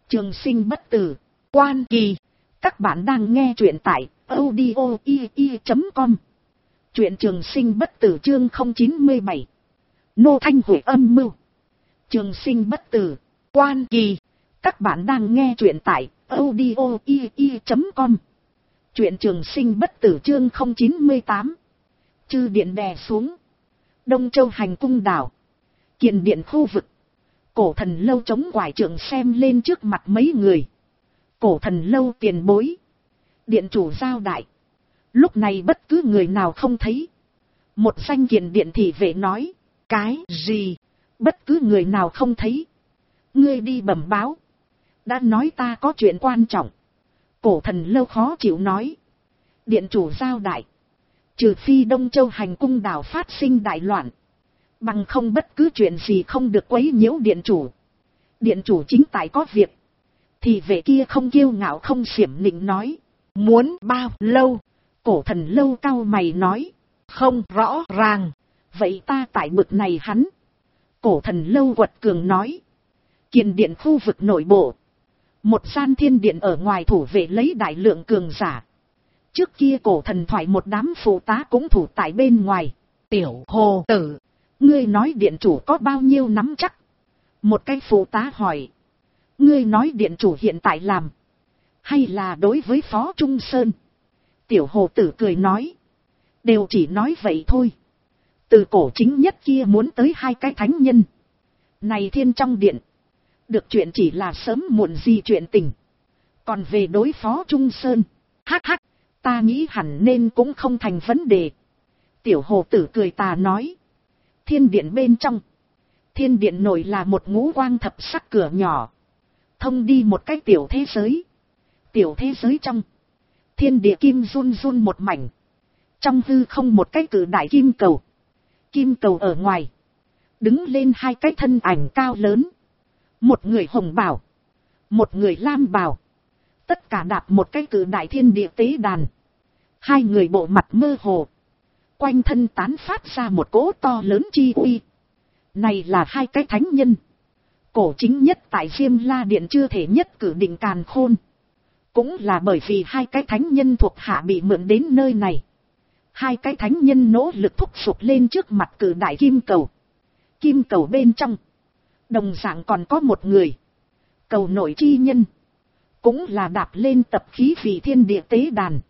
Trường sinh bất tử, Quan Kỳ. Các bạn đang nghe truyện tại audio.com. Truyện Trường sinh bất tử chương 097. Nô Thanh Huệ âm mưu. Trường sinh bất tử, Quan Kỳ. Các bạn đang nghe truyện tại audio.com. Truyện Trường sinh bất tử chương 098. Chư điện đè xuống. Đông Châu hành cung đảo. Kiền điện khu vực. Cổ Thần Lâu chống quải trượng xem lên trước mặt mấy người. Cổ Thần Lâu tiền bối. Điện chủ giao đại. Lúc này bất cứ người nào không thấy. Một danh Kiền điện thị vệ nói. Cái gì? Bất cứ người nào không thấy. Ngươi đi bẩm báo. Đã nói ta có chuyện quan trọng. Cổ Thần Lâu khó chịu nói. Điện chủ giao đại. Trừ phi Đông Châu hành cung đảo phát sinh đại loạn. Bằng không bất cứ chuyện gì không được quấy nhiễu điện chủ. Điện chủ chính tại có việc. Thì vệ kia không kiêu ngạo không xiểm nịnh nói. Muốn bao lâu? Cổ Thần Lâu cau mày nói. Không rõ ràng. Vậy ta tại bực này hắn. Cổ Thần Lâu quật cường nói. Kiền điện khu vực nội bộ. Một gian thiên điện ở ngoài thủ vệ lấy đại lượng cường giả. Trước kia Cổ Thần thoại một đám phụ tá cũng thủ tại bên ngoài. Tiểu hồ tử. Ngươi nói điện chủ có bao nhiêu nắm chắc? Một cái phụ tá hỏi. Ngươi nói điện chủ hiện tại làm. Hay là đối với Phó Trung Sơn? Tiểu hồ tử cười nói. Đều chỉ nói vậy thôi. Từ cổ chính nhất kia muốn tới hai cái thánh nhân. Này thiên trong điện. Được chuyện chỉ là sớm muộn gì chuyện tình. Còn về đối Phó Trung Sơn. Hắc hắc. Ta nghĩ hẳn nên cũng không thành vấn đề. Tiểu hồ tử cười tà nói. Thiên điện bên trong. Thiên điện nội là một ngũ quang thập sắc cửa nhỏ. Thông đi một cái tiểu thế giới. Tiểu thế giới trong. Thiên địa kim run run một mảnh. Trong hư không một cái cử đại kim cầu. Kim cầu ở ngoài. Đứng lên hai cái thân ảnh cao lớn. Một người hồng bào. Một người lam bào. Tất cả đạp một cái cử đại thiên địa tế đàn. Hai người bộ mặt mơ hồ. Quanh thân tán phát ra một cỗ to lớn chi uy. Này là hai cái thánh nhân. Cổ chính nhất tại Diêm La Điện chưa thể nhất cử định càn khôn. Cũng là bởi vì hai cái thánh nhân thuộc hạ bị mượn đến nơi này. Hai cái thánh nhân nỗ lực thúc giục lên trước mặt cử đại kim cầu. Kim cầu bên trong. Đồng dạng còn có một người. Cầu nội chi nhân. Cũng là đạp lên tập khí vị thiên địa tế đàn.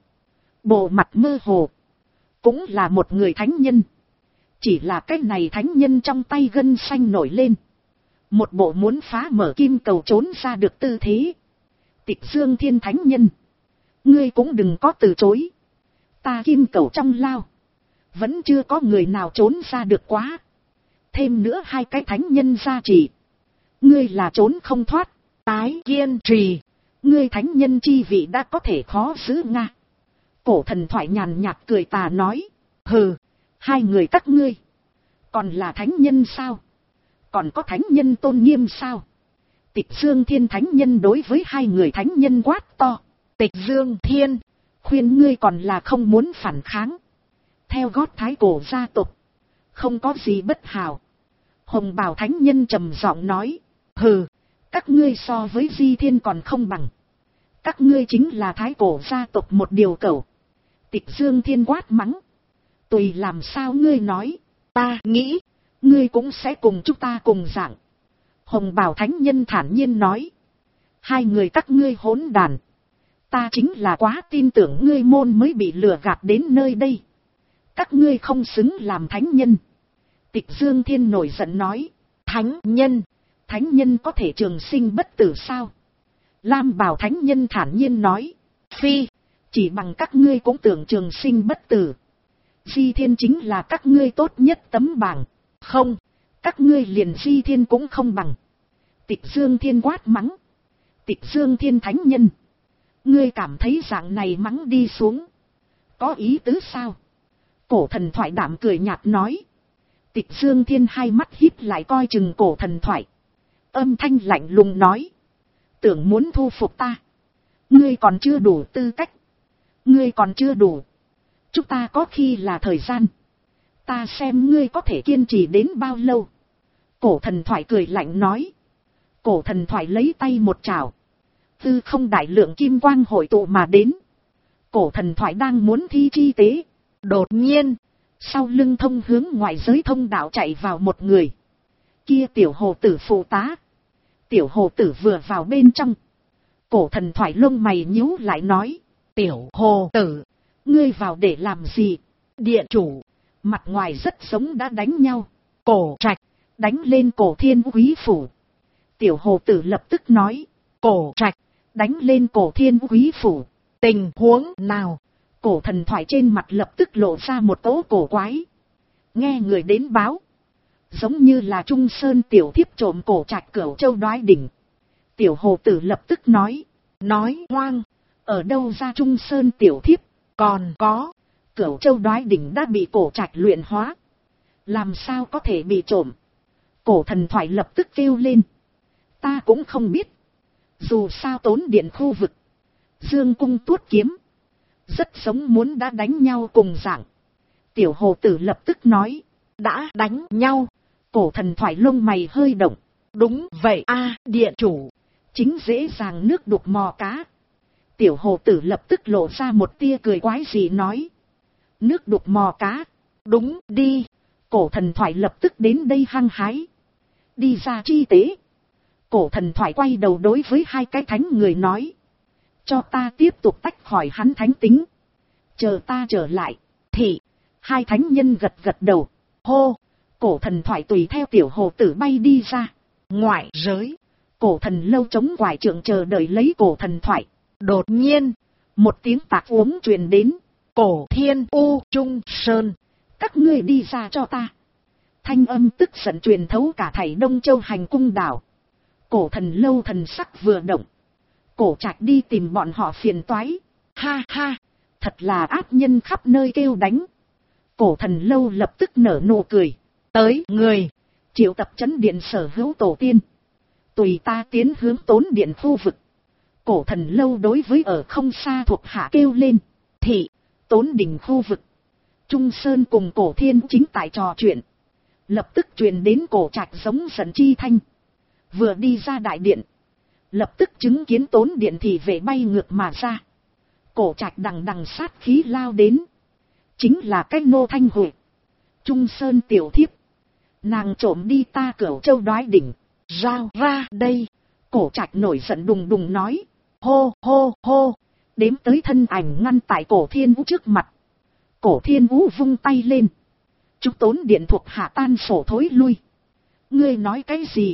Bộ mặt mơ hồ. Cũng là một người thánh nhân. Chỉ là cái này thánh nhân trong tay gân xanh nổi lên. Một bộ muốn phá mở kim cầu trốn ra được tư thế. Tịch Dương Thiên thánh nhân. Ngươi cũng đừng có từ chối. Ta kim cầu trong lao. Vẫn chưa có người nào trốn ra được quá. Thêm nữa hai cái thánh nhân gia trì. Ngươi là trốn không thoát. Tái kiên trì. Ngươi thánh nhân chi vị đã có thể khó giữ nga. Cổ Thần thoại nhàn nhạt cười tà nói. Hừ, hai người các ngươi. Còn là thánh nhân sao? Còn có thánh nhân tôn nghiêm sao? Tịch Dương Thiên thánh nhân đối với hai người thánh nhân quát to. Tịch Dương Thiên, khuyên ngươi còn là không muốn phản kháng. Theo gót thái cổ gia tộc. Không có gì bất hảo. Hồng bào thánh nhân trầm giọng nói. Hừ, các ngươi so với Di Thiên còn không bằng. Các ngươi chính là thái cổ gia tộc một điều cẩu. Tịch Dương Thiên quát mắng. Tùy làm sao ngươi nói. Ta nghĩ. Ngươi cũng sẽ cùng chúng ta cùng dạng. Hồng bào thánh nhân thản nhiên nói. Hai người các ngươi hỗn đàn. Ta chính là quá tin tưởng ngươi môn mới bị lừa gạt đến nơi đây. Các ngươi không xứng làm thánh nhân. Tịch Dương Thiên nổi giận nói. Thánh nhân. Thánh nhân có thể trường sinh bất tử sao? Lam bào thánh nhân thản nhiên nói. Phi. Chỉ bằng các ngươi cũng tưởng trường sinh bất tử. Di Thiên chính là các ngươi tốt nhất tấm bảng. Không. Các ngươi liền Di Thiên cũng không bằng. Tịch Dương Thiên quát mắng. Tịch Dương Thiên thánh nhân. Ngươi cảm thấy dạng này mắng đi xuống. Có ý tứ sao? Cổ Thần thoại đạm cười nhạt nói. Tịch Dương Thiên hai mắt híp lại coi chừng Cổ Thần thoại. Âm thanh lạnh lùng nói. Tưởng muốn thu phục ta. Ngươi còn chưa đủ tư cách. Ngươi còn chưa đủ. Chúng ta có khi là thời gian. Ta xem ngươi có thể kiên trì đến bao lâu. Cổ Thần thoại cười lạnh nói. Cổ Thần thoại lấy tay một chảo. Tư không đại lượng kim quang hội tụ mà đến. Cổ thần thoại đang muốn thi chi tế. Đột nhiên, sau lưng thông hướng ngoại giới thông đạo chạy vào một người. Kia tiểu hồ tử phụ tá. Tiểu hồ tử vừa vào bên trong. Cổ thần thoại lông mày nhíu lại nói. Tiểu hồ tử, ngươi vào để làm gì? Điện chủ, mặt ngoài rất giống đã đánh nhau. Cổ trạch, đánh lên cổ thiên quý phủ. Tiểu hồ tử lập tức nói. Cổ trạch, đánh lên cổ thiên quý phủ. Tình huống nào? Cổ thần thoại trên mặt lập tức lộ ra một tố cổ quái. Nghe người đến báo. Giống như là Trung Sơn tiểu thiếp trộm cổ trạch Cửu Châu Đoái Đỉnh. Tiểu hồ tử lập tức nói. Nói hoang, ở đâu ra Trung Sơn tiểu thiếp? Còn có, Cửu Châu Đoái Đỉnh đã bị cổ trạch luyện hóa. Làm sao có thể bị trộm? Cổ thần thoại lập tức kêu lên. Ta cũng không biết. Dù sao Tốn Điện khu vực, Dương cung tuốt kiếm, rất sống muốn đã đánh nhau cùng dạng. Tiểu hồ tử lập tức nói. Đã đánh nhau? Cổ thần thoại lông mày hơi động. Đúng vậy a, điện chủ. Chính dễ dàng nước đục mò cá. Tiểu hồ tử lập tức lộ ra một tia cười quái gì nói. Nước đục mò cá? Đúng đi. Cổ thần thoại lập tức đến đây hăng hái. Đi ra chi tế. Cổ thần thoại quay đầu đối với hai cái thánh người nói. Cho ta tiếp tục tách khỏi hắn thánh tính. Chờ ta trở lại. Thì, hai thánh nhân gật gật đầu. Hô, cổ thần thoại tùy theo tiểu hồ tử bay đi ra. Ngoại giới, cổ thần lâu chống quải trượng chờ đợi lấy cổ thần thoại. Đột nhiên, một tiếng tạc uống truyền đến. Cổ thiên u trung sơn, các ngươi đi ra cho ta. Thanh âm tức giận truyền thấu cả thảy Đông Châu hành cung đảo. Cổ thần lâu thần sắc vừa động. Cổ trạch đi tìm bọn họ phiền toái. Ha ha, thật là ác nhân khắp nơi kêu đánh. Cổ thần lâu lập tức nở nụ cười. Tới người, triệu tập trấn điện sở hữu tổ tiên. Tùy ta tiến hướng Tốn Điện khu vực. Cổ thần lâu đối với ở không xa thuộc hạ kêu lên. Thị, Tốn Đỉnh khu vực. Trung Sơn cùng cổ thiên chính tại trò chuyện. Lập tức truyền đến cổ trạch giống giận chi thanh. Vừa đi ra đại điện. Lập tức chứng kiến Tốn Điện thì vệ bay ngược mà ra. Cổ trạch đằng đằng sát khí lao đến. Chính là cái nô thanh hội. Trung Sơn tiểu thiếp. Nàng trộm đi ta Cửu Châu Đoái Đỉnh. Giao ra đây. Cổ trạch nổi giận đùng đùng nói. Hô hô hô. Đếm tới thân ảnh ngăn tại cổ thiên vũ trước mặt. Cổ thiên vũ vung tay lên. Chúc Tốn Điện thuộc hạ tan sổ thối lui. Ngươi nói cái gì?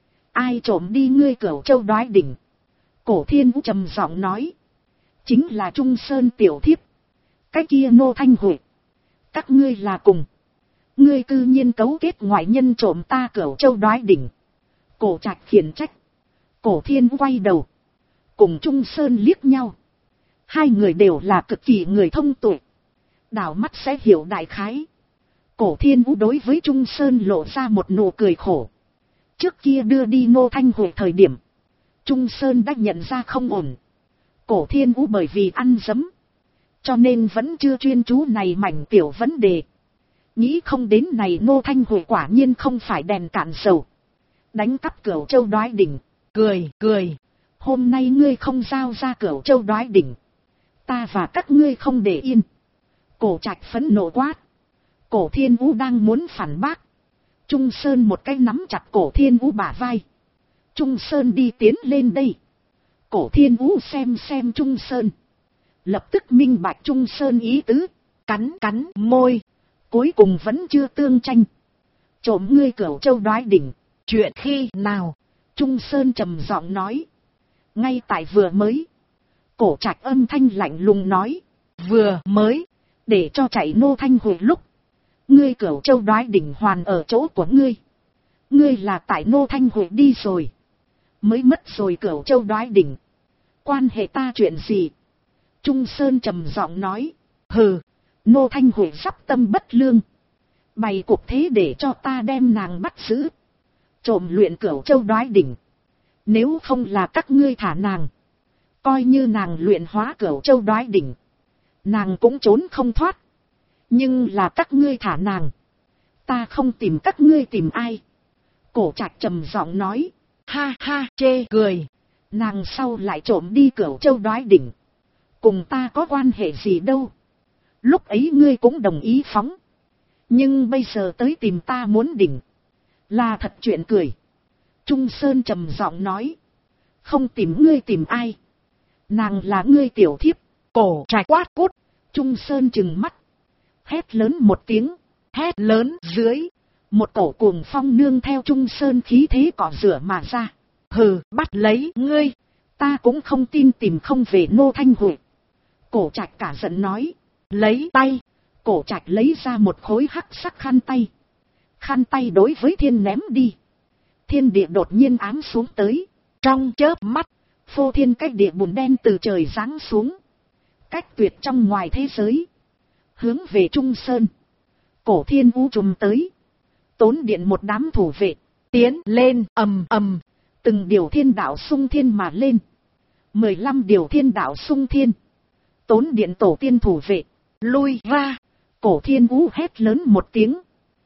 Ai trộm đi ngươi Cửu Châu Đoái Đỉnh? Cổ thiên vũ trầm giọng nói. Chính là Trung Sơn tiểu thiếp. Cái kia nô thanh hội. Các ngươi là cùng. Ngươi cư nhiên cấu kết ngoại nhân trộm ta Cửu Châu Đoái Đỉnh. Cổ trạch khiển trách. Cổ thiên quay đầu. Cùng Trung Sơn liếc nhau. Hai người đều là cực kỳ người thông tuệ. Đảo mắt sẽ hiểu đại khái. Cổ thiên vũ đối với Trung Sơn lộ ra một nụ cười khổ. Trước kia đưa đi nô thanh hội thời điểm. Trung Sơn đã nhận ra không ổn. Cổ thiên vũ bởi vì ăn dấm. Cho nên vẫn chưa chuyên chú này mảnh tiểu vấn đề. Nghĩ không đến này nô thanh hội quả nhiên không phải đèn cạn dầu. Đánh cắp Cửu Châu Đoái Đỉnh. Cười cười. Hôm nay ngươi không giao ra Cửu Châu Đoái Đỉnh. Ta và các ngươi không để yên. Cổ trạch phẫn nộ quát. Cổ thiên vũ đang muốn phản bác. Trung Sơn một cái nắm chặt cổ thiên vũ bả vai. Trung Sơn đi tiến lên đây. Cổ thiên vũ xem Trung Sơn. Lập tức minh bạch Trung Sơn ý tứ. Cắn môi. Cuối cùng vẫn chưa tương tranh. Trộm ngươi Cửu Châu Đoái Đỉnh. Chuyện khi nào? Trung Sơn trầm giọng nói. Ngay tại vừa mới. Cổ trạch âm thanh lạnh lùng nói. Vừa mới. Để cho chạy nô thanh hồi lúc. Ngươi Cửu Châu Đoái Đỉnh hoàn ở chỗ của ngươi. Ngươi là tại nô thanh hồi đi rồi. Mới mất rồi Cửu Châu Đoái Đỉnh. Quan hệ ta chuyện gì? Trung Sơn trầm giọng nói. Hừ. Nô thanh hồi sắp tâm bất lương. Bày cuộc thế để cho ta đem nàng bắt giữ. Trộm luyện Cửu Châu Đoái Đỉnh. Nếu không là các ngươi thả nàng. Coi như nàng luyện hóa Cửu Châu Đoái Đỉnh. Nàng cũng trốn không thoát. Nhưng là các ngươi thả nàng. Ta không tìm các ngươi tìm ai. Cổ trạch trầm giọng nói. Ha ha chê cười. Nàng sau lại trộm đi Cửu Châu Đoái Đỉnh. Cùng ta có quan hệ gì đâu. Lúc ấy ngươi cũng đồng ý phóng. Nhưng bây giờ tới tìm ta muốn đỉnh. Là thật chuyện cười. Trung Sơn trầm giọng nói. Không tìm ngươi tìm ai. Nàng là ngươi tiểu thiếp. Cổ Trạch quát cút. Trung Sơn trừng mắt. Hét lớn một tiếng. Hét lớn dưới. Một cổ cuồng phong nương theo Trung Sơn khí thế cỏ rửa mà ra. Hừ, bắt lấy ngươi. Ta cũng không tin tìm không về Nô Thanh Huệ. Cổ Trạch cả giận nói. Lấy tay. Cổ Trạch lấy ra một khối hắc sắc khăn tay. Khăn tay đối với thiên ném đi. Thiên địa đột nhiên ám xuống tới. Trong chớp mắt, phô thiên cách địa bùn đen từ trời giáng xuống. Cách tuyệt trong ngoài thế giới. Hướng về Trung Sơn. Cổ Thiên Vũ trùm tới. Tốn điện một đám thủ vệ. Tiến lên ầm ầm. Từng điều thiên đạo xung thiên mà lên. 15 điều thiên đạo xung thiên. Tốn điện tổ tiên thủ vệ. Lui ra. Cổ Thiên Vũ hét lớn một tiếng.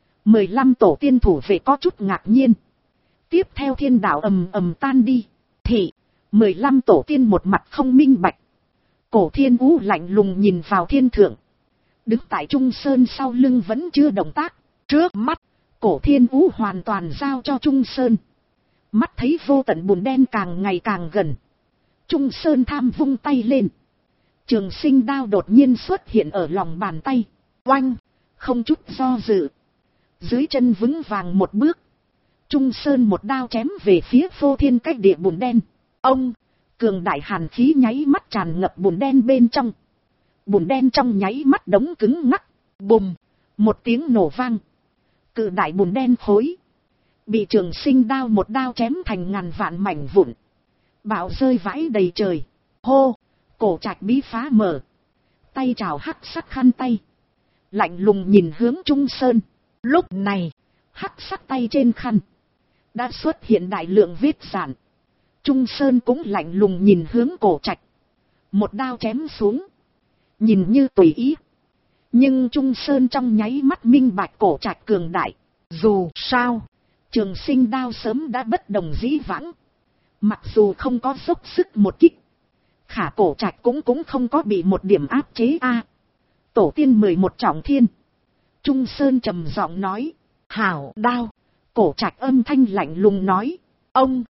15 tổ tiên thủ vệ có chút ngạc nhiên. Tiếp theo thiên đạo ầm ầm tan đi. Thì 15 tổ tiên một mặt không minh bạch. Cổ Thiên Vũ lạnh lùng nhìn vào thiên thượng. Đứng tại Trung Sơn sau lưng vẫn chưa động tác. Trước mắt, Cổ Thiên Vũ hoàn toàn giao cho Trung Sơn. Mắt thấy vô tận bùn đen càng ngày càng gần. Trung Sơn tham vung tay lên. Trường Sinh đao đột nhiên xuất hiện ở lòng bàn tay. Oanh, không chút do dự. Dưới chân vững vàng một bước. Trung Sơn một đao chém về phía phô thiên cách địa bùn đen. Ông, cường đại hàn khí nháy mắt tràn ngập bùn đen bên trong. Bùn đen trong nháy mắt đống cứng ngắc. Bùm, một tiếng nổ vang. Cự đại bùn đen khối. Bị Trường Sinh đao một đao chém thành ngàn vạn mảnh vụn. Bão rơi vãi đầy trời. Hô, Cổ Trạch bí phá mở. Tay trào hắc sắc khăn tay. Lạnh lùng nhìn hướng Trung Sơn. Lúc này, hắc sắc tay trên khăn. Đã xuất hiện đại lượng vết rạn. Trung Sơn cũng lạnh lùng nhìn hướng Cổ Trạch. Một đao chém xuống. Nhìn như tùy ý. Nhưng Trung Sơn trong nháy mắt minh bạch Cổ Trạch cường đại. Dù sao, Trường Sinh đao sớm đã bất đồng dĩ vãng. Mặc dù không có dốc sức một kích. Khả Cổ Trạch cũng không có bị một điểm áp chế a. Tổ tiên 11 trọng thiên. Trung Sơn trầm giọng nói. Hảo đao. Cổ Trạch âm thanh lạnh lùng nói. Ông.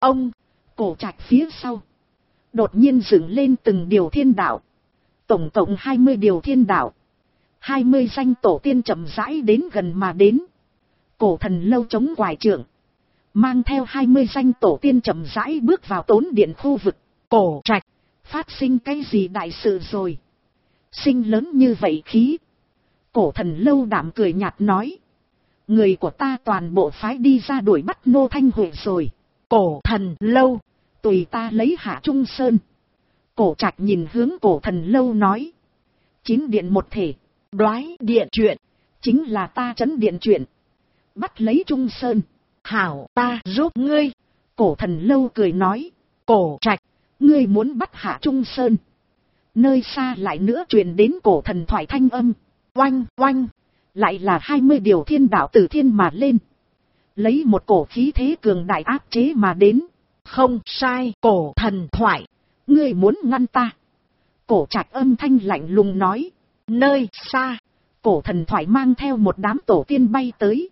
Cổ Trạch phía sau. Đột nhiên dựng lên từng điều thiên đạo. Tổng cộng 20 điều thiên đạo. 20 danh tổ tiên chậm rãi đến gần mà đến. Cổ Thần Lâu chống quải trượng. Mang theo 20 danh tổ tiên chậm rãi bước vào Tốn điện khu vực. Cổ Trạch. Phát sinh cái gì đại sự rồi? Sinh lớn như vậy khí. Cổ Thần Lâu đạm cười nhạt nói. Người của ta toàn bộ phái đi ra đuổi bắt Nô Thanh Huệ rồi. Cổ Thần Lâu. Tùy ta lấy hạ Trung Sơn. Cổ Trạch nhìn hướng Cổ Thần Lâu nói. 9 điện một thể. Đoái điện chuyện. Chính là ta trấn điện chuyện. Bắt lấy Trung Sơn. Hảo ta giúp ngươi. Cổ Thần Lâu cười nói. Cổ Trạch. Ngươi muốn bắt hạ Trung Sơn. Nơi xa lại nữa truyền đến cổ thần thoại thanh âm. Oanh oanh. Lại là 20 điều thiên đạo từ thiên mà lên. Lấy một cổ khí thế cường đại áp chế mà đến. Không sai. Cổ thần thoại. Ngươi muốn ngăn ta. Cổ Trạch âm thanh lạnh lùng nói. Nơi xa. Cổ thần thoại mang theo một đám tổ tiên bay tới.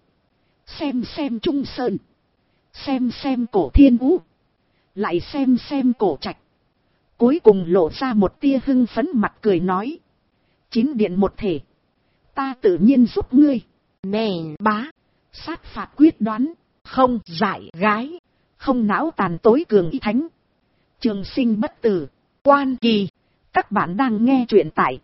Xem Trung Sơn. Xem Cổ Thiên Vũ. Lại xem Cổ Trạch. Cuối cùng lộ ra một tia hưng phấn mặt cười nói. 9 điện một thể. Ta tự nhiên giúp ngươi. Nè bá. Sát phạt quyết đoán. Không dại gái. Không não tàn tối cường y thánh. Trường Sinh bất tử. Quan kỳ. Các bạn đang nghe truyện tại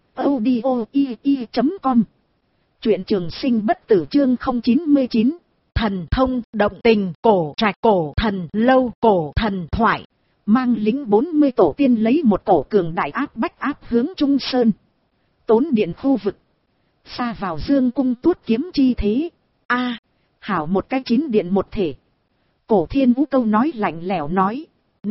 audio.com. Truyện Trường Sinh bất tử chương 099. Thần thông động tình. Cổ Trạch. Cổ Thần Lâu. Cổ thần thoại. Mang lính 40 tổ tiên lấy một cổ cường đại áp bách áp hướng Trung Sơn. Tốn điện khu vực. Xa vào dương cung tuốt kiếm chi thế. A, hảo một cái 9 điện một thể. Cổ Thiên Vũ câu nói lạnh lẽo nói.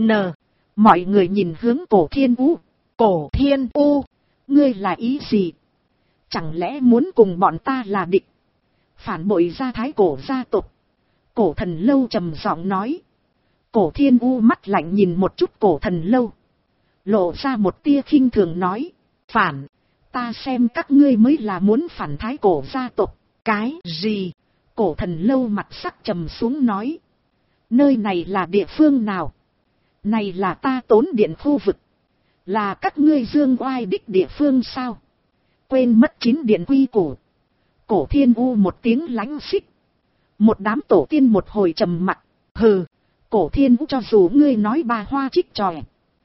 Mọi người nhìn hướng Cổ Thiên Vũ. Cổ Thiên U, ngươi là ý gì? Chẳng lẽ muốn cùng bọn ta là địch? Phản bội gia thái cổ gia tộc. Cổ Thần Lâu trầm giọng nói. Cổ Thiên U mắt lạnh nhìn một chút Cổ Thần Lâu. Lộ ra một tia khinh thường nói. Phản, ta xem các ngươi mới là muốn phản Thái Cổ gia tộc. Cái gì? Cổ Thần Lâu mặt sắc trầm xuống nói. Nơi này là địa phương nào? Này là ta Tốn Điện khu vực. Là các ngươi dương oai đích địa phương sao? Quên mất 9 điện quy củ. Cổ Thiên U một tiếng lãnh xích. Một đám tổ tiên một hồi trầm mặc. Hừ, Cổ Thiên U cho dù ngươi nói ba hoa trích tròe.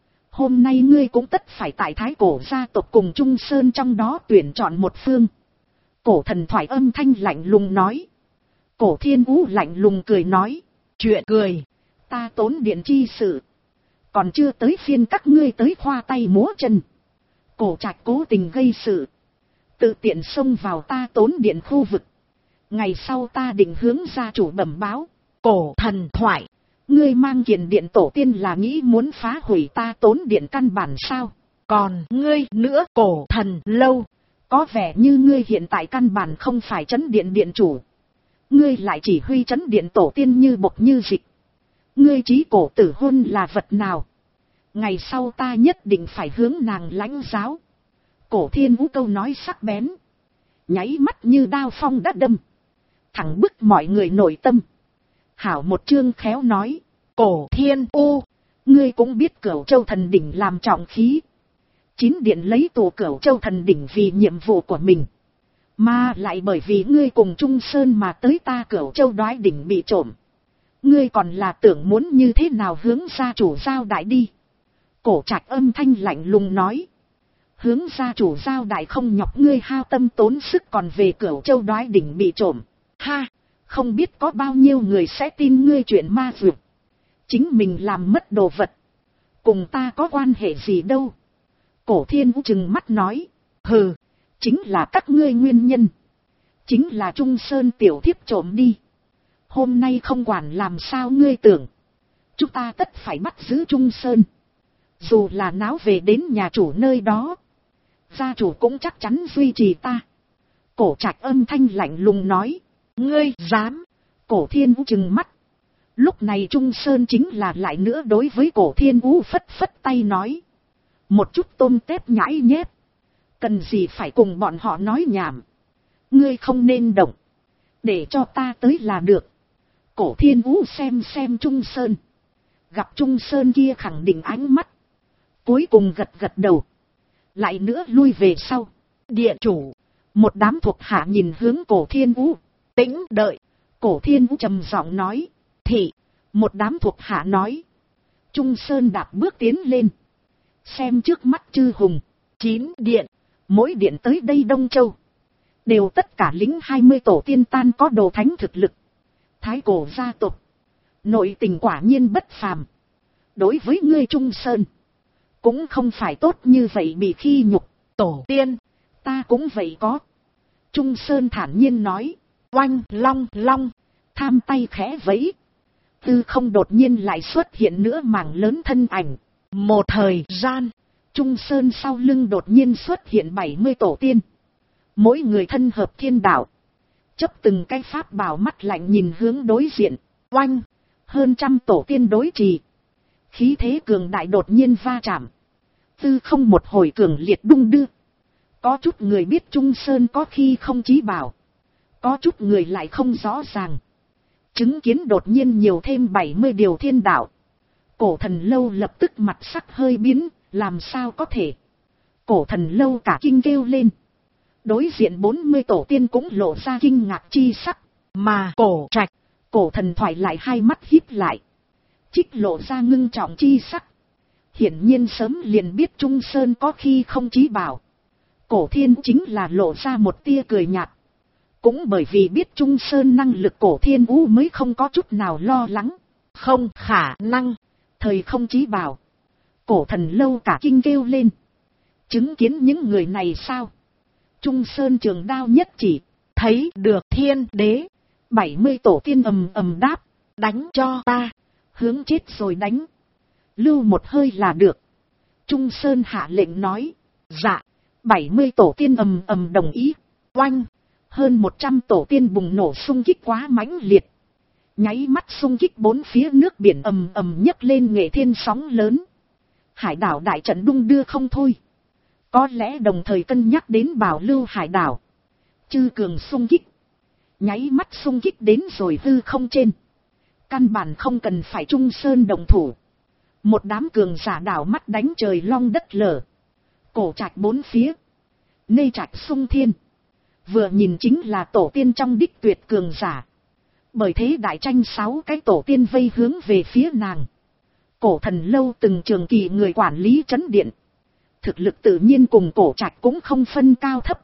Hôm nay ngươi cũng tất phải tại Thái Cổ gia tộc cùng Trung Sơn trong đó tuyển chọn một phương. Cổ Thần Thoại âm thanh lạnh lùng nói. Cổ Thiên U lạnh lùng cười nói. Chuyện cười, ta Tốn Điện chi sự. Còn chưa tới phiên các ngươi tới khoa tay múa chân. Cổ Trạch cố tình gây sự. Tự tiện xông vào ta Tốn Điện khu vực. Ngày sau ta định hướng gia chủ bẩm báo. Cổ Thần Thoại, ngươi mang kiện điện tổ tiên là nghĩ muốn phá hủy ta Tốn Điện căn bản sao? Còn ngươi nữa Cổ Thần Lâu, có vẻ như ngươi hiện tại căn bản không phải trấn điện điện chủ. Ngươi lại chỉ huy trấn điện tổ tiên như bộc như dịch. Ngươi chí cổ tử hôn là vật nào? Ngày sau ta nhất định phải hướng nàng lãnh giáo. Cổ Thiên Vũ câu nói sắc bén. Nháy mắt như đao phong đã đâm. Thẳng bức mọi người nội tâm. Hảo một chương khéo nói. Cổ Thiên U, ngươi cũng biết Cửu Châu Thần Đỉnh làm trọng khí. 9 điện lấy tù Cửu Châu Thần Đỉnh vì nhiệm vụ của mình. Mà lại bởi vì ngươi cùng Trung Sơn mà tới ta Cửu Châu Đoái Đỉnh bị trộm. Ngươi còn là tưởng muốn như thế nào hướng gia chủ giao đại đi. Cổ Trạch âm thanh lạnh lùng nói. Hướng gia chủ giao đại không nhọc ngươi hao tâm tốn sức còn về Cửu Châu Đoái Đỉnh bị trộm. Ha, không biết có bao nhiêu người sẽ tin ngươi chuyện ma dược. Chính mình làm mất đồ vật. Cùng ta có quan hệ gì đâu. Cổ Thiên Vũ trừng mắt nói. Hừ, chính là các ngươi nguyên nhân. Chính là Trung Sơn tiểu thiếp trộm đi. Hôm nay không quản làm sao ngươi tưởng. Chúng ta tất phải bắt giữ Trung Sơn. Dù là náo về đến nhà chủ nơi đó. Gia chủ cũng chắc chắn duy trì ta. Cổ Trạch âm thanh lạnh lùng nói. Ngươi dám. Cổ Thiên Vũ trừng mắt. Lúc này Trung Sơn chính là lại nữa đối với Cổ Thiên Vũ phất phất tay nói. Một chút tôm tép nhãi nhép. Cần gì phải cùng bọn họ nói nhảm. Ngươi không nên động. Để cho ta tới là được. Cổ Thiên Vũ xem Trung Sơn. Gặp Trung Sơn kia khẳng định ánh mắt. Cuối cùng gật gật đầu. Lại nữa lui về sau. Địa chủ. Một đám thuộc hạ nhìn hướng Cổ Thiên Vũ. Tĩnh đợi. Cổ Thiên Vũ trầm giọng nói. Thị. Một đám thuộc hạ nói. Trung Sơn đạp bước tiến lên. Xem trước mắt chư hùng. 9 điện. Mỗi điện tới đây Đông Châu. Đều tất cả lính 20 tổ tiên tan có đồ thánh thực lực. Thái Cổ gia tộc. Nội tình quả nhiên bất phàm. Đối với ngươi Trung Sơn. Cũng không phải tốt như vậy bị khi nhục. Tổ tiên. Ta cũng vậy có. Trung Sơn thản nhiên nói. Oanh long long. Tham tay khẽ vẫy. Tư không đột nhiên lại xuất hiện nữa mảng lớn thân ảnh. Một thời gian. Trung Sơn sau lưng đột nhiên xuất hiện 70 tổ tiên. Mỗi người thân hợp thiên đạo. Chấp từng cái pháp bảo mắt lạnh nhìn hướng đối diện. Oanh. Hơn trăm tổ tiên đối trì. Khí thế cường đại đột nhiên va chạm. Tư không một hồi cường liệt đung đưa. Có chút người biết Trung Sơn có khi không chí bảo. Có chút người lại không rõ ràng. Chứng kiến đột nhiên nhiều thêm 70 điều thiên đạo. Cổ Thần Lâu lập tức mặt sắc hơi biến. Làm sao có thể. Cổ Thần Lâu cả kinh kêu lên. Đối diện 40 tổ tiên cũng lộ ra kinh ngạc chi sắc. Mà Cổ Trạch, Cổ Thần Thoại lại hai mắt híp lại. Trích lộ ra ngưng trọng chi sắc. Hiển nhiên sớm liền biết Trung Sơn có khi không chí bảo. Cổ Thiên chính là lộ ra một tia cười nhạt. Cũng bởi vì biết Trung Sơn năng lực Cổ Thiên Vũ mới không có chút nào lo lắng. Không khả năng. Thời không chí bảo. Cổ Thần Lâu cả kinh kêu lên. Chứng kiến những người này sao? Trung Sơn trường đao nhất chỉ. Thấy được thiên đế. 70 tổ tiên ầm ầm đáp. Đánh cho ta. Hướng chết rồi đánh. Lưu một hơi là được. Trung Sơn hạ lệnh nói. Dạ. 70 tổ tiên ầm ầm đồng ý. Oanh. Hơn 100 tổ tiên bùng nổ xung kích quá mãnh liệt. Nháy mắt xung kích bốn phía, nước biển ầm ầm nhấc lên nghệ thiên sóng lớn. Hải đảo đại trận đung đưa không thôi. Có lẽ đồng thời cân nhắc đến bảo lưu hải đảo. Chư cường xung kích. Nháy mắt xung kích đến rồi hư không trên. Căn bản không cần phải Trung Sơn đồng thủ. Một đám cường giả đảo mắt đánh trời long đất lở. Cổ trạch bốn phía. Nê trạch sung thiên. Vừa nhìn chính là tổ tiên trong đích tuyệt cường giả. Bởi thế đại tranh 6 cái tổ tiên vây hướng về phía nàng. Cổ thần lâu từng trường kỳ người quản lý trấn điện. Thực lực tự nhiên cùng cổ trạch cũng không phân cao thấp.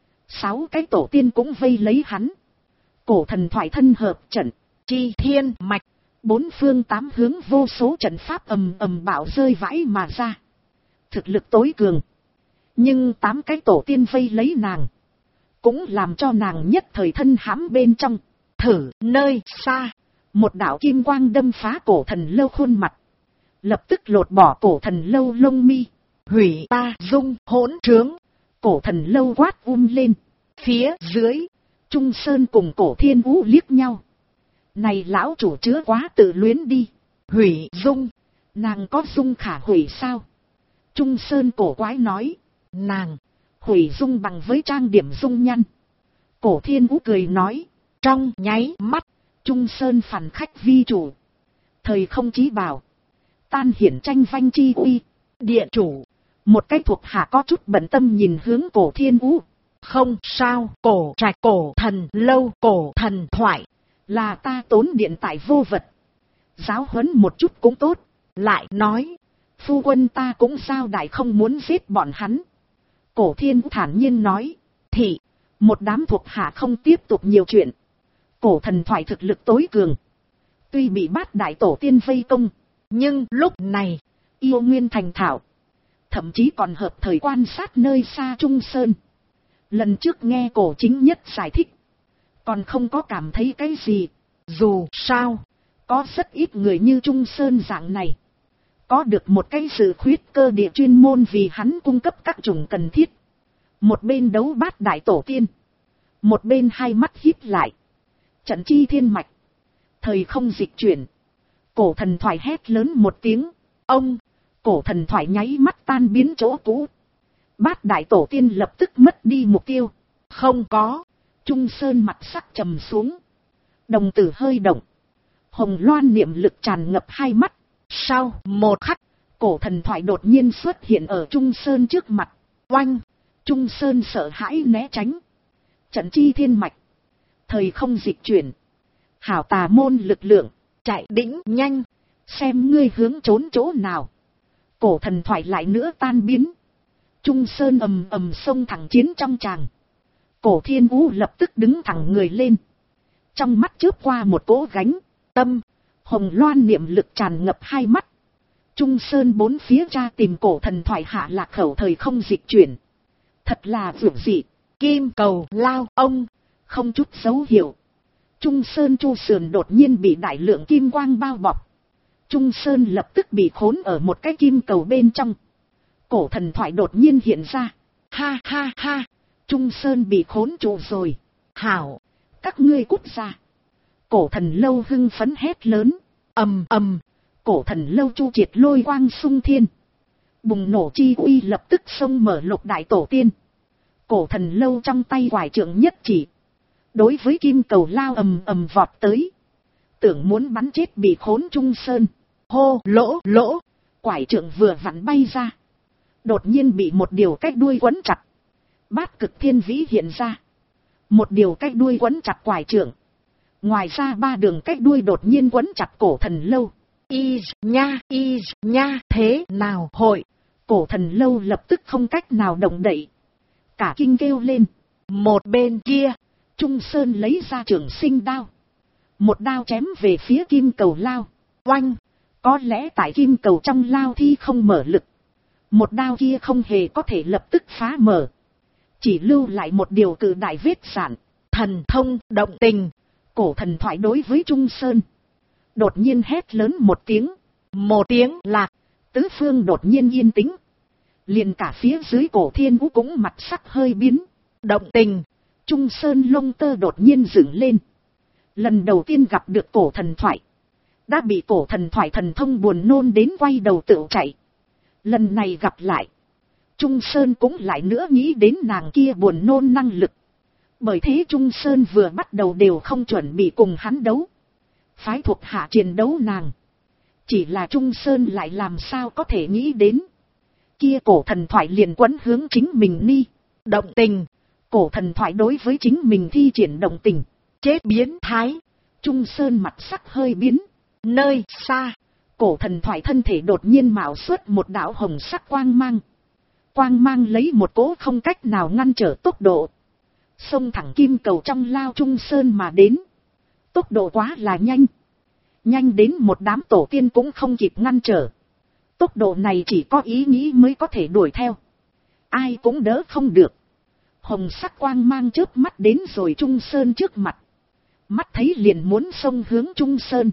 6 cái tổ tiên cũng vây lấy hắn. Cổ thần thoại thân hợp trận, chi thiên mạch. 4 phương 8 hướng vô số trận pháp ầm ầm bạo rơi vãi mà ra. Thực lực tối cường. Nhưng 8 cái tổ tiên vây lấy nàng. Cũng làm cho nàng nhất thời thân hãm bên trong. Thử nơi xa. Một đạo kim quang đâm phá cổ thần lâu khuôn mặt. Lập tức lột bỏ cổ thần lâu lông mi. Hủy ta dung hỗn trướng. Cổ thần lâu quát lên. Phía dưới. Trung Sơn cùng cổ thiên vũ liếc nhau. Này lão chủ chứa quá tự luyến đi. Hủy dung. Nàng có dung khả hủy sao? Trung Sơn cổ quái nói. Nàng. Hủy dung bằng với trang điểm dung nhăn. Cổ thiên vũ cười nói. Trong nháy mắt. Trung Sơn phản khách vi chủ. Thời không chí bảo. Tan hiển tranh vanh chi uy. Địa chủ. Một cái thuộc hạ có chút bận tâm nhìn hướng cổ thiên vũ. Không sao, cổ trạch cổ thần lâu cổ thần thoại. Là ta tốn điện tại vô vật. Giáo huấn một chút cũng tốt. Lại nói. Phu quân ta cũng sao đại không muốn giết bọn hắn. Cổ thiên vũ thản nhiên nói. Thì. Một đám thuộc hạ không tiếp tục nhiều chuyện. Cổ thần thoại thực lực tối cường. Tuy bị bát đại tổ tiên vây công. Nhưng lúc này. Yêu nguyên thành thạo. Thậm chí còn hợp thời quan sát nơi xa Trung Sơn. Lần trước nghe cổ chính nhất giải thích. Còn không có cảm thấy cái gì. Dù sao. Có rất ít người như Trung Sơn dạng này. Có được một cái sự khuyết cơ địa chuyên môn vì hắn cung cấp các chủng cần thiết. Một bên đấu bát đại tổ tiên. Một bên hai mắt híp lại. Trận chi thiên mạch. Thời không dịch chuyển. Cổ thần thoại hét lớn một tiếng. Ông. Cổ thần thoại nháy mắt tan biến chỗ cũ. Bát đại tổ tiên lập tức mất đi mục tiêu. Không có. Trung Sơn mặt sắc trầm xuống. Đồng tử hơi động. Hồng loan niệm lực tràn ngập hai mắt. Sau một khắc. Cổ thần thoại đột nhiên xuất hiện ở Trung Sơn trước mặt. Oanh. Trung Sơn sợ hãi né tránh. Trận chi thiên mạch. Thời không dịch chuyển. Hảo tà môn lực lượng. Chạy đĩnh nhanh. Xem ngươi hướng trốn chỗ nào. Cổ thần thoại lại nữa tan biến. Trung Sơn ầm ầm xông thẳng chiến trong tràng. Cổ thiên vũ lập tức đứng thẳng người lên. Trong mắt chớp qua một cỗ gánh. Tâm. Hồng loan niệm lực tràn ngập hai mắt. Trung Sơn bốn phía ra tìm cổ thần thoại hạ lạc khẩu thời không dịch chuyển. Thật là vượt dị. Kim cầu lao ông. Không chút dấu hiệu. Trung Sơn chu sườn đột nhiên bị đại lượng kim quang bao bọc. Trung Sơn lập tức bị khốn ở một cái kim cầu bên trong. Cổ thần thoại đột nhiên hiện ra. Ha ha ha. Trung Sơn bị khốn trụ rồi. Hảo. Các ngươi cút ra. Cổ thần lâu hưng phấn hét lớn. Ầm ầm. Cổ thần lâu chu triệt lôi quang sung thiên. Bùng nổ chi uy lập tức xông mở lục đại tổ tiên. Cổ thần lâu trong tay quải trượng nhất chỉ. Đối với kim cầu lao ầm ầm vọt tới. Tưởng muốn bắn chết bị khốn Trung Sơn. Hô lỗ lỗ. Quải trượng vừa vặn bay ra. Đột nhiên bị một điều cách đuôi quấn chặt. Bát cực thiên vĩ hiện ra. Một điều cách đuôi quấn chặt quải trượng. Ngoài ra ba đường cách đuôi đột nhiên quấn chặt cổ thần lâu. Y nha thế nào hội. Cổ thần lâu lập tức không cách nào động đậy. Cả kinh kêu lên. Một bên kia. Trung Sơn lấy ra trường sinh đao. Một đao chém về phía kim cầu lao. Oanh. Có lẽ tại kim cầu trong lao thi không mở lực. Một đao kia không hề có thể lập tức phá mở. Chỉ lưu lại một điều cự đại vết sản. Thần thông động tình. Cổ thần thoại đối với Trung Sơn. Đột nhiên hét lớn một tiếng. Một tiếng lạc. Tứ phương đột nhiên yên tĩnh. Liền cả phía dưới cổ thiên vũ cũng mặt sắc hơi biến. Động tình. Trung Sơn lông tơ đột nhiên dựng lên. Lần đầu tiên gặp được cổ thần thoại, đã bị cổ thần thoại thần thông buồn nôn đến quay đầu tựu chạy. Lần này gặp lại, Trung Sơn cũng lại nữa nghĩ đến nàng kia buồn nôn năng lực. Bởi thế Trung Sơn vừa bắt đầu đều không chuẩn bị cùng hắn đấu, phái thuộc hạ chiến đấu nàng. Chỉ là Trung Sơn lại làm sao có thể nghĩ đến, kia cổ thần thoại liền quấn hướng chính mình ni. Động tình, cổ thần thoại đối với chính mình thi triển động tình, chết biến thái. Trung Sơn mặt sắc hơi biến. Nơi xa, cổ thần thoại thân thể đột nhiên mạo xuất một đạo hồng sắc quang mang. Quang mang lấy một cỗ không cách nào ngăn trở tốc độ, xông thẳng kim cầu trong lao Trung Sơn mà đến. Tốc độ quá là nhanh, nhanh đến một đám tổ tiên cũng không kịp ngăn trở. Tốc độ này chỉ có ý nghĩ mới có thể đuổi theo, ai cũng đỡ không được. Hồng sắc quang mang chớp mắt đến rồi Trung Sơn trước mặt, mắt thấy liền muốn xông hướng Trung Sơn.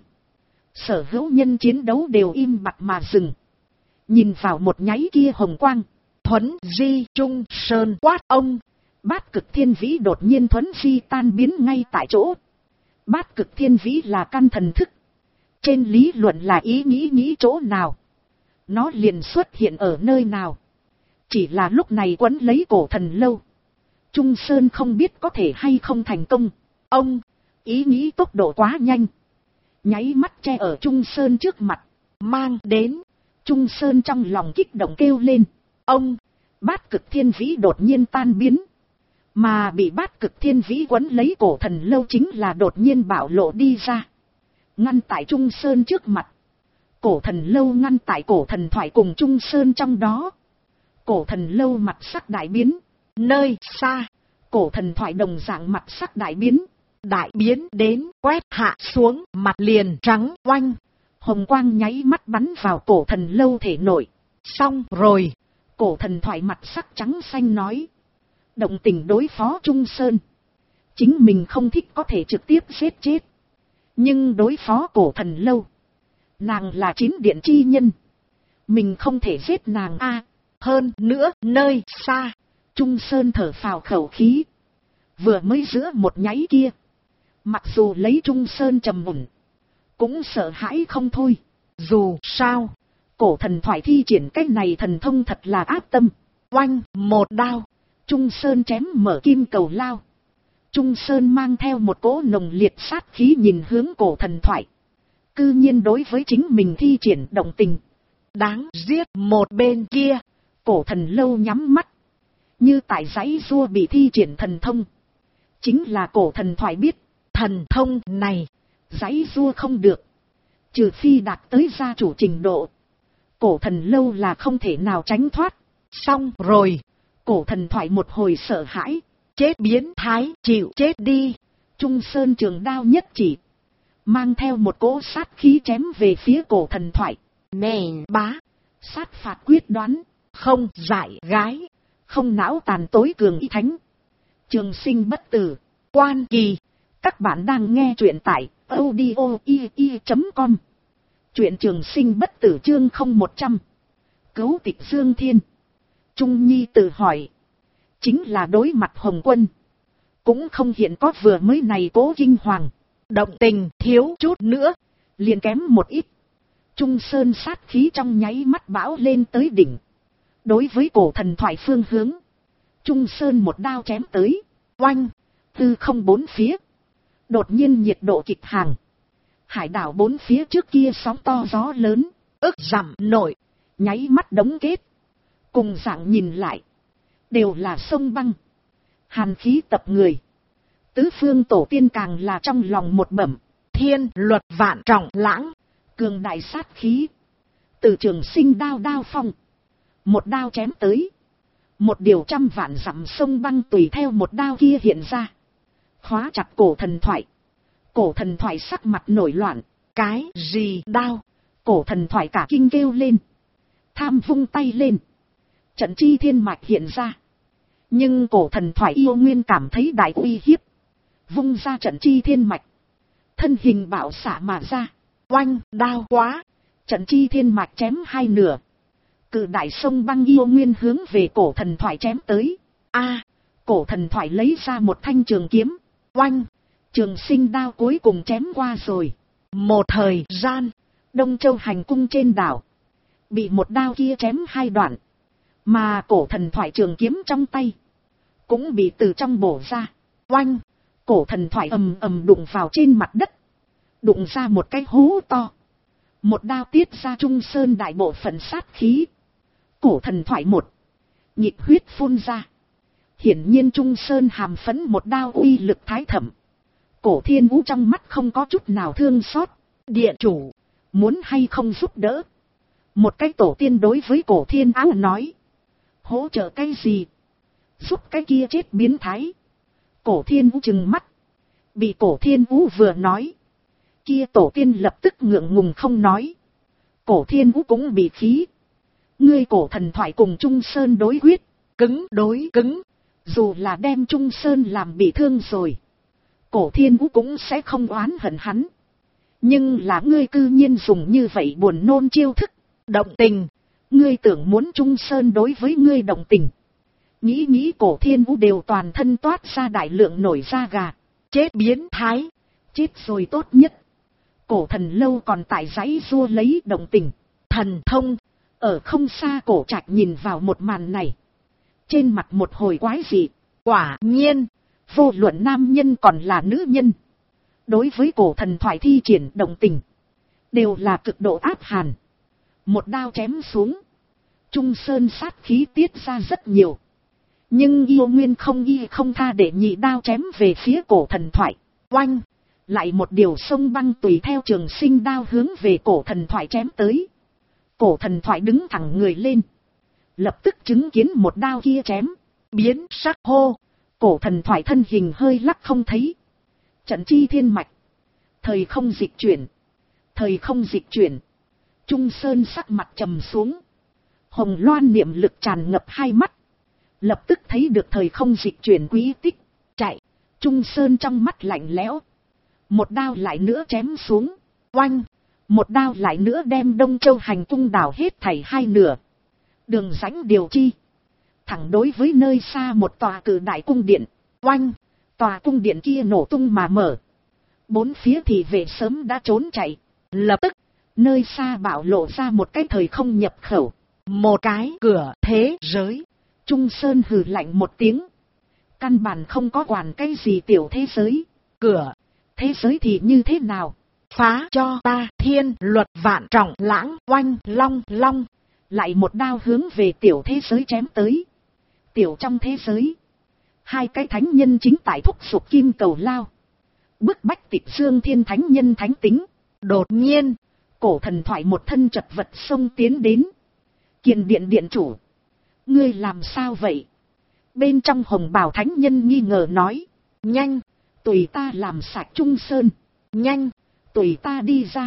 Sở hữu nhân chiến đấu đều im bặt mà dừng, nhìn vào một nháy kia hồng quang. Thuấn di Trung Sơn quát ông. Bát cực thiên vĩ đột nhiên thuấn di tan biến ngay tại chỗ. Bát cực thiên vĩ là căn thần thức, trên lý luận là ý nghĩ chỗ nào, nó liền xuất hiện ở nơi nào. Chỉ là lúc này quấn lấy cổ thần lâu, Trung Sơn không biết có thể hay không thành công. Ông, ý nghĩ tốc độ quá nhanh, nháy mắt che ở Trung Sơn trước mặt, mang đến. Trung Sơn trong lòng kích động kêu lên. Ông, bát cực thiên vĩ đột nhiên tan biến, mà bị bát cực thiên vĩ quấn lấy cổ thần lâu chính là đột nhiên bạo lộ đi ra, ngăn tại Trung Sơn trước mặt. Cổ thần lâu ngăn tại cổ thần thoại cùng Trung Sơn trong đó. Cổ thần lâu mặt sắc đại biến. Nơi xa, cổ thần thoại đồng dạng mặt sắc đại biến. Đại biến đến quét hạ xuống mặt liền trắng oanh. Hồng quang nháy mắt bắn vào cổ thần lâu thể nội. Xong rồi. Cổ thần thoại mặt sắc trắng xanh nói. Động tình đối phó Trung Sơn, chính mình không thích có thể trực tiếp giết chết, nhưng đối phó cổ thần lâu, nàng là chín điện chi nhân, mình không thể giết nàng a. Hơn nữa nơi xa, Trung Sơn thở phào khẩu khí. Vừa mới giữa một nháy kia, mặc dù lấy Trung Sơn trầm ổn, cũng sợ hãi không thôi. Dù sao, cổ thần thoại thi triển cách này thần thông thật là áp tâm. Oanh một đao, Trung Sơn chém mở kim cầu lao. Trung Sơn mang theo một cỗ nồng liệt sát khí nhìn hướng cổ thần thoại. Cư nhiên đối với chính mình thi triển động tình. Đáng giết. Một bên kia, cổ thần lâu nhắm mắt, như tại giấy rua bị thi triển thần thông. Chính là cổ thần thoại biết, thần thông này, giấy rua không được, trừ phi đạt tới gia chủ trình độ. Cổ thần lâu là không thể nào tránh thoát. Xong rồi, cổ thần thoại một hồi sợ hãi. Chết biến thái, chịu chết đi. Trung Sơn trường đao nhất chỉ, mang theo một cỗ sát khí chém về phía cổ thần thoại. Nè bá, sát phạt quyết đoán, không dại gái, không não tàn tối cường y thánh. Trường sinh bất tử, quan kỳ. Các bạn đang nghe truyện tại audio.com. Truyện trường sinh bất tử chương 0100. Cấu tịch Dương Thiên. Trung Nhi tự hỏi, chính là đối mặt Hồng Quân, cũng không hiện có vừa mới này cố kinh hoàng. Động tình thiếu chút nữa, liền kém một ít. Trung Sơn sát khí trong nháy mắt bão lên tới đỉnh. Đối với cổ thần thoại phương hướng, Trung Sơn một đao chém tới. Oanh, tư không bốn phía, đột nhiên nhiệt độ kịch hàng. Hải đảo bốn phía trước kia sóng to gió lớn, ức dặm nổi, nháy mắt đóng kết. Cùng dạng nhìn lại, đều là sông băng, hàn khí tập người. Tứ phương tổ tiên càng là trong lòng một bẩm. Thiên luật vạn trọng lãng, cường đại sát khí. Từ trường sinh đao đao phong, một đao chém tới. Một điều trăm vạn dặm sông băng tùy theo một đao kia hiện ra, khóa chặt cổ thần thoại. Cổ thần thoại sắc mặt nổi loạn. Cái gì đao? Cổ thần thoại cả kinh kêu lên, tham vung tay lên, trận chi thiên mạch hiện ra. Nhưng cổ thần thoại yêu nguyên cảm thấy đại uy hiếp, vung ra trận chi thiên mạch, thân hình bạo xạ mà ra. Oanh, đao quá, trận chi thiên mạch chém hai nửa. Cự đại sông băng yêu nguyên hướng về cổ thần thoại chém tới. A, cổ thần thoại lấy ra một thanh trường kiếm. Oanh, Trường sinh đao cuối cùng chém qua rồi. Một thời gian, Đông Châu hành cung trên đảo bị một đao kia chém hai đoạn, mà cổ thần thoại trường kiếm trong tay cũng bị từ trong bổ ra. Oanh, cổ thần thoại ầm ầm đụng vào trên mặt đất, đụng ra một cái hố to. Một đao tiết ra Trung Sơn đại bộ phận sát khí. Cổ thần thoại một nhịp huyết phun ra. Hiển nhiên Trung Sơn hàm phấn một đao uy lực thái thẩm. Cổ Thiên Vũ trong mắt không có chút nào thương xót. Địa chủ, muốn hay không giúp đỡ? Một cái tổ tiên đối với Cổ Thiên Áo nói. Hỗ trợ cái gì? Giúp cái kia chết biến thái. Cổ Thiên Vũ trừng mắt. Bị Cổ Thiên Vũ vừa nói, kia tổ tiên lập tức ngượng ngùng không nói. Cổ Thiên Vũ cũng bị khí. Ngươi cổ thần thoại cùng Trung Sơn đối quyết, cứng đối cứng. Dù là đem Trung Sơn làm bị thương rồi, Cổ Thiên Vũ cũng sẽ không oán hận hắn. Nhưng là ngươi cư nhiên dùng như vậy buồn nôn chiêu thức. Động tình, ngươi tưởng muốn Trung Sơn đối với ngươi động tình. Nghĩ Cổ Thiên Vũ đều toàn thân toát ra đại lượng nổi da gà. Chết biến thái, chết rồi tốt nhất. Cổ thần lâu còn tại giấy rua lấy động tình. Thần thông, ở không xa Cổ Trạch nhìn vào một màn này, trên mặt một hồi quái dị. Quả nhiên, vô luận nam nhân còn là nữ nhân, đối với cổ thần thoại thi triển động tình, đều là cực độ áp hàn. Một đao chém xuống, Trung Sơn sát khí tiết ra rất nhiều. Nhưng yêu nguyên không tha để nhị đao chém về phía cổ thần thoại. Oanh, lại một điều sông băng tùy theo trường sinh đao hướng về cổ thần thoại chém tới. Cổ thần thoại đứng thẳng người lên, lập tức chứng kiến một đao kia chém, biến sắc hô. Cổ thần thoại thân hình hơi lắc không thấy. Trận chi thiên mạch, thời không dịch chuyển, thời không dịch chuyển. Trung Sơn sắc mặt trầm xuống, hồng loan niệm lực tràn ngập hai mắt, lập tức thấy được thời không dịch chuyển quý tích. Chạy, Trung Sơn trong mắt lạnh lẽo. Một đao lại nữa chém xuống. Oanh, một đao lại nữa đem Đông Châu hành cung đảo hết thảy hai nửa. Đường rãnh điều chi, thẳng đối với nơi xa một tòa cử đại cung điện. Oanh, tòa cung điện kia nổ tung mà mở. Bốn phía thì vệ sớm đã trốn chạy. Lập tức, nơi xa bạo lộ ra một cái thời không nhập khẩu, một cái cửa thế giới. Trung Sơn hừ lạnh một tiếng, căn bản không có quản cái gì tiểu thế giới. Cửa thế giới thì như thế nào? Phá cho ta thiên luật vạn trọng lãng. Oanh, long long, lại một đao hướng về tiểu thế giới chém tới. Tiểu trong thế giới, hai cái thánh nhân chính tại thúc giục kim cầu lao, bức bách Tịch Dương Thiên thánh nhân thánh tính. Đột nhiên, cổ thần thoại một thân chật vật xông tiến đến. Kiền điện điện chủ, ngươi làm sao vậy? Bên trong hồng bào thánh nhân nghi ngờ nói. Nhanh, tùy ta làm sạch Trung Sơn. Nhanh, tùy ta đi ra,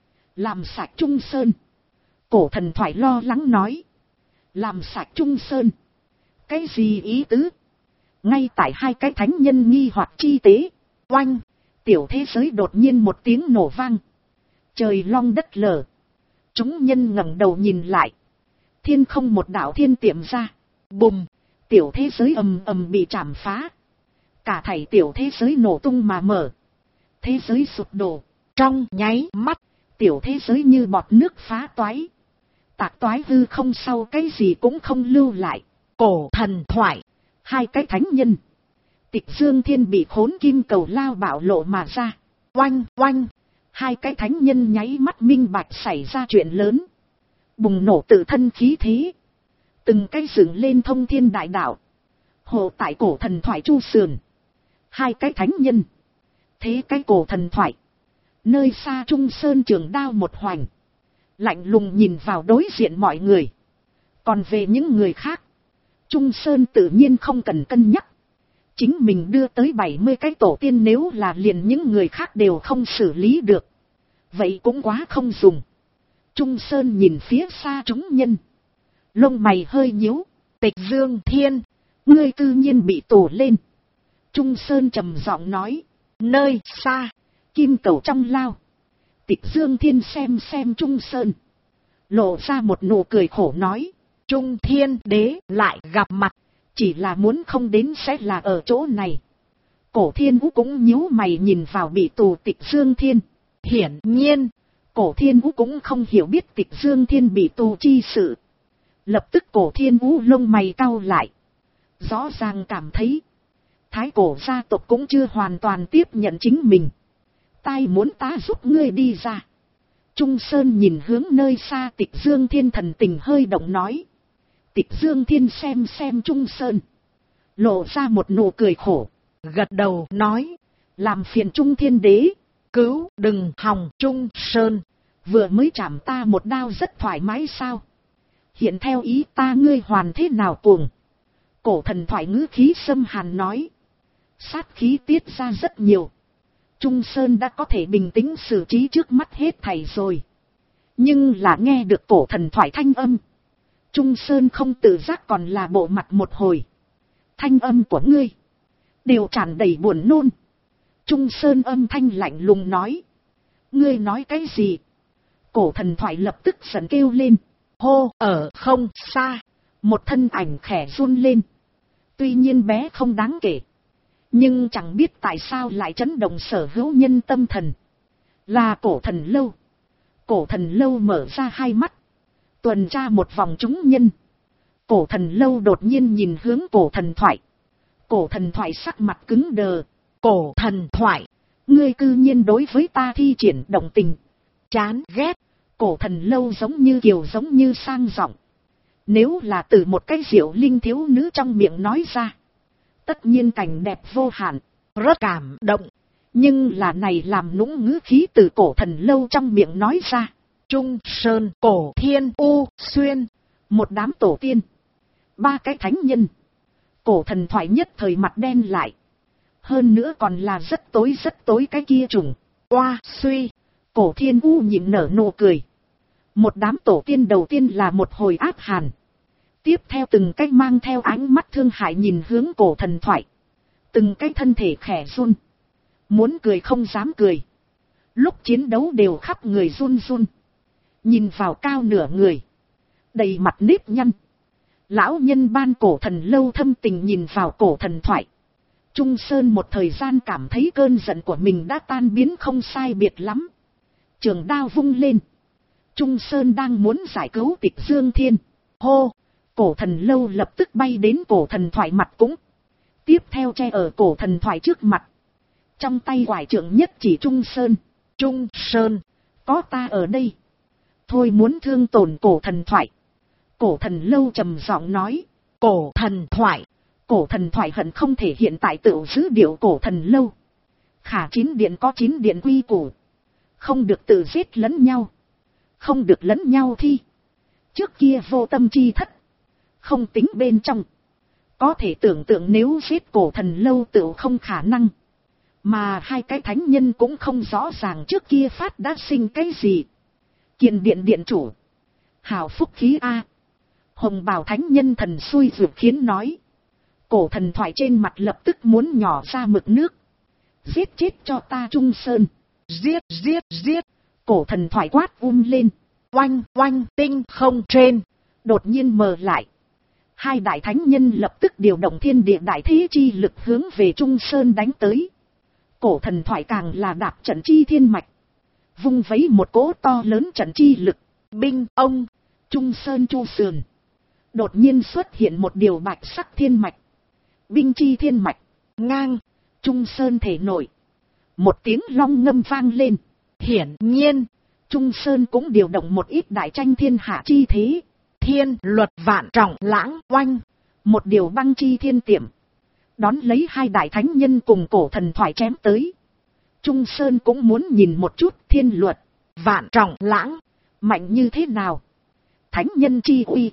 làm sạch Trung Sơn. Cổ thần thoại lo lắng nói. Làm sạch Trung Sơn? Cái gì ý tứ? Ngay tại hai cái thánh nhân nghi hoặc chi tế. Oanh, tiểu thế giới đột nhiên một tiếng nổ vang. Trời long đất lở. Chúng nhân ngẩng đầu nhìn lại. Thiên không một đạo thiên tiệm ra. Bùm, tiểu thế giới ầm ầm bị chảm phá. Cả thảy tiểu thế giới nổ tung mà mở. Thế giới sụp đổ. Trong nháy mắt, tiểu thế giới như bọt nước phá toái. Tạc toái hư không, sau cái gì cũng không lưu lại. Cổ thần thoại, hai cái thánh nhân, Tịch Dương Thiên bị khốn kim cầu lao bạo lộ mà ra. Oanh oanh, hai cái thánh nhân nháy mắt minh bạch xảy ra chuyện lớn. Bùng nổ tự thân khí thế, từng cái dựng lên thông thiên đại đạo. Hộ tại cổ thần thoại chu sườn. Hai cái thánh nhân, thế cái cổ thần thoại. Nơi xa Trung Sơn trường đao một hoành, lạnh lùng nhìn vào đối diện mọi người. Còn về những người khác, Trung Sơn tự nhiên không cần cân nhắc. Chính mình đưa tới 70 cái tổ tiên, nếu là liền những người khác đều không xử lý được, vậy cũng quá không dùng. Trung Sơn nhìn phía xa chúng nhân, lông mày hơi nhíu. Tịch Dương Thiên, ngươi tự nhiên bị tù lên. Trung Sơn trầm giọng nói. Nơi xa, kim cầu trong lao. Tịch Dương Thiên xem Trung Sơn, lộ ra một nụ cười khổ nói. Trung Thiên đế lại gặp mặt, chỉ là muốn không đến sẽ là ở chỗ này. Cổ Thiên Vũ cũng nhíu mày nhìn vào bị tù Tịch Dương Thiên. Hiển nhiên, Cổ Thiên Vũ cũng không hiểu biết Tịch Dương Thiên bị tù chi sự. Lập tức Cổ Thiên Vũ lông mày cau lại. Rõ ràng cảm thấy, Thái cổ gia tộc cũng chưa hoàn toàn tiếp nhận chính mình. Tai muốn ta giúp ngươi đi ra. Trung Sơn nhìn hướng nơi xa Tịch Dương Thiên, thần tình hơi động nói. Tịch Dương Thiên xem Trung Sơn, lộ ra một nụ cười khổ, gật đầu nói, làm phiền Trung Thiên Đế, cứu đừng hòng. Trung Sơn, vừa mới chạm ta một đao rất thoải mái sao? Hiện theo ý ta ngươi hoàn thế nào cuồng? Cổ Thần Thoại ngữ khí xâm hàn nói. Sát khí tiết ra rất nhiều. Trung Sơn đã có thể bình tĩnh xử trí trước mắt hết thảy rồi. Nhưng là nghe được Cổ Thần Thoại thanh âm, Trung Sơn không tự giác còn là bộ mặt một hồi. Thanh âm của ngươi đều tràn đầy buồn nôn. Trung Sơn âm thanh lạnh lùng nói. Ngươi nói cái gì? Cổ Thần Thoại lập tức giận kêu lên. Hô, ở không xa, một thân ảnh khẽ run lên. Tuy nhiên bé không đáng kể, nhưng chẳng biết tại sao lại chấn động sở hữu nhân tâm thần. Là Cổ Thần Lâu. Cổ Thần Lâu mở ra hai mắt, tuần tra một vòng chúng nhân. Cổ Thần Lâu đột nhiên nhìn hướng Cổ Thần Thoại. Cổ Thần Thoại sắc mặt cứng đờ. Cổ Thần Thoại, ngươi cư nhiên đối với ta thi triển động tình. Chán ghét. Cổ Thần Lâu giống như kiều giống như sang giọng. Nếu là từ một cái diệu linh thiếu nữ trong miệng nói ra, tất nhiên cảnh đẹp vô hạn, rất cảm động. Nhưng là này làm nũng ngữ khí từ Cổ Thần Lâu trong miệng nói ra. Trung Sơn, Cổ Thiên U Xuyên, một đám tổ tiên, ba cái thánh nhân. Cổ Thần Thoại nhất thời mặt đen lại. Hơn nữa còn là rất tối cái kia trùng. Oa suy. Cổ Thiên U nhịn nở nụ cười. Một đám tổ tiên đầu tiên là một hồi áp hàn. Tiếp theo từng cái mang theo ánh mắt thương hại nhìn hướng Cổ Thần Thoại. Từng cái thân thể khẽ run. Muốn cười không dám cười. Lúc chiến đấu đều khắp người run run. Nhìn vào cao nửa người, đầy mặt nếp nhăn. Lão nhân ban Cổ Thần Lâu thâm tình nhìn vào Cổ Thần Thoại. Trung Sơn một thời gian cảm thấy cơn giận của mình đã tan biến không sai biệt lắm. Trường đao vung lên. Trung Sơn đang muốn giải cứu Tịch Dương Thiên. Hô! Cổ Thần Lâu lập tức bay đến Cổ Thần Thoại mặt cũng. Tiếp theo che ở Cổ Thần Thoại trước mặt. Trong tay quải trượng nhất chỉ Trung Sơn. Trung Sơn, có ta ở đây. Thôi muốn thương tổn Cổ Thần Thoại. Cổ Thần Lâu trầm giọng nói. Cổ Thần Thoại. Cổ Thần Thoại hận không thể hiện tại tự giữ điệu Cổ Thần Lâu. Khả 9 điện có 9 điện quy củ. Không được tự giết lẫn nhau. Không được lẫn nhau thi. Trước kia vô tâm chi thất. Không tính bên trong. Có thể tưởng tượng nếu giết Cổ Thần Lâu tự không khả năng. Mà hai cái thánh nhân cũng không rõ ràng trước kia phát đã sinh cái gì. Kiền điện điện chủ. Hào phúc khí A. Hồng bào thánh nhân thần xui vượt khiến nói. Cổ Thần Thoại trên mặt lập tức muốn nhỏ ra mực nước. Giết chết cho ta Trung Sơn. Giết giết giết. Cổ Thần Thoại quát lên. Oanh oanh tinh không trên. Đột nhiên mờ lại. Hai đại thánh nhân lập tức điều động thiên địa đại thế chi lực hướng về Trung Sơn đánh tới. Cổ Thần Thoại càng là đạp trận chi thiên mạch. Vung vấy một cỗ to lớn trận chi lực. Binh ông. Trung Sơn chu sườn. Đột nhiên xuất hiện một điều bạch sắc thiên mạch. Binh chi thiên mạch. Ngang. Trung Sơn thể nổi. Một tiếng long ngâm vang lên. Hiển nhiên, Trung Sơn cũng điều động một ít đại tranh thiên hạ chi thế. Thiên luật vạn trọng lãng oanh. Một điều băng chi thiên tiệm. Đón lấy hai đại thánh nhân cùng Cổ Thần Thoại chém tới. Trung Sơn cũng muốn nhìn một chút thiên luật, vạn trọng lãng. Mạnh như thế nào? Thánh nhân chi uy.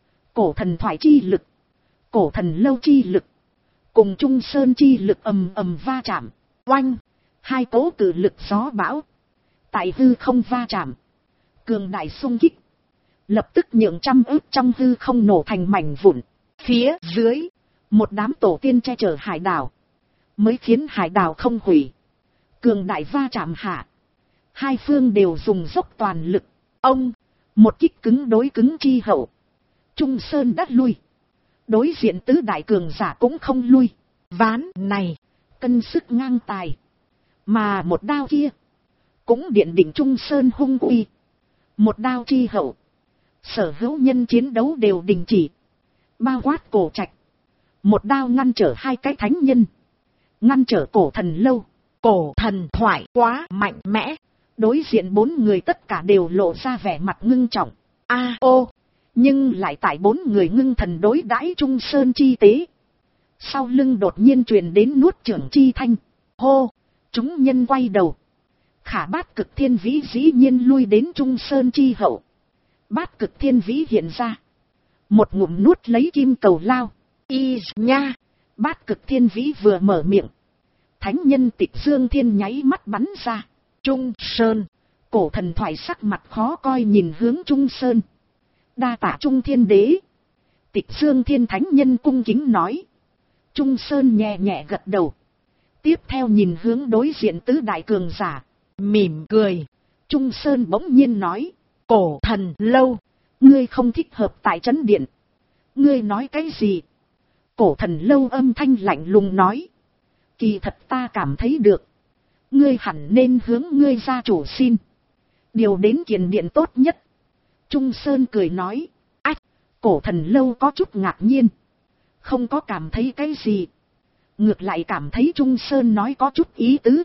Cổ Thần Thoại chi lực. Cổ Thần Lâu chi lực. Cùng Trung Sơn chi lực ầm ầm va chạm. Oanh. Hai cỗ cử lực gió bão. Tại hư không va chạm. Cường đại xung kích. Lập tức nhượng trăm ức trong hư không nổ thành mảnh vụn. Phía dưới. Một đám tổ tiên che chở hải đảo. Mới khiến hải đảo không hủy. Cường đại va chạm hạ. Hai phương đều dùng dốc toàn lực. Ông. Một kích cứng đối cứng chi hậu. Trung Sơn đắt lui. Đối diện tứ đại cường giả cũng không lui. Ván này. cân sức ngang tài. Mà một đao kia, cũng điện định Trung Sơn hung uy. Một đao chi hậu, sở hữu nhân chiến đấu đều đình chỉ. Bao quát Cổ Trạch. Một đao ngăn trở hai cái thánh nhân. Ngăn trở Cổ Thần Lâu. Cổ Thần Thoại quá mạnh mẽ. Đối diện bốn người tất cả đều lộ ra vẻ mặt ngưng trọng. Nhưng lại tại bốn người ngưng thần đối đãi Trung Sơn chi tế. Sau lưng đột nhiên truyền đến nuốt trưởng chi thanh. Hô! Chúng nhân quay đầu. Khả Bát Cực Thiên Vĩ dĩ nhiên lui đến Trung Sơn chi hậu. Bát Cực Thiên Vĩ hiện ra. Một ngụm nuốt lấy kim cầu lao. Nha! Bát Cực Thiên Vĩ vừa mở miệng. Thánh nhân Tịch Dương Thiên nháy mắt bắn ra. Trung Sơn. Cổ Thần Thoại sắc mặt khó coi nhìn hướng Trung Sơn. Đa tạ Trung Thiên Đế. Tịch Dương Thiên thánh nhân cung kính nói. Trung Sơn nhẹ nhẹ gật đầu. Tiếp theo nhìn hướng đối diện tứ đại cường giả. Mỉm cười. Trung Sơn bỗng nhiên nói. Cổ Thần Lâu. Ngươi không thích hợp tại trấn điện. Ngươi nói cái gì? Cổ Thần Lâu âm thanh lạnh lùng nói. Kỳ thật ta cảm thấy được. Ngươi hẳn nên hướng ngươi gia chủ xin. Điều đến Kiền Điện tốt nhất. Trung Sơn cười nói. Ách! Cổ Thần Lâu có chút ngạc nhiên. Không có cảm thấy cái gì. Ngược lại cảm thấy Trung Sơn nói có chút ý tứ.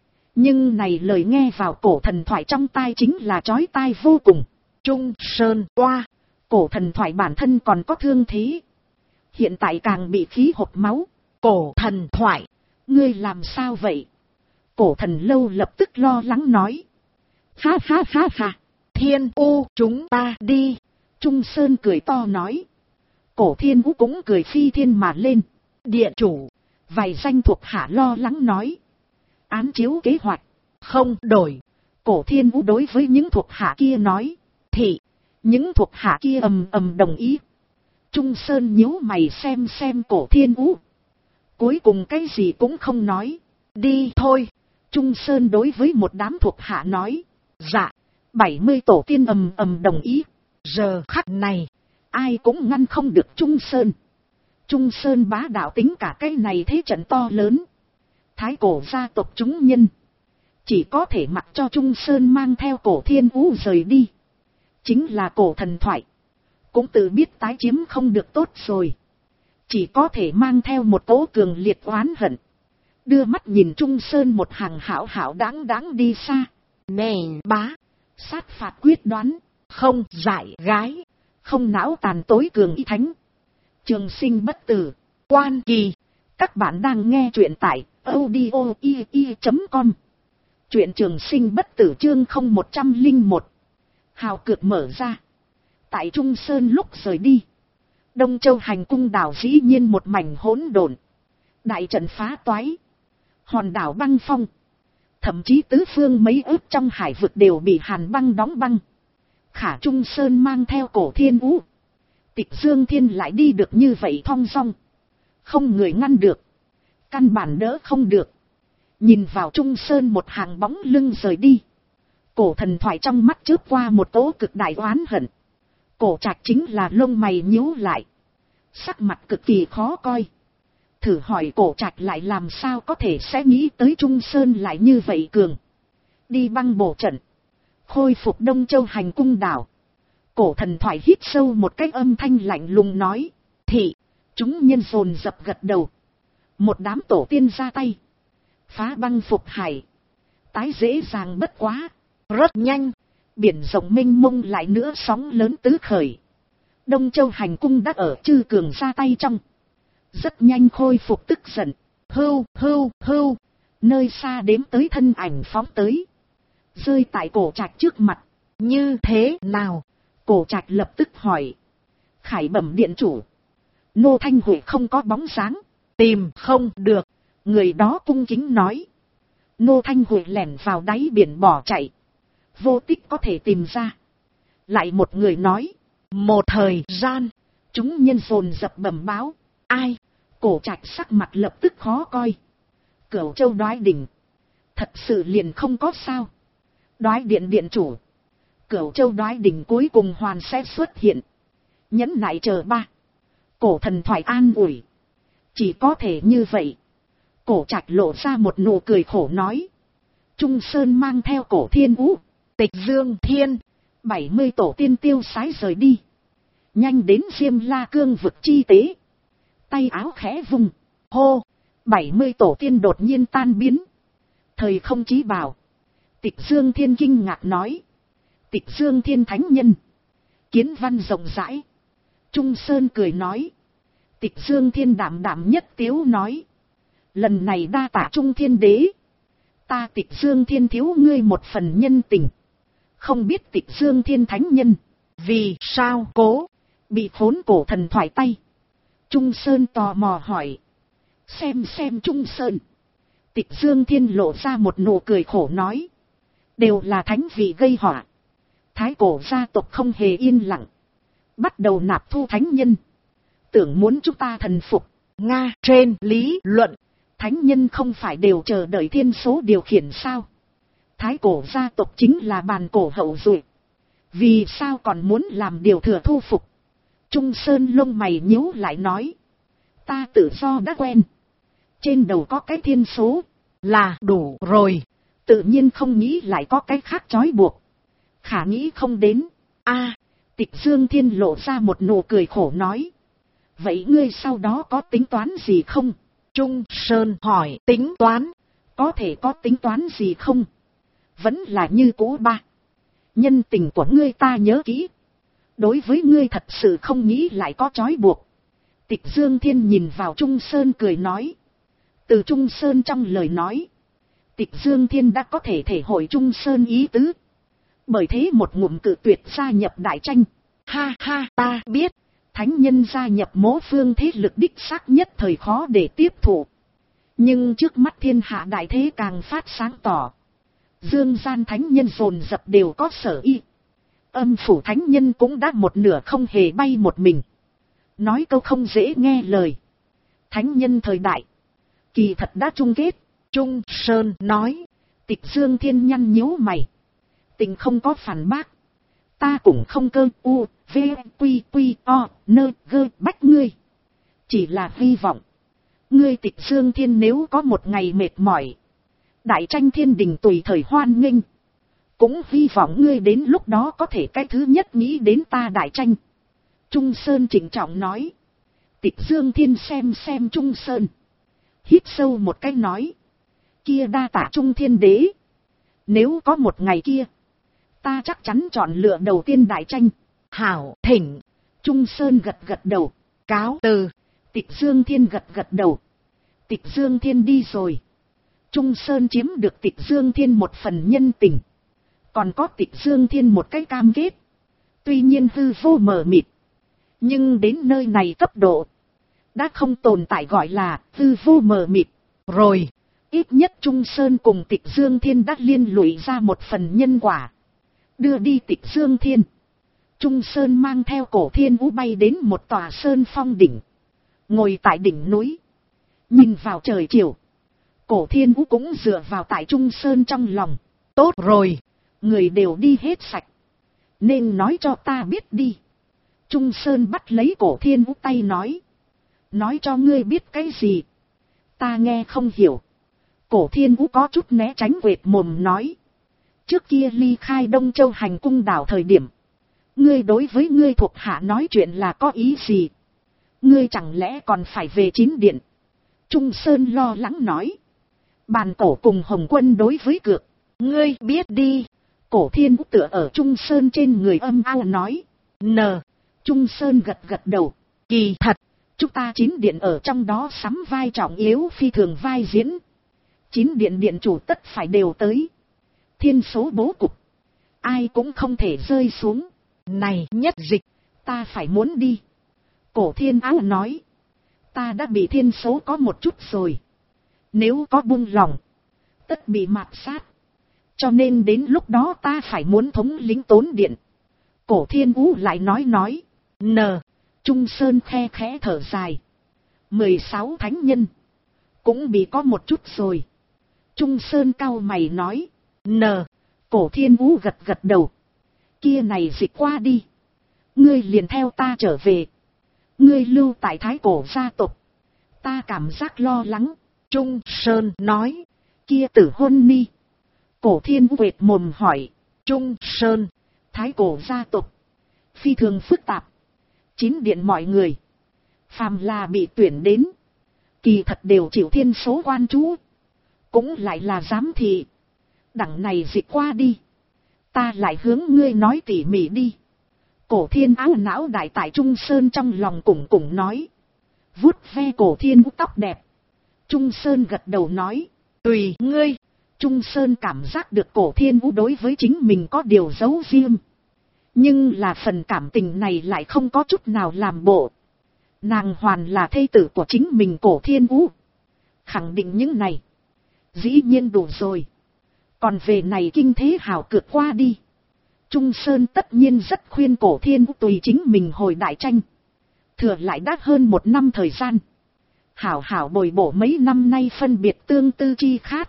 Nhưng này lời nghe vào Cổ Thần Thoại trong tai chính là chói tai vô cùng. Trung Sơn oa! Cổ Thần Thoại bản thân còn có thương thế. Hiện tại càng bị khí hộc máu. Cổ Thần Thoại! Ngươi làm sao vậy? Cổ Thần Lâu lập tức lo lắng nói. Ha ha ha ha! Thiên U chúng ta đi! Trung Sơn cười to nói. Cổ Thiên U cũng cười phi thiên mà lên. Địa chủ! Vài danh thuộc hạ lo lắng nói. Án chiếu kế hoạch. Không đổi. Cổ Thiên U đối với những thuộc hạ kia nói. Thì. Những thuộc hạ kia ầm ầm đồng ý. Trung Sơn nhíu mày xem Cổ Thiên U. Cuối cùng cái gì cũng không nói. Đi thôi. Trung Sơn đối với một đám thuộc hạ nói. Dạ. 70 tổ tiên ầm ầm đồng ý. Giờ khắc này. Ai cũng ngăn không được Trung Sơn. Trung Sơn bá đạo tính cả cái này thế trận to lớn. Thái cổ gia tộc chúng nhân. Chỉ có thể mặc cho Trung Sơn mang theo Cổ Thiên U rời đi. Chính là Cổ Thần Thoại. Cũng tự biết tái chiếm không được tốt rồi. Chỉ có thể mang theo một cỗ cường liệt oán hận. Đưa mắt nhìn Trung Sơn một hàng hảo hảo đáng đi xa. Nè bá. Sát phạt quyết đoán. Không dại gái. Không não tàn tối cường y thánh. Trường sinh bất tử. Quan kỳ. Các bạn đang nghe truyện tại audio.com. Truyện Trường Sinh bất tử chương 0101. Hào cược mở ra. Tại Trung Sơn lúc rời đi. Đông Châu hành cung đảo dĩ nhiên một mảnh hỗn độn. Đại trận phá toái. Hòn đảo băng phong. Thậm chí tứ phương mấy ức trong hải vực đều bị hàn băng đóng băng. Khả Trung Sơn mang theo Cổ Thiên U. Tịch Dương Thiên lại đi được như vậy thong dong. Không người ngăn được. Căn bản đỡ không được. Nhìn vào Trung Sơn một hàng bóng lưng rời đi. Cổ Thần Thoại trong mắt chớp qua một tố cực đại oán hận. Cổ Trạch chính là lông mày nhíu lại. Sắc mặt cực kỳ khó coi. Thử hỏi Cổ Trạch lại làm sao có thể sẽ nghĩ tới Trung Sơn lại như vậy cường. Đi băng bổ trận. Khôi phục Đông Châu hành cung đảo. Cổ Thần Thoại hít sâu một cái âm thanh lạnh lùng nói. Thị. Chúng nhân dồn dập gật đầu. Một đám tổ tiên ra tay. Phá băng phục hải. Tái dễ dàng bất quá. Rất nhanh. Biển rộng mênh mông lại nữa sóng lớn tứ khởi. Đông Châu hành cung đã ở chư cường ra tay trong. Rất nhanh khôi phục tức giận. Hưu. Nơi xa đếm tới thân ảnh phóng tới. Rơi tại Cổ Trạch trước mặt. Như thế nào? Cổ Trạch lập tức hỏi. Khải bẩm điện chủ. Nô Thanh Huệ không có bóng dáng. Tìm không được. Người đó cung kính nói. Nô Thanh Huệ lẻn vào đáy biển bỏ chạy. Vô tích có thể tìm ra. Lại một người nói. Một thời gian. Chúng nhân dồn dập bẩm báo. Ai? Cổ Trạch sắc mặt lập tức khó coi. Cửu Châu Đoái Đỉnh. Thật sự liền không có sao. Đoái điện điện chủ. Cửu Châu Đoái Đỉnh cuối cùng hoàn sẽ xuất hiện. Nhẫn nại chờ ba. Cổ Thần Thoại an ủi. Chỉ có thể như vậy. Cổ Trạch lộ ra một nụ cười khổ nói. Trung Sơn mang theo Cổ Thiên Vũ, Tịch Dương Thiên, 70 tổ tiên tiêu sái rời đi. Nhanh đến Diêm La Cương vực chi tế. Tay áo khẽ vung, hô, 70 tổ tiên đột nhiên tan biến. Thời không chí bảo. Tịch Dương Thiên kinh ngạc nói. Tịch Dương Thiên thánh nhân. Kiến văn rộng rãi. Trung Sơn cười nói. Tịch Dương Thiên đảm đảm nhất tiếu nói. Lần này đa tạ Trung Thiên Đế. Ta Tịch Dương Thiên thiếu ngươi một phần nhân tình. Không biết Tịch Dương Thiên thánh nhân. Vì sao cố bị khốn cổ thần thoại tay. Trung Sơn tò mò hỏi. Xem Trung Sơn. Tịch Dương Thiên lộ ra một nụ cười khổ nói. Đều là thánh vị gây họa. Thái cổ gia tộc không hề yên lặng. Bắt đầu nạp thu thánh nhân. Tưởng muốn chúng ta thần phục. Nga trên lý luận. Thánh nhân không phải đều chờ đợi thiên số điều khiển sao. Thái cổ gia tộc chính là bàn cổ hậu duệ. Vì sao còn muốn làm điều thừa thu phục. Trung Sơn lông mày nhíu lại nói. Ta tự do đã quen. Trên đầu có cái thiên số. Là đủ rồi. Tự nhiên không nghĩ lại có cái khác trói buộc. Khả nghĩ không đến. Tịch Dương Thiên lộ ra một nụ cười khổ nói. Vậy ngươi sau đó có tính toán gì không? Trung Sơn hỏi. Tính toán? Có thể có tính toán gì không? Vẫn là như cũ ba. Nhân tình của ngươi ta nhớ kỹ. Đối với ngươi thật sự không nghĩ lại có trói buộc. Tịch Dương Thiên nhìn vào Trung Sơn cười nói. Từ Trung Sơn trong lời nói. Tịch Dương Thiên đã có thể thể hội Trung Sơn ý tứ. Bởi thế một ngụm cự tuyệt gia nhập đại tranh. Ha ha, ta biết. Thánh nhân gia nhập mỗ phương thế lực đích xác nhất thời khó để tiếp thụ. Nhưng trước mắt thiên hạ đại thế càng phát sáng tỏ. Dương gian thánh nhân dồn dập đều có sở y. Âm phủ thánh nhân cũng đã một nửa không hề bay một mình. Nói câu không dễ nghe lời. Thánh nhân thời đại. Kỳ thật đã chung kết. Trung Sơn nói. Tịch Dương Thiên nhăn nhíu mày. Tình không có phản bác. Ta cũng không cơ u, v, quy, o, nơ, gơ, bách ngươi. Chỉ là hy vọng. Ngươi Tịch Dương Thiên nếu có một ngày mệt mỏi. Đại tranh thiên đình tùy thời hoan nghênh. Cũng hy vọng ngươi đến lúc đó có thể cái thứ nhất nghĩ đến ta đại tranh. Trung Sơn trịnh trọng nói. Tịch Dương Thiên xem Trung Sơn. Hít sâu một cái nói. Kia đa tạ Trung Thiên Đế. Nếu có một ngày kia. Ta chắc chắn chọn lựa đầu tiên đại tranh. Hảo thỉnh. Trung Sơn gật đầu. Cáo từ. Tịch Dương Thiên gật đầu. Tịch Dương Thiên đi rồi. Trung Sơn chiếm được Tịch Dương Thiên một phần nhân tình. Còn có Tịch Dương Thiên một cái cam kết. Tuy nhiên hư vô mờ mịt. Nhưng đến nơi này cấp độ. Đã không tồn tại gọi là hư vô mờ mịt. Rồi. Ít nhất Trung Sơn cùng Tịch Dương Thiên đã liên lụy ra một phần nhân quả. Đưa đi Tịch Dương Thiên. Trung Sơn mang theo Cổ Thiên Vũ bay đến một tòa sơn phong đỉnh. Ngồi tại đỉnh núi. Nhìn vào trời chiều. Cổ Thiên Vũ cũng dựa vào tại Trung Sơn trong lòng. Tốt rồi. Người đều đi hết sạch. Nên nói cho ta biết đi. Trung Sơn bắt lấy Cổ Thiên Vũ tay nói. Nói cho ngươi biết cái gì. Ta nghe không hiểu. Cổ Thiên Vũ có chút né tránh quệt mồm nói. Trước kia ly khai Đông Châu hành cung đảo thời điểm. Ngươi đối với ngươi thuộc hạ nói chuyện là có ý gì? Ngươi chẳng lẽ còn phải về Chín Điện? Trung Sơn lo lắng nói. Bàn cổ cùng Hồng Quân đối với cược. Ngươi biết đi. Cổ Thiên Vũ tựa ở Trung Sơn trên người âm ao nói. Trung Sơn gật đầu. Kỳ thật. Chúng ta Chín Điện ở trong đó sắm vai trọng yếu phi thường vai diễn. Chín Điện điện chủ tất phải đều tới. Thiên số bố cục. Ai cũng không thể rơi xuống. Này Nhất Dịch. Ta phải muốn đi. Cổ Thiên Áo nói. Ta đã bị thiên số có một chút rồi. Nếu có buông lỏng. Tất bị mạt sát. Cho nên đến lúc đó ta phải muốn thống lĩnh Tốn Điện. Cổ Thiên Ú lại nói. Trung Sơn khe khẽ thở dài. 16 thánh nhân. Cũng bị có một chút rồi. Trung Sơn cau mày nói. Cổ Thiên Ú gật đầu. Kia này dịch qua đi. Ngươi liền theo ta trở về. Ngươi lưu tại Thái cổ gia tộc. Ta cảm giác lo lắng. Trung Sơn nói. Kia tử hôn ni. Cổ Thiên Vũ quệt mồm hỏi. Trung Sơn. Thái cổ gia tộc. Phi thường phức tạp. 9 điện mọi người. Phàm là bị tuyển đến. Kỳ thật đều chịu thiên số quan chú. Cũng lại là giám thị. Đằng này dịch qua đi. Ta lại hướng ngươi nói tỉ mỉ đi. Cổ Thiên áo não đại tại Trung Sơn trong lòng cùng cùng nói. Vuốt ve Cổ Thiên Vũ tóc đẹp. Trung Sơn gật đầu nói. Tùy ngươi. Trung Sơn cảm giác được Cổ Thiên Vũ đối với chính mình có điều giấu riêng. Nhưng là phần cảm tình này lại không có chút nào làm bộ. Nàng hoàn là thê tử của chính mình Cổ Thiên Vũ. Khẳng định những này. Dĩ nhiên đủ rồi. Còn về này kinh thế hào cược qua đi. Trung Sơn tất nhiên rất khuyên Cổ Thiên Vũ tùy chính mình hồi đại tranh. Thừa lại đã hơn 1 năm thời gian. Hảo hảo bồi bổ mấy năm nay phân biệt tương tư chi khát.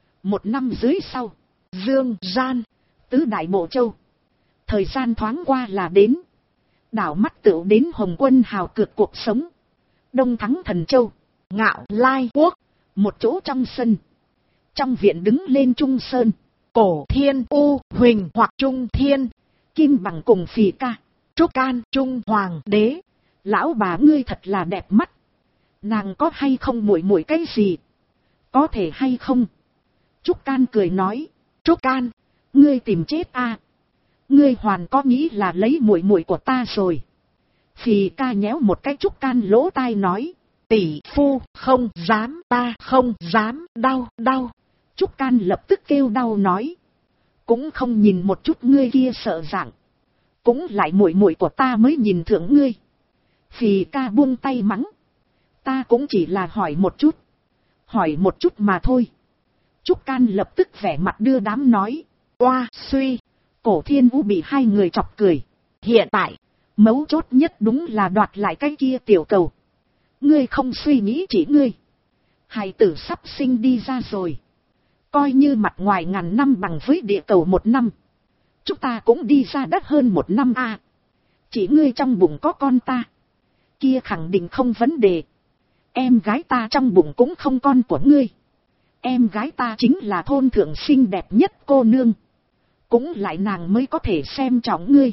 1 năm dưới sau. Dương gian. Tứ đại bộ châu. Thời gian thoáng qua là đến. Đảo mắt tựu đến Hồng Quân hào cược cuộc sống. Đông thắng Thần Châu. Ngạo Lai Quốc. Một chỗ trong sân. Trong viện đứng lên Trung Sơn. Cổ Thiên U Huỳnh hoặc Trung Thiên. Kim Bằng cùng Phì Ca. Trúc Can Trung Hoàng đế. Lão bà ngươi thật là đẹp mắt. Nàng có hay không muội muội cái gì? Có thể hay không? Trúc Can cười nói. Trúc Can. Ngươi tìm chết à? Ngươi hoàn có nghĩ là lấy muội muội của ta rồi. Phì Ca nhéo một cái Trúc Can lỗ tai nói. Tỷ phu không dám, ta không dám, đau đau. Trúc Can lập tức kêu đau nói. Cũng không nhìn một chút ngươi kia sợ dạng. Cũng lại muội muội của ta mới nhìn thượng ngươi. Phì Ca buông tay mắng. Ta cũng chỉ là hỏi một chút. Hỏi một chút mà thôi. Trúc Can lập tức vẻ mặt đưa đám nói. Oa suy. Cổ Thiên Vũ bị 2 người chọc cười. Hiện tại, mấu chốt nhất đúng là đoạt lại cái kia tiểu cầu. Ngươi không suy nghĩ chỉ ngươi. Hài tử sắp sinh đi ra rồi. Coi như mặt ngoài ngàn năm bằng với địa cầu 1 năm. Chúng ta cũng đi ra đất hơn 1 năm à. Chỉ ngươi trong bụng có con ta. Kia khẳng định không vấn đề. Em gái ta trong bụng cũng không con của ngươi. Em gái ta chính là thôn thượng xinh đẹp nhất cô nương. Cũng lại nàng mới có thể xem trọng ngươi.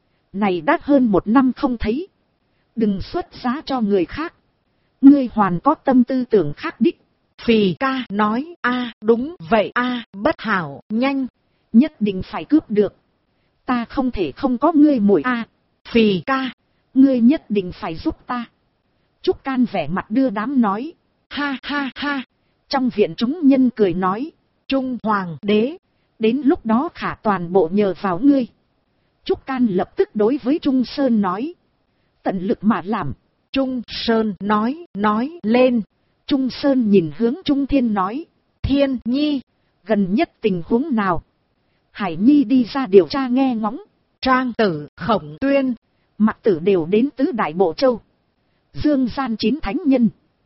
Này đã hơn 1 năm không thấy. Đừng xuất giá cho người khác. Ngươi hoàn có tâm tư tưởng khác đích. Phì Ca nói. A đúng vậy a bất hảo, nhanh. Nhất định phải cướp được. Ta không thể không có ngươi muội a. Phì Ca. Ngươi nhất định phải giúp ta. Trúc Can vẻ mặt đưa đám nói. Ha ha ha. Trong viện chúng nhân cười nói. Trung Hoàng đế. Đến lúc đó khả toàn bộ nhờ vào ngươi. Trúc Can lập tức đối với Trung Sơn nói. Tận lực mà làm. Trung Sơn nói lên. Trung Sơn nhìn hướng Trung Thiên nói. Thiên Nhi. Gần nhất tình huống nào? Hải Nhi đi ra điều tra nghe ngóng. Trang Tử, Khổng Tuyên. Mặc Tử đều đến tứ đại bộ châu. Dương gian 9 thánh nhân.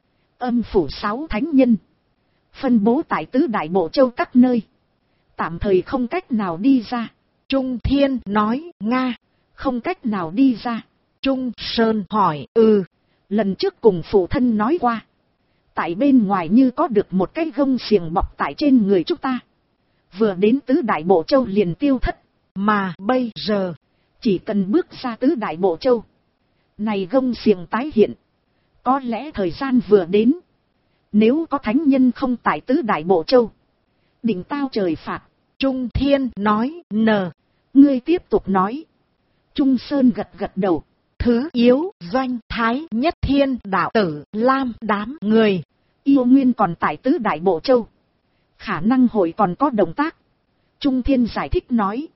Âm phủ 6 thánh nhân. Phân bố tại tứ đại bộ châu các nơi. Tạm thời không cách nào đi ra. Trung Thiên nói. Nga. Không cách nào đi ra. Trung Sơn hỏi. Lần trước cùng phụ thân nói qua. Tại bên ngoài như có được một cái gông xiềng bọc tại trên người chúng ta. Vừa đến tứ đại bộ châu liền tiêu thất. Mà bây giờ. Chỉ cần bước ra tứ đại bộ châu. Này gông xiềng tái hiện. Có lẽ thời gian vừa đến. Nếu có thánh nhân không tại tứ đại bộ châu. Định tao trời phạt. Trung Thiên nói. Ngươi tiếp tục nói. Trung Sơn gật gật đầu. Thứ yếu doanh thái nhất thiên đạo tử lam đám người. Yêu nguyên còn tại tứ đại bộ châu. Khả năng hội còn có động tác. Trung Thiên giải thích nói.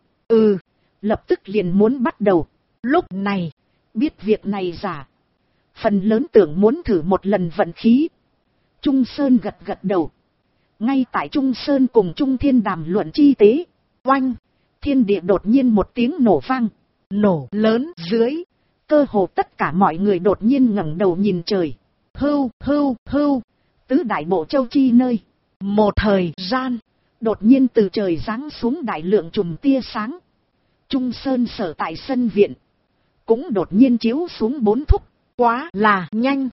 Lập tức liền muốn bắt đầu. Lúc này. Biết việc này giả. Phần lớn tưởng muốn thử một lần vận khí. Trung Sơn gật gật đầu. Ngay tại Trung Sơn cùng Trung Thiên đàm luận chi tế. Oanh. Thiên địa đột nhiên một tiếng nổ vang. Nổ lớn dưới. Cơ hồ tất cả mọi người đột nhiên ngẩng đầu nhìn trời. Hưu. Tứ đại bộ châu chi nơi. Một thời gian. Đột nhiên từ trời giáng xuống đại lượng chùm tia sáng. Trung Sơn sở tại sân viện. Cũng đột nhiên chiếu xuống 4 thúc. Quá là nhanh.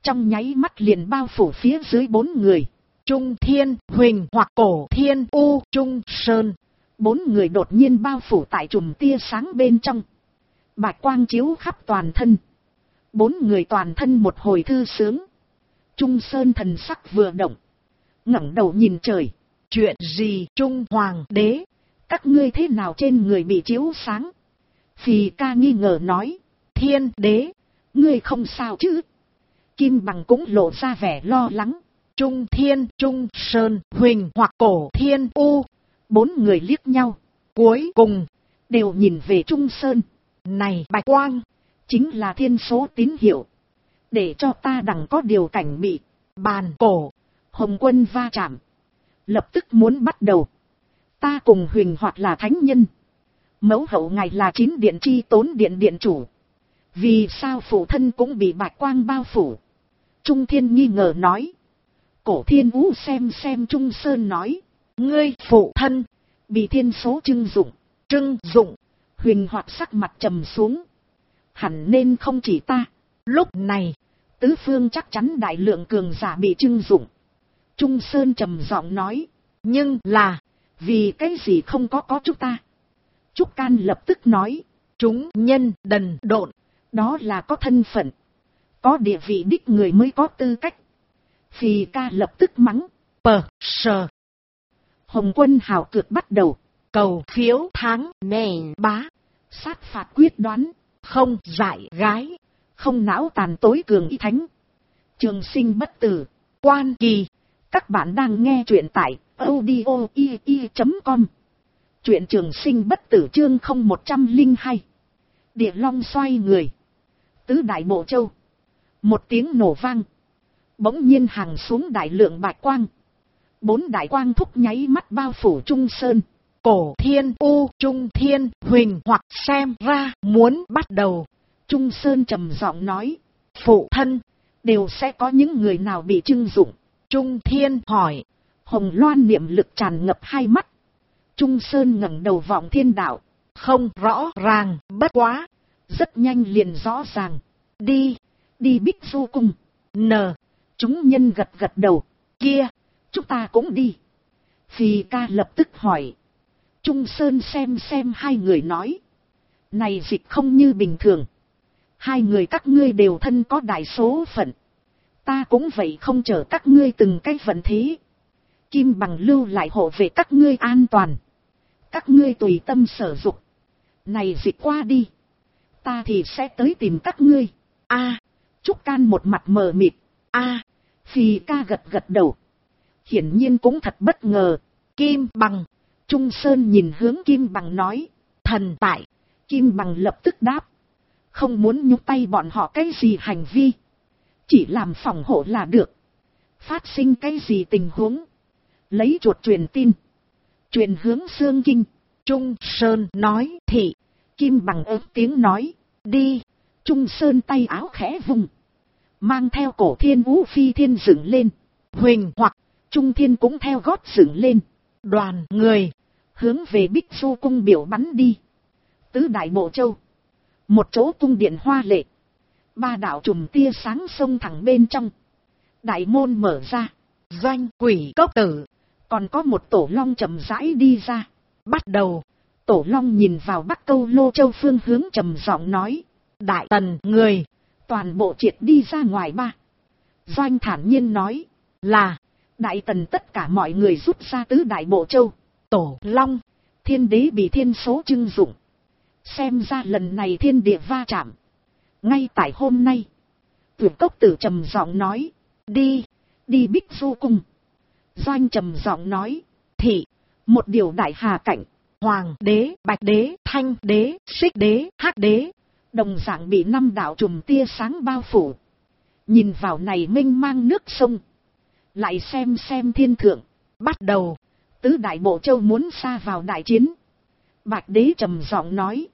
trong nháy mắt liền bao phủ phía dưới 4 người. Trung Thiên, Huỳnh hoặc Cổ Thiên U, Trung Sơn. 4 người đột nhiên bao phủ tại chùm tia sáng bên trong. Bạch quang chiếu khắp toàn thân. 4 người toàn thân một hồi thư sướng. Trung Sơn thần sắc vừa động, ngẩng đầu nhìn trời. Chuyện gì Trung Hoàng đế? Các ngươi thế nào trên người bị chiếu sáng? Phì Ca nghi ngờ nói. Thiên đế, ngươi không sao chứ? Kim Bằng cũng lộ ra vẻ lo lắng. Trung Thiên, Trung Sơn, Huỳnh hoặc Cổ Thiên U. 4 người liếc nhau. Cuối cùng, đều nhìn về Trung Sơn. Này bạch quang, chính là thiên số tín hiệu. Để cho ta đằng có điều cảnh bị. Bàn cổ, Hồng Quân va chạm. Lập tức muốn bắt đầu. Ta cùng Huỳnh hoặc là thánh nhân. Mẫu hậu ngài là 9 điện chi tốn điện điện chủ. Vì sao phụ thân cũng bị bạch quang bao phủ? Trung Thiên nghi ngờ nói. Cổ Thiên Vũ xem Trung Sơn nói. Ngươi phụ thân, bị thiên số trưng dụng. Trưng dụng. Huỳnh hoặc sắc mặt trầm xuống. Hẳn nên không chỉ ta. Lúc này, tứ phương chắc chắn đại lượng cường giả bị trưng dụng. Trung Sơn trầm giọng nói. Nhưng là, vì cái gì không có chúng ta? Trúc Can lập tức nói. Chúng nhân đần độn. Đó là có thân phận. Có địa vị đích người mới có tư cách. Phì Ca lập tức mắng. Sờ. Hồng Quân hào cược bắt đầu. Cầu phiếu tháng nền bá. Sát phạt quyết đoán. Không dại gái. Không não tàn tối cường y thánh. Trường sinh bất tử. Quan kỳ. Các bạn đang nghe truyện tại audio.com. Truyện trường sinh bất tử chương 0102. Địa long xoay người. Tứ đại bộ châu. Một tiếng nổ vang. Bỗng nhiên hàng xuống đại lượng bạch quang. 4 đại quang thúc nháy mắt bao phủ Trung Sơn. Cổ Thiên U, Trung Thiên, Huỳnh hoặc xem ra muốn bắt đầu. Trung Sơn trầm giọng nói. Phụ thân, đều sẽ có những người nào bị trưng dụng. Trung Thiên hỏi. Hồng Loan niệm lực tràn ngập hai mắt. Trung Sơn ngẩng đầu vọng thiên đạo. Không rõ ràng, bất quá. Rất nhanh liền rõ ràng. Đi Bích Du Cung. Chúng nhân gật đầu. Kia, chúng ta cũng đi. Phì Ca lập tức hỏi. Trung Sơn xem hai người nói. Này dịch không như bình thường. Hai người các ngươi đều thân có đại số phận. Ta cũng vậy không chở các ngươi từng cái vận thế. Kim Bằng lưu lại hộ về các ngươi an toàn. Các ngươi tùy tâm sở dục. Này dịch qua đi. Ta thì sẽ tới tìm các ngươi. Trúc Can một mặt mờ mịt. Phì Ca gật đầu. Hiển nhiên cũng thật bất ngờ. Kim Bằng. Trung Sơn nhìn hướng Kim Bằng nói. Thần tại. Kim Bằng lập tức đáp. Không muốn nhúc tay bọn họ cái gì hành vi. Chỉ làm phòng hộ là được. Phát sinh cái gì tình huống. Lấy chuột truyền tin. Truyền hướng Xương Kinh. Trung Sơn nói thị. Kim Bằng ớt tiếng nói. Đi. Trung Sơn tay áo khẽ vùng. Mang theo Cổ Thiên Vũ phi thiên dựng lên. Huỳnh hoặc Trung Thiên cũng theo gót dựng lên. Đoàn người hướng về Bích Du Cung biểu bắn đi. Tứ đại bộ châu. Một chỗ cung điện hoa lệ. 3 đạo chùm tia sáng xông thẳng bên trong. Đại môn mở ra. Doanh quỷ cốc tử. Còn có một tổ long chậm rãi đi ra. Bắt đầu. Tổ long nhìn vào Bắc Câu Lô Châu phương hướng trầm giọng nói. Đại tần người. Toàn bộ triệt đi ra ngoài ba. Doanh thản nhiên nói. Là. Đại tần tất cả mọi người rút ra tứ đại bộ châu. Tổ long. Thiên đế bị thiên số trưng dụng. Xem ra lần này thiên địa va chạm. Ngay tại hôm nay. Tuyệt cốc tử trầm giọng nói. Đi Bích Du Cung. Doanh trầm giọng nói. Thị. Một điều đại hà cảnh. Hoàng đế, bạch đế, thanh đế, xích đế, hắc đế. Đồng dạng bị 5 đạo chùm tia sáng bao phủ. Nhìn vào này mênh mang nước sông. Lại xem thiên thượng. Bắt đầu. Tứ đại bộ châu muốn xa vào đại chiến. Bạch đế trầm giọng nói.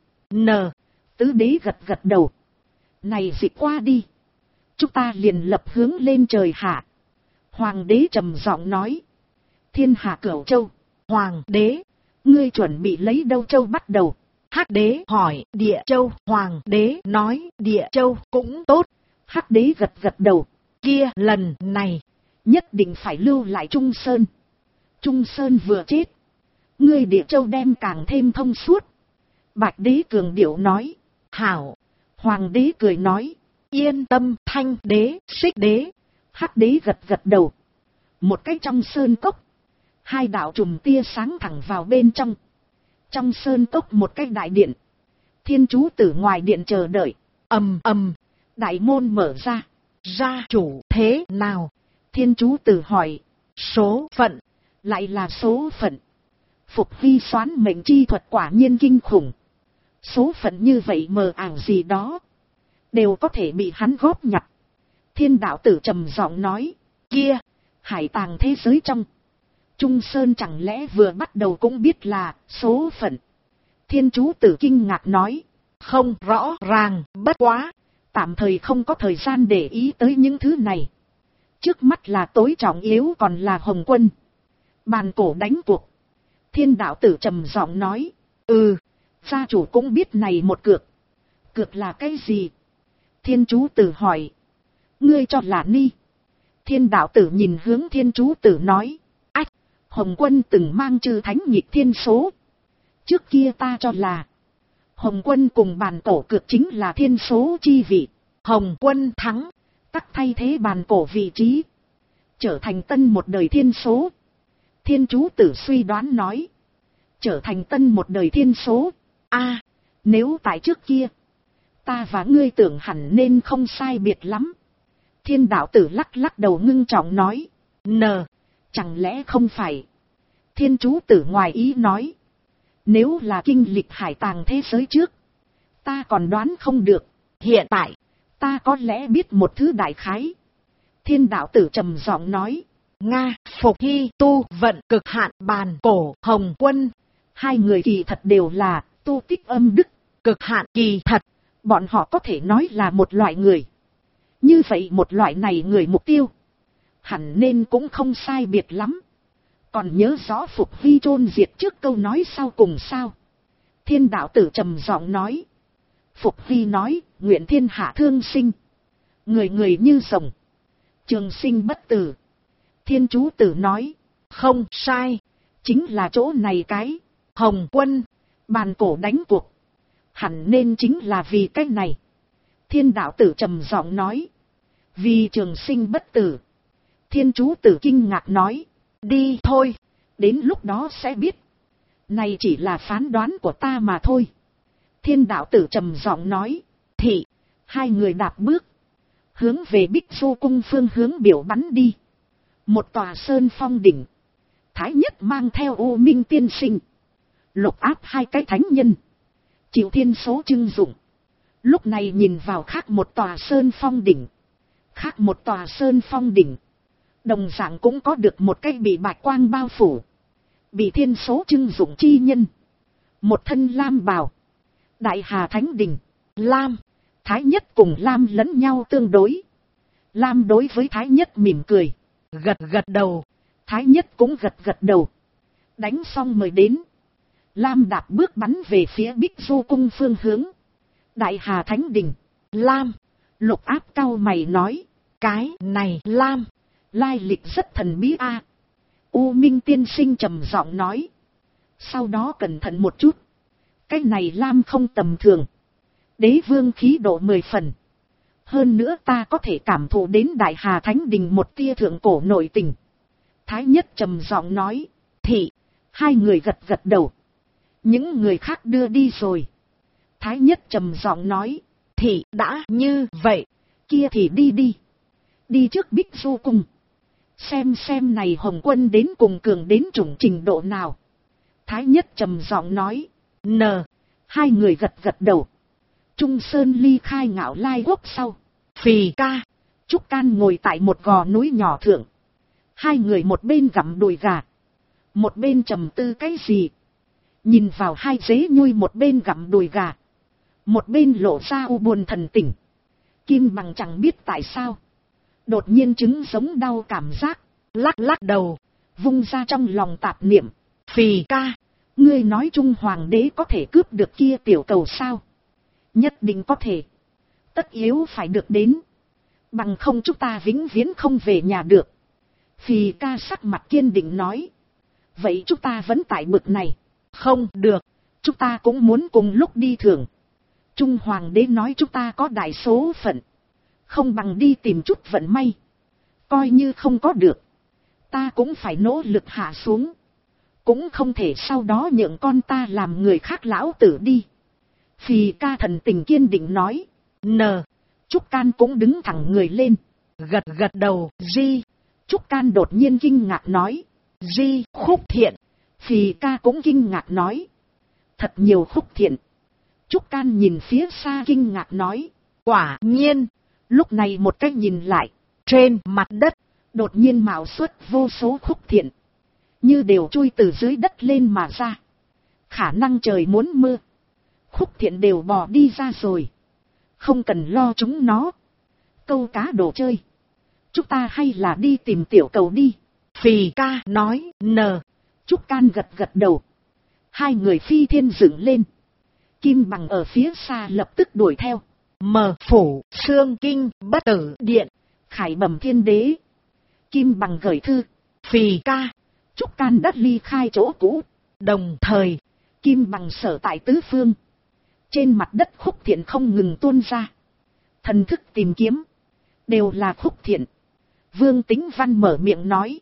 Tứ đế gật đầu. Này dịch qua đi. Chúng ta liền lập hướng lên trời hạ. Hoàng đế trầm giọng nói. Thiên hạ Cửu Châu. Hoàng đế. Ngươi chuẩn bị lấy đâu châu bắt đầu? Hắc đế hỏi Địa Châu. Hoàng đế nói Địa Châu cũng tốt. Hắc đế gật đầu. kia lần này, nhất định phải lưu lại Trung Sơn. Trung Sơn vừa chết, ngươi Địa Châu đem càng thêm thông suốt. Bạch đế cường điệu nói. hảo. Hoàng đế cười nói. Yên tâm. Thanh đế, Xích đế. Hắc đế gật gật đầu. Một cái trong sơn cốc, hai đạo chùm tia sáng thẳng vào bên trong. Trong sơn cốc một cái đại điện. Thiên Chú Tử ngoài điện chờ đợi. Ầm ầm, đại môn mở ra. Gia chủ thế nào? Thiên Chú Tử hỏi. Số phận. Lại là số phận. Phục Hy xoán mệnh chi thuật quả nhiên kinh khủng. Số phận như vậy mờ ảo gì đó, đều có thể bị hắn góp nhặt. Thiên Đạo Tử trầm giọng nói. Kia, hải tàng thế giới trong, Trung Sơn chẳng lẽ vừa bắt đầu cũng biết là số phận? Thiên Chú Tử kinh ngạc nói. Không rõ ràng, bất quá, tạm thời không có thời gian để ý tới những thứ này. Trước mắt là tối trọng yếu còn là Hồng Quân. Bàn cổ đánh cuộc. Thiên Đạo Tử trầm giọng nói. Gia chủ cũng biết này một cược. Cược là cái gì? Thiên Chú Tử hỏi. Ngươi cho là ni. Thiên Đạo Tử nhìn hướng Thiên Chú Tử nói. Ách, Hồng Quân từng mang chư thánh nhịp thiên số. Trước kia ta cho là Hồng Quân cùng bàn cổ cược chính là thiên số chi vị. Hồng Quân thắng, tắc thay thế bàn cổ vị trí, trở thành tân một đời thiên số. Thiên Chú Tử suy đoán nói. Trở thành tân một đời thiên số. Nếu tại trước kia, ta và ngươi tưởng hẳn nên không sai biệt lắm. Thiên Đạo Tử lắc lắc đầu ngưng trọng nói. Chẳng lẽ không phải? Thiên Chú Tử ngoài ý nói. Nếu là kinh lịch hải tàng thế giới trước, ta còn đoán không được. Hiện tại, ta có lẽ biết một thứ đại khái. Thiên Đạo Tử trầm giọng nói. Nga, Phục Hy tu vận cực hạn bàn cổ Hồng Quân. Hai người kỳ thật đều là tu tích âm đức. Cực hạn kỳ thật, bọn họ có thể nói là một loại người. Như vậy một loại này người mục tiêu, hẳn nên cũng không sai biệt lắm. Còn nhớ rõ Phục Hy chôn diệt trước câu nói sau cùng sao? Thiên Đạo Tử trầm giọng nói. Phục Hy nói, nguyện thiên hạ thương sinh, người người như rồng, trường sinh bất tử. Thiên Chú Tử nói. Không sai, chính là chỗ này cái. Hồng Quân, bàn cổ đánh cuộc, hẳn nên chính là vì cái này. Thiên Đạo Tử trầm giọng nói. Vì trường sinh bất tử. Thiên Chú Tử kinh ngạc nói. Đi thôi, đến lúc đó sẽ biết. Này chỉ là phán đoán của ta mà thôi. Thiên Đạo Tử trầm giọng nói. Thị, hai người đạp bước, hướng về Bích Du Cung phương hướng biểu bắn đi. Một tòa sơn phong đỉnh, Thái Nhất mang theo U Minh tiên sinh, Lục Áp hai cái thánh nhân, chịu thiên số trưng dụng. Lúc này nhìn vào khác một tòa sơn phong đỉnh. Khác một tòa sơn phong đỉnh, đồng dạng cũng có được một cái bị bạch quang bao phủ, bị thiên số trưng dụng chi nhân. Một thân lam bào, Đại Hà Thánh Đình. Lam, Thái Nhất cùng Lam lẫn nhau tương đối. Lam đối với Thái Nhất mỉm cười, gật gật đầu. Thái Nhất cũng gật gật đầu. Đánh xong mời đến. Lam đạp bước bắn về phía Bích Du Cung phương hướng, Đại Hà Thánh Đình. Lam, Lục Áp cau mày nói. Cái này Lam, lai lịch rất thần bí a. U Minh tiên sinh trầm giọng nói. Sau đó cẩn thận một chút. Cái này Lam không tầm thường. Đế vương khí độ 10 phần. Hơn nữa ta có thể cảm thụ đến Đại Hà Thánh Đình một tia thượng cổ nội tình. Thái Nhất trầm giọng nói. Thị, hai người gật gật đầu. Những người khác đưa đi rồi. Thái Nhất trầm giọng nói. Thị đã như vậy, kia thì đi đi. Đi trước Bích Du Cung, xem này Hồng Quân đến cùng cường đến chủng trình độ nào. Thái Nhất trầm giọng nói. Hai người gật gật đầu. Trung Sơn ly khai Ngạo Lai Quốc sau, Phì Ca, Trúc Can ngồi tại một gò núi nhỏ thượng. Hai người một bên gặm đùi gà, một bên trầm tư cái gì. Nhìn vào hai dế nhui một bên gặm đùi gà, một bên lộ ra u buồn thần tình. Kim Bằng chẳng biết tại sao, đột nhiên chứng giống đau cảm giác, lắc lắc đầu, vung ra trong lòng tạp niệm. Phì Ca, ngươi nói Trung Hoàng đế có thể cướp được kia tiểu cầu sao? Nhất định có thể. Tất yếu phải được đến. Bằng không chúng ta vĩnh viễn không về nhà được. Phì ca sắc mặt kiên định nói. Vậy chúng ta vẫn tại bực này. Không được, Chúng ta cũng muốn cùng lúc đi thưởng. Trung Hoàng đế nói chúng ta có đại số phận. Không bằng đi tìm chút vận may. Coi như không có được. Ta cũng phải nỗ lực hạ xuống. Cũng không thể sau đó nhượng con ta làm người khác lão tử đi. Phì ca thần tình kiên định nói. Trúc Can cũng đứng thẳng người lên. Gật gật đầu. Di. Trúc Can đột nhiên kinh ngạc nói. Di Khúc Thiện. Phì ca cũng kinh ngạc nói. Thật nhiều Khúc Thiện. Trúc Can nhìn phía xa kinh ngạc nói. Quả nhiên. Lúc này một cách nhìn lại. Trên mặt đất. Đột nhiên mạo xuất vô số Khúc Thiện. Như đều chui từ dưới đất lên mà ra. Khả năng trời muốn mưa. Khúc Thiện đều bò đi ra rồi. Không cần lo chúng nó. Câu cá đồ chơi. Chúng ta hay là đi tìm tiểu cầu đi. Phì ca nói. Trúc Can gật gật đầu. Hai người phi thiên dựng lên. Kim Bằng ở phía xa lập tức đuổi theo. Mở phủ xương kinh bất tử điện. Khải bẩm thiên đế. Kim Bằng gửi thư. Phì ca. Trúc Can đã ly khai chỗ cũ. Đồng thời. Kim Bằng sở tại tứ phương. Trên mặt đất Khúc Thiện không ngừng tuôn ra. Thần thức tìm kiếm. Đều là Khúc Thiện. Vương Tính Văn mở miệng nói.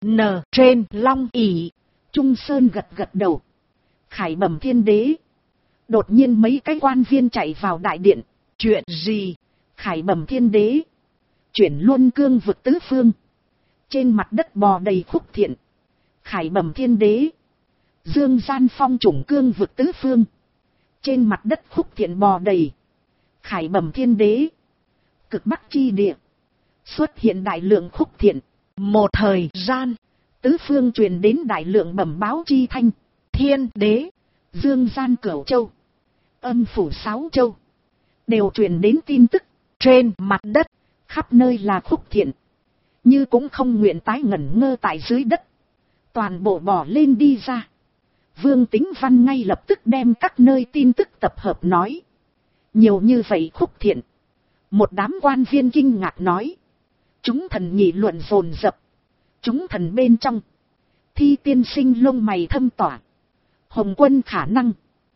Trên long ỷ. Trung Sơn gật gật đầu. Khải bẩm thiên đế. Đột nhiên mấy cái quan viên chạy vào đại điện. Chuyện gì? Khải bẩm thiên đế. Chuyển Luân Cương vực tứ phương. Trên mặt đất bò đầy Khúc Thiện. Khải bẩm thiên đế. Dương Gian Phong chủng cương vực tứ phương. Trên mặt đất Khúc Thiện bò đầy. Khải bẩm thiên đế. Cực Bắc chi địa. Xuất hiện đại lượng Khúc Thiện. Một thời gian. Tứ phương truyền đến đại lượng bẩm báo chi thanh. Thiên đế. Dương Gian Cửu Châu. Âm phủ 6 châu. Đều truyền đến tin tức. Trên mặt đất. Khắp nơi là Khúc Thiện. Như cũng không nguyện tái ngẩn ngơ tại dưới đất. Toàn bộ bỏ lên đi ra. Vương Tính Văn ngay lập tức đem các nơi tin tức tập hợp nói. Nhiều như vậy Khúc Thiện. Một đám quan viên kinh ngạc nói. Chúng thần nghị luận dồn dập. Chúng thần bên trong. Thi Tiên Sinh lông mày thâm tỏa. Hồng Quân khả năng.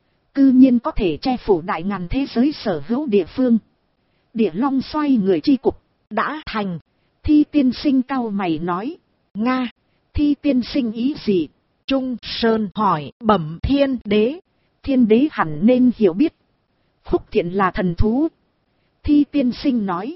Cư nhiên có thể che phủ đại ngàn thế giới sở hữu địa phương. Địa Long xoay người chi cục. Đã thành. Thi Tiên Sinh cau mày nói. Nga. Thi Tiên Sinh ý gì? Trung Sơn hỏi. Bẩm thiên đế. Thiên đế hẳn nên hiểu biết. Khúc Thiện là thần thú. Thi Tiên Sinh nói.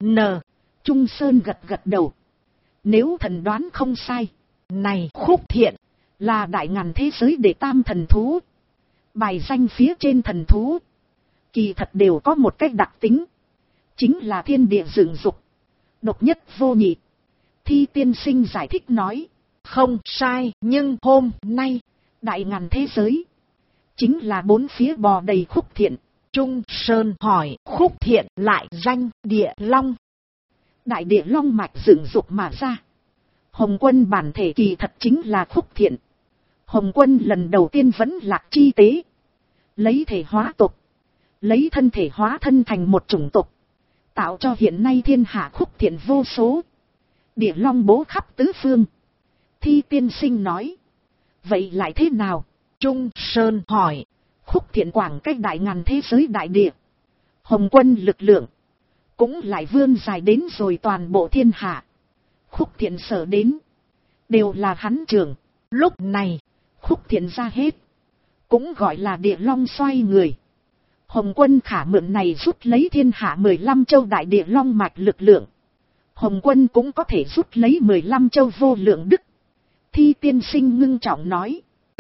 Trung Sơn gật gật đầu. Nếu thần đoán không sai. Này Khúc Thiện. Là đại ngàn thế giới đệ tam thần thú. Bài danh phía trên thần thú. Kỳ thật đều có một cách đặc tính. Chính là thiên địa dựng dục. Độc nhất vô nhị. Thi Tiên Sinh giải thích nói. Không sai, nhưng hôm nay. Đại ngàn thế giới. Chính là bốn phía bò đầy Khúc Thiện. Trung Sơn hỏi. Khúc Thiện lại danh Địa Long. Đại Địa Long mạch dựng dục mà ra. Hồng Quân bản thể kỳ thật chính là Khúc Thiện. Hồng Quân lần đầu tiên vẫn lạc chi tế. Lấy thể hóa tộc. Lấy thân thể hóa thân thành một chủng tộc. Tạo cho hiện nay thiên hạ Khúc Thiện vô số. Địa Long bố khắp tứ phương. Thi Tiên Sinh nói. Vậy lại thế nào? Trung Sơn hỏi. Khúc Thiện quảng cách đại ngàn thế giới đại địa. Hồng Quân lực lượng. Cũng lại vươn dài đến rồi toàn bộ thiên hạ. Khúc Thiện sở đến. Đều là hắn trường. Lúc này. Khúc Thiện ra hết. Cũng gọi là Địa Long xoay người. Hồng Quân khả mượn này rút lấy thiên hạ 15 châu đại địa long mạch lực lượng. Hồng Quân cũng có thể rút lấy 15 châu vô lượng đức. Thi Tiên Sinh ngưng trọng nói.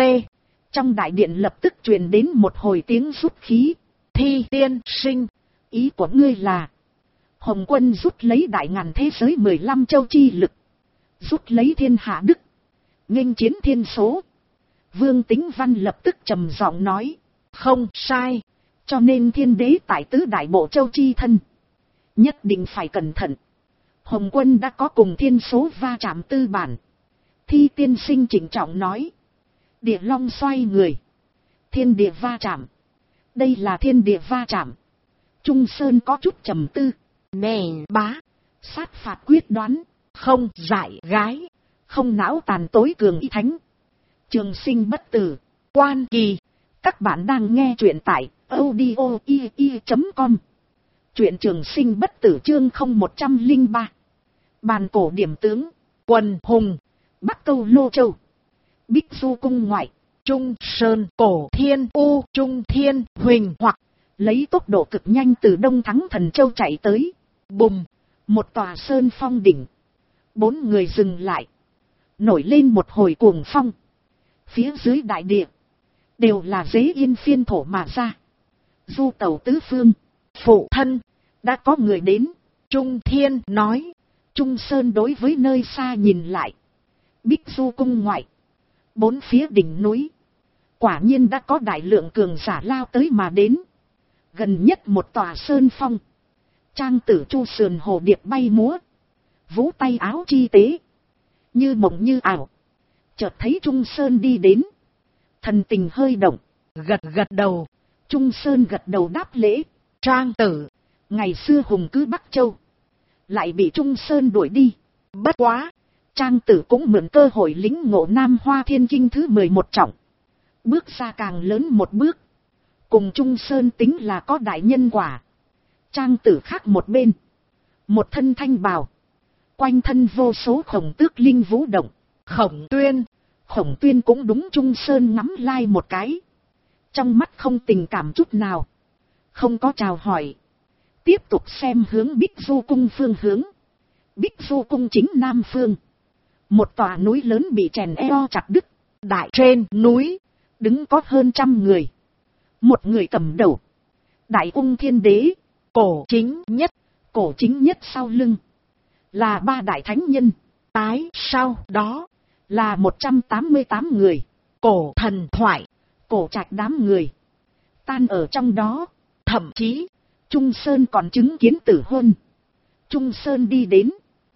Trong đại điện lập tức truyền đến một hồi tiếng rút khí. Thi Tiên Sinh. Ý của ngươi là. Hồng Quân rút lấy đại ngàn thế giới 15 châu chi lực. Rút lấy thiên hạ đức. Nghênh chiến thiên số. Vương Tính Văn lập tức trầm giọng nói. Không sai. Cho nên thiên đế tại tứ đại bộ châu chi thân. Nhất định phải cẩn thận. Hồng Quân đã có cùng thiên số va chạm tư bản. Thi Tiên Sinh chỉnh trọng nói. Địa Long xoay người. Thiên địa va chạm. Đây là thiên địa va chạm. Trung Sơn có chút trầm tư. Nè bá. sát phạt quyết đoán, không dại gái, không não tàn tối cường y thánh. Trường sinh bất tử, quan kỳ. Các bạn đang nghe truyện tại audio.com. Truyện trường sinh bất tử chương 0103. Bàn cổ điểm tướng, Quần hùng, Bắc Câu Lô Châu, Bích Du cung ngoại, Trung Sơn, Cổ Thiên U, Trung Thiên Huỳnh hoặc lấy tốc độ cực nhanh từ Đông Thắng Thần Châu chạy tới. bùm, Một tòa sơn phong đỉnh, 4 người dừng lại, nổi lên một hồi cuồng phong. Phía dưới đại địa đều là dế yên phiên thổ mà ra. Du tẩu tứ phương, phụ thân, đã có người đến. Trung Thiên nói. Trung Sơn đối với nơi xa nhìn lại. Bích Du cung ngoại, 4 phía đỉnh núi, quả nhiên đã có đại lượng cường giả lao tới mà đến. Gần nhất một tòa sơn phong, trang tử chu sườn hồ điệp bay múa, vũ tay áo chi tế, như mộng như ảo. Chợt thấy Trung Sơn đi đến, thần tình hơi động, Gật đầu. Trung Sơn gật đầu đáp lễ. Trang tử, Ngày xưa hùng cứ Bắc Châu, lại bị Trung Sơn đuổi đi. bất quá, Trang tử cũng mượn cơ hội lĩnh ngộ Nam Hoa Thiên Kinh thứ 11 trọng, bước ra càng lớn một bước, cùng Trung Sơn tính là có đại nhân quả. Trang tử khác một bên, một thân thanh bào, quanh thân vô số khổng tước linh vũ động. Khổng Tuyên, Khổng Tuyên cũng đúng Trung Sơn ngắm lai một cái, trong mắt không tình cảm chút nào, không có chào hỏi, tiếp tục xem hướng Bích Du cung phương hướng. Bích Du cung chính nam phương, một tòa núi lớn bị chèn eo chặt đứt. đại trên núi, Đứng có hơn 100 người, một người cầm đầu, Đại Ung Thiên Đế. Cổ Chính Nhất, Cổ Chính Nhất sau lưng là 3 đại thánh nhân, tái sau đó, là 188 người. Cổ Thần Thoại, Cổ Trạch đám người tan ở trong đó. thậm chí, Trung Sơn còn chứng kiến Tử Huân. Trung Sơn đi đến,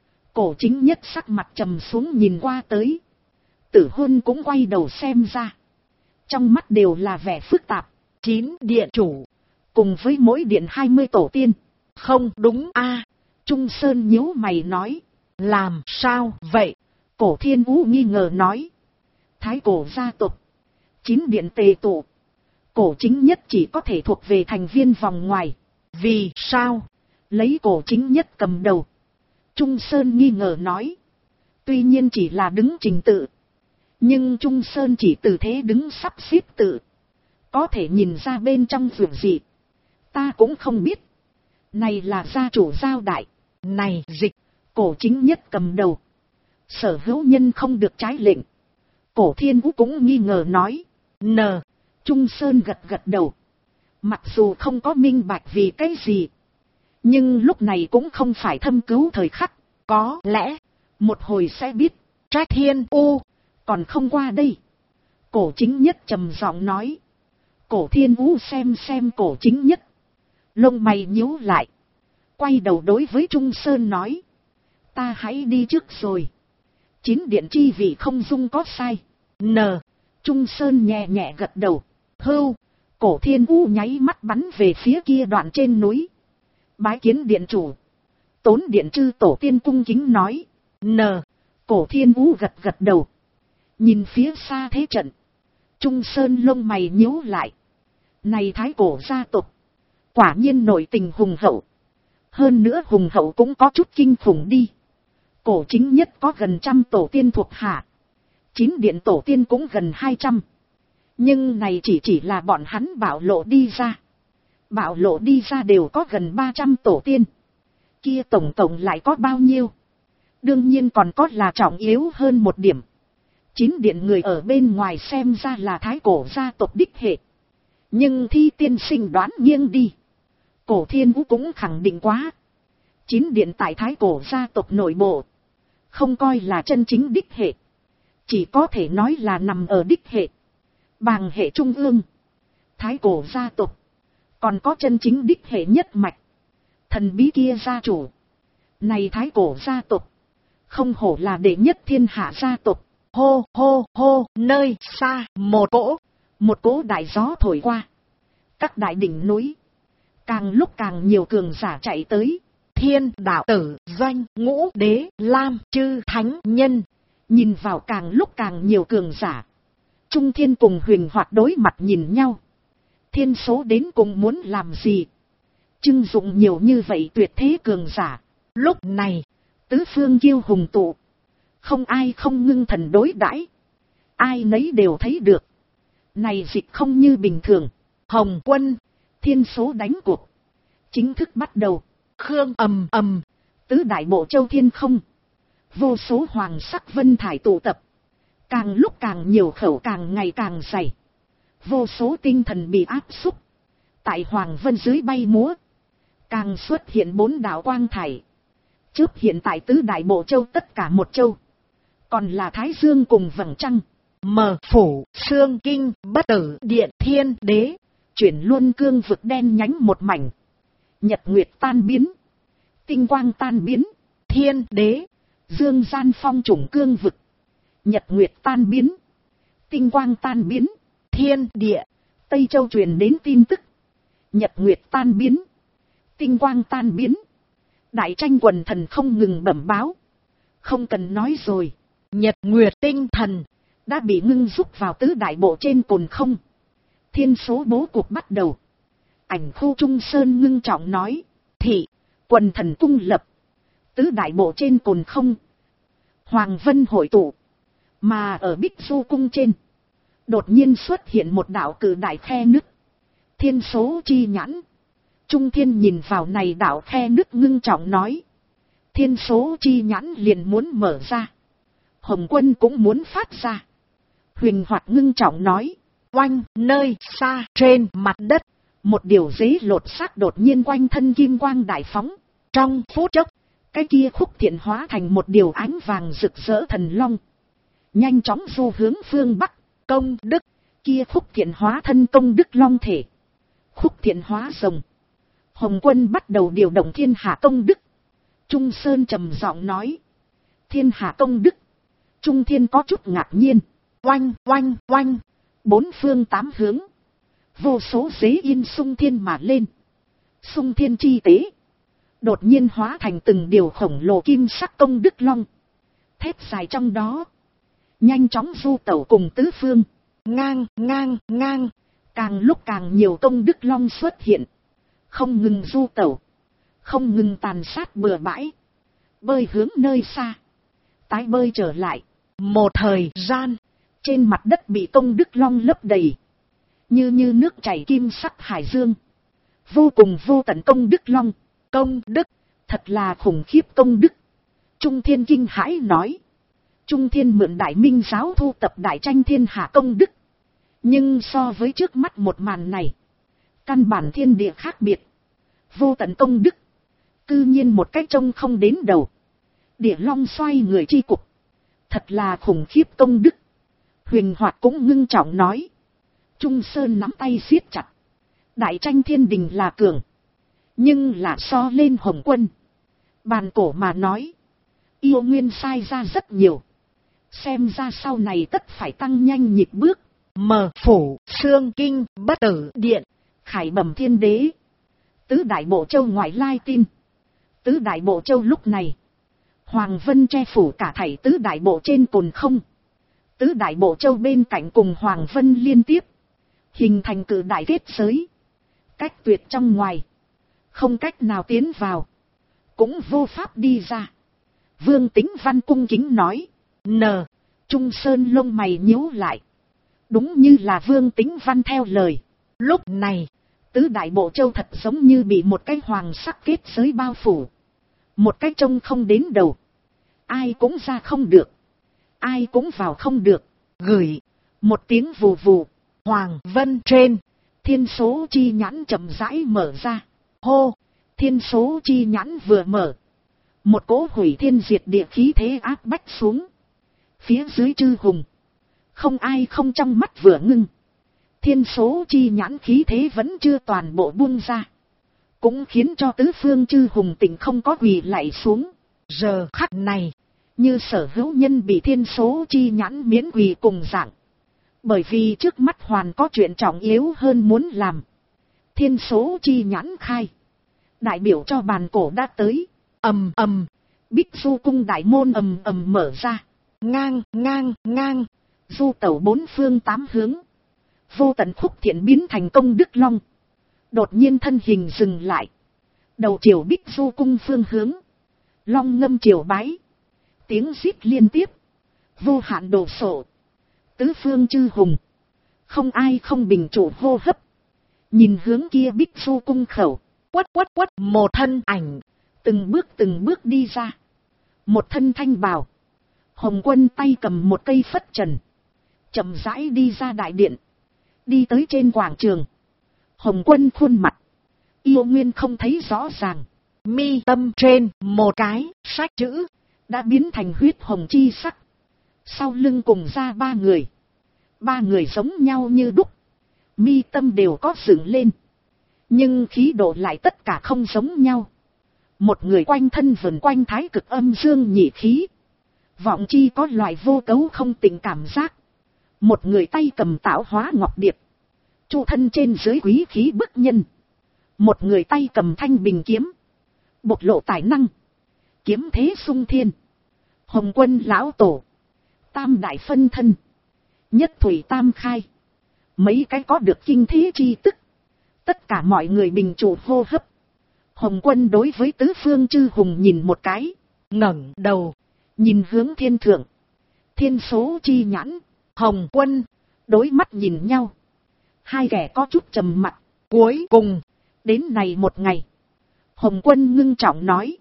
Cổ Chính Nhất sắc mặt trầm xuống nhìn qua tới. Tử Huân cũng quay đầu xem ra, trong mắt đều là vẻ phức tạp. 9 điện chủ, Cùng với mỗi điện 20 tổ tiên. không đúng a, Trung Sơn nhíu mày nói. làm sao vậy? Cổ Thiên Vũ nghi ngờ nói. Thái cổ gia tộc, 9 điện tề tụ, Cổ Chính Nhất chỉ có thể thuộc về thành viên vòng ngoài. Vì sao? Lấy Cổ Chính Nhất cầm đầu. Trung Sơn nghi ngờ nói. Tuy nhiên chỉ là đứng trình tự, nhưng Trung Sơn chỉ từ thế đứng sắp xếp tự, có thể nhìn ra bên trong vườn gì. Ta cũng không biết. Này là gia chủ giao đại. Này dịch, Cổ Chính Nhất cầm đầu. Sở hữu nhân không được trái lệnh. Cổ Thiên Vũ cũng nghi ngờ nói. n, Trung Sơn gật đầu. Mặc dù không có minh bạch vì cái gì, nhưng lúc này cũng không phải thâm cứu thời khắc. có lẽ, Một hồi sẽ biết. Trách Thiên U, Còn không qua đây. Cổ Chính Nhất trầm giọng nói. Cổ Thiên Vũ xem Cổ Chính Nhất, lông mày nhíu lại, quay đầu đối với Trung Sơn nói. Ta hãy đi trước rồi. 9 điện chi vị không dung có sai. n, Trung Sơn nhẹ nhẹ gật đầu. hưu, Cổ Thiên Vũ nháy mắt bắn về phía kia đoạn trên núi. Bái kiến điện chủ. Tốn điện chư tổ tiên cung kính nói. n, Cổ Thiên Vũ gật đầu. Nhìn phía xa thế trận, Trung Sơn lông mày nhíu lại. Này thái cổ gia tộc, quả nhiên nội tình hùng hậu. Hơn nữa hùng hậu cũng có chút kinh khủng đi. Cổ Chính Nhất có gần 100 tổ tiên thuộc hạ, 9 điện tổ tiên cũng gần 200. Nhưng này chỉ là bọn hắn bạo lộ đi ra. Bạo lộ đi ra đều có gần 300 tổ tiên. Kia tổng cộng lại có bao nhiêu? Đương nhiên còn có là trọng yếu hơn một điểm. 9 điện người ở bên ngoài xem ra là thái cổ gia tộc đích hệ. Nhưng Thi tiên sinh đoán nghiêng đi. Cổ Thiên Vũ cũng khẳng định quá. 9 điện tại thái cổ gia tộc nội bộ, không coi là chân chính đích hệ. Chỉ có thể nói là nằm ở đích hệ. Bàng hệ trung ương, thái cổ gia tộc, còn có chân chính đích hệ nhất mạch. Thần bí kia gia chủ. Này thái cổ gia tộc, không hổ là đệ nhất thiên hạ gia tộc. hô hô hô, nơi xa, Một cỗ đại gió thổi qua. Các đại đỉnh núi, càng lúc càng nhiều cường giả chạy tới. thiên đạo tử doanh ngũ đế lam chư thánh nhân. Nhìn vào càng lúc càng nhiều cường giả. Trung Thiên cùng Huỳnh Hoạt đối mặt nhìn nhau. Thiên số đến cùng muốn làm gì? Trưng dụng nhiều như vậy tuyệt thế cường giả. Lúc này, tứ phương kiêu hùng tụ. Không ai không ngưng thần đối đãi. Ai nấy đều thấy được. Này dịch không như bình thường. Hồng Quân, thiên số đánh cuộc. Chính thức bắt đầu. Khương ầm ầm, tứ đại bộ châu thiên không. Vô số hoàng sắc vân thải tụ tập. Càng lúc càng nhiều khẩu càng ngày càng dày. Vô số tinh thần bị áp xúc. Tại hoàng vân dưới bay múa. Càng xuất hiện 4 đạo quang thải. Chớp hiện tại tứ đại bộ châu tất cả một châu. Còn là Thái Dương cùng vầng trăng. Mờ phủ, xương kinh, bất tử, điện, thiên đế. Chuyển luôn cương vực đen nhánh một mảnh. Nhật nguyệt tan biến. Tinh quang tan biến. Thiên đế. Dương gian phong chủng cương vực. Nhật nguyệt tan biến. Tinh quang tan biến. Thiên địa. Tây Châu truyền đến tin tức. Nhật nguyệt tan biến. Tinh quang tan biến. Đại tranh quần thần không ngừng bẩm báo. Không cần nói rồi. Nhật nguyệt tinh thần đã bị ngưng rút vào tứ đại bộ trên cồn không. Thiên số bố cục bắt đầu. Ảnh khu Trung Sơn ngưng trọng nói. Thị, quần thần cung lập. Tứ đại bộ trên cồn không. Hoàng vân hội tụ. Mà ở Bích Du cung trên. Đột nhiên xuất hiện một đạo cử đại khe nứt. Thiên số chi nhãn. Trung Thiên nhìn vào này đạo khe nứt ngưng trọng nói. Thiên số chi nhãn liền muốn mở ra. Hồng Quân cũng muốn phát ra. Huỳnh Hoạt ngưng trọng nói. Oanh, nơi xa trên mặt đất. Một điều dế lột xác đột nhiên quanh thân kim quang đại phóng. Trong phút chốc, cái kia khúc thiện hóa thành một điều ánh vàng rực rỡ thần long. Nhanh chóng du hướng phương Bắc. Công đức, kia khúc thiện hóa thân công đức long thể. Khúc thiện hóa rồng. Hồng Quân bắt đầu điều động thiên hạ công đức. Trung Sơn trầm giọng nói. Thiên hạ công đức. Trung Thiên có chút ngạc nhiên. Oanh, oanh, oanh. 4 phương 8 hướng. Vô số dế yên sung thiên mà lên. Sung thiên chi tế. Đột nhiên hóa thành từng điều khổng lồ kim sắc công đức long. Thép dài trong đó. Nhanh chóng du tẩu cùng tứ phương. Ngang, ngang, ngang. Càng lúc càng nhiều công đức long xuất hiện. Không ngừng du tẩu. Không ngừng tàn sát bừa bãi. Bơi hướng nơi xa. Tái bơi trở lại. Một thời gian. Trên mặt đất bị công đức long lấp đầy. Như nước chảy kim sắc hải dương. Vô cùng vô tận công đức long. Công đức. Thật là khủng khiếp công đức. Trung Thiên kinh hãi nói. Trung Thiên mượn Đại Minh giáo thu tập đại tranh thiên hạ công đức. Nhưng so với trước mắt một màn này. Căn bản thiên địa khác biệt. Vô tận công đức. Cư nhiên một cách trông không đến đầu. Địa long xoay người chi cục. Thật là khủng khiếp công đức. Huỳnh Hoạt cũng ngưng trọng nói. Trung Sơn nắm tay siết chặt. Đại tranh thiên đình là cường. Nhưng là so lên Hồng Quân. Bàn cổ mà nói. Yêu nguyên sai ra rất nhiều. Xem ra sau này tất phải tăng nhanh nhịp bước. Mờ phủ, xương kinh, bất tử, điện. Khải bẩm thiên đế. Tứ đại bộ châu ngoại lai tin. Tứ đại bộ châu lúc này. Hoàng vân che phủ cả thảy tứ đại bộ trên cồn không. Tứ đại bộ châu bên cạnh cùng Hoàng vân liên tiếp. Hình thành cử đại kết giới. Cách tuyệt trong ngoài. Không cách nào tiến vào. Cũng vô pháp đi ra. Vương Tính Văn cung kính nói. Trung Sơn lông mày nhíu lại. Đúng như là Vương Tính Văn theo lời. Lúc này, tứ đại bộ châu thật giống như bị một cái hoàng sắc kết giới bao phủ. Một cái trông không đến đầu. Ai cũng ra không được. Ai cũng vào không được. Gửi. Một tiếng vù vù. Hoàng vân trên. Thiên số chi nhãn chậm rãi mở ra. Hô. Thiên số chi nhãn vừa mở. Một cỗ hủy thiên diệt địa khí thế áp bách xuống. Phía dưới chư hùng. Không ai không trong mắt vừa ngưng. Thiên số chi nhãn khí thế vẫn chưa toàn bộ buông ra. Cũng khiến cho tứ phương chư hùng tỉnh không có quỳ lạy xuống. Giờ khắc này. Như sở hữu nhân bị thiên số chi nhãn miễn quỳ cùng dạng. Bởi vì trước mắt hoàn có chuyện trọng yếu hơn muốn làm. Thiên số chi nhãn khai. Đại biểu cho bàn cổ đã tới. ầm ầm, Bích Du cung đại môn ầm ầm mở ra. ngang ngang ngang, Du tẩu bốn phương tám hướng. Vô tận Khúc Thiện biến thành Công Đức Long. Đột nhiên thân hình dừng lại. Đầu chiều Bích Du cung phương hướng. Long ngâm triều bái. Tiếng rít liên tiếp. Vô hạn đồ sộ. Tứ phương chư hùng. Không ai không bình chủ hô hấp. Nhìn hướng kia Bích Du cung khẩu. quất, một thân ảnh. Từng bước đi ra. Một thân thanh bào. Hồng Quân tay cầm một cây phất trần. Chậm rãi đi ra đại điện. Đi tới trên quảng trường. Hồng Quân khuôn mặt. Yêu nguyên không thấy rõ ràng. Mi tâm trên một cái sách chữ. Đã biến thành huyết hồng chi sắc. Sau lưng cùng ra ba người. Ba người giống nhau như đúc. Mi tâm đều có dựng lên. Nhưng khí độ lại tất cả không giống nhau. Một người quanh thân vần quanh thái cực âm dương nhị khí. Vọng chi có loại vô cấu không tình cảm giác. Một người tay cầm tạo hóa ngọc điệp. Chu thân trên dưới quý khí bức nhân. Một người tay cầm thanh bình kiếm. Bộc lộ tài năng. Kiếm thế sung thiên. Hồng Quân lão tổ. Tam đại phân thân. Nhất thủy tam khai. Mấy cái có được kinh thế chi tức. Tất cả mọi người bình chủ hô hấp. Hồng Quân đối với tứ phương chư hùng nhìn một cái. Ngẩng đầu. Nhìn hướng thiên thượng. Thiên số chi nhãn. Hồng Quân. Đối mắt nhìn nhau. Hai kẻ có chút trầm mặc. Cuối cùng. Đến này một ngày. Hồng Quân ngưng trọng nói.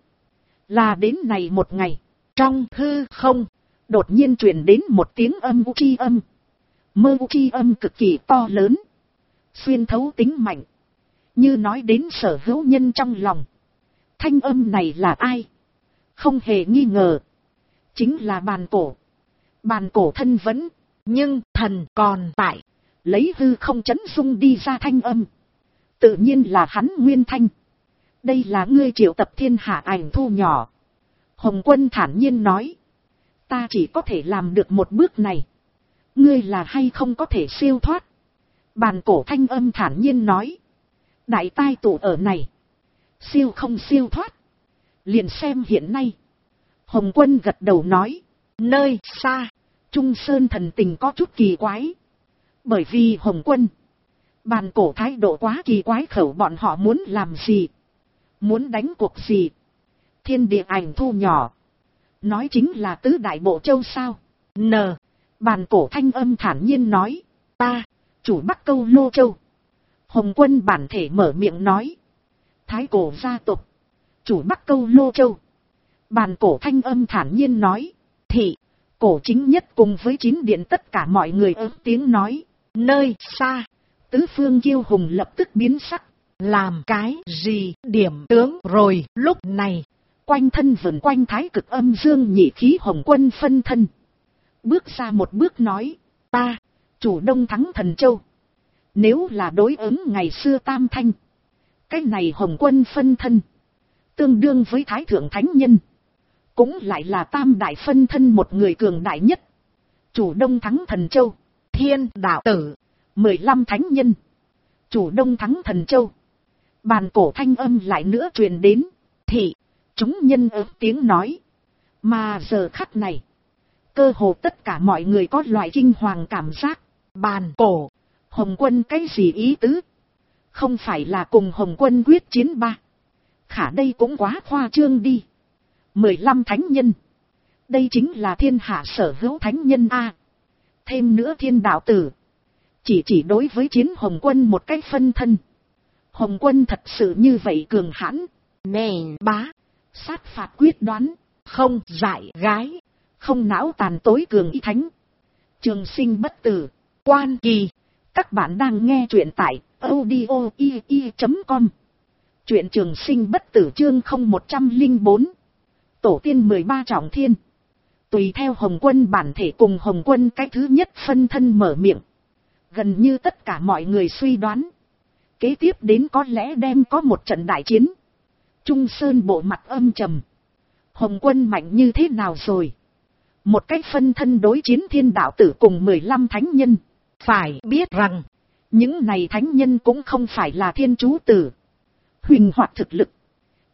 Là đến này một ngày. Trong hư không. Đột nhiên truyền đến một tiếng âm u chi âm. Mơ u chi âm cực kỳ to lớn. Xuyên thấu tính mạnh. Như nói đến sở hữu nhân trong lòng. Thanh âm này là ai? Không hề nghi ngờ. Chính là bàn cổ. Bàn cổ thân vẫn. Nhưng thần còn tại. Lấy hư không chấn dung đi ra thanh âm. Tự nhiên là hắn nguyên thanh. Đây là ngươi triệu tập thiên hạ ảnh thu nhỏ. Hồng Quân thản nhiên nói. Ta chỉ có thể làm được một bước này. Ngươi là hay không có thể siêu thoát. Bàn cổ thanh âm thản nhiên nói. Đại tai tụ ở này. Siêu không siêu thoát. Liền xem hiện nay. Hồng Quân gật đầu nói. Nơi xa. Trung Sơn thần tình có chút kỳ quái. Bởi vì Hồng Quân. Bàn cổ thái độ quá kỳ quái khẩu bọn họ muốn làm gì. Muốn đánh cuộc gì. Thiên địa ảnh thu nhỏ. Nói chính là tứ đại bộ châu sao. Bàn cổ thanh âm thản nhiên nói. Ta, chủ Bắc Câu Lô Châu. Hồng Quân bản thể mở miệng nói. Thái cổ gia tộc. Chủ Bắc Câu Lô Châu. Bàn cổ thanh âm thản nhiên nói. Thị, cổ chính nhất cùng với 9 điện tất cả mọi người ớt tiếng nói. Nơi xa. Tứ phương kiêu hùng lập tức biến sắc. Làm cái gì điểm tướng rồi lúc này. Quanh thân vần quanh thái cực âm dương nhị khí Hồng Quân phân thân. Bước ra một bước nói. Ta, chủ Đông Thắng Thần Châu. Nếu là đối ứng ngày xưa Tam Thanh. Cái này Hồng Quân phân thân. Tương đương với Thái Thượng Thánh Nhân. Cũng lại là Tam Đại phân thân một người cường đại nhất. Chủ Đông Thắng Thần Châu. Thiên đạo tử. 15 Thánh Nhân. Chủ Đông Thắng Thần Châu. Bàn cổ thanh âm lại nữa truyền đến. Thị, chúng nhân ớt tiếng nói. Mà giờ khắc này. Cơ hồ tất cả mọi người có loại kinh hoàng cảm giác. Bàn cổ. Hồng Quân cái gì ý tứ? Không phải là cùng Hồng Quân quyết chiến ba. Khả đây cũng quá khoa trương đi. 15 thánh nhân. Đây chính là thiên hạ sở hữu thánh nhân A. Thêm nữa thiên đạo tử. Chỉ đối với chiến Hồng Quân một cách phân thân. Hồng Quân thật sự như vậy cường hãn. Nè bá. Sát phạt quyết đoán. Không dại gái. Không não tàn tối cường y thánh. Trường sinh bất tử. Quan kỳ. Các bạn đang nghe truyện tại audio.com. Truyện trường sinh bất tử chương 0104. Tổ tiên 13 trọng thiên. Tùy theo Hồng Quân bản thể cùng Hồng Quân cái thứ nhất phân thân mở miệng. Gần như tất cả mọi người suy đoán. Kế tiếp đến có lẽ đem có một trận đại chiến. Trung Sơn bộ mặt âm trầm. Hồng Quân mạnh như thế nào rồi? Một cách phân thân đối chiến thiên đạo tử cùng 15 thánh nhân. Phải biết rằng, những này thánh nhân cũng không phải là thiên chú tử. Huỳnh hoặc thực lực.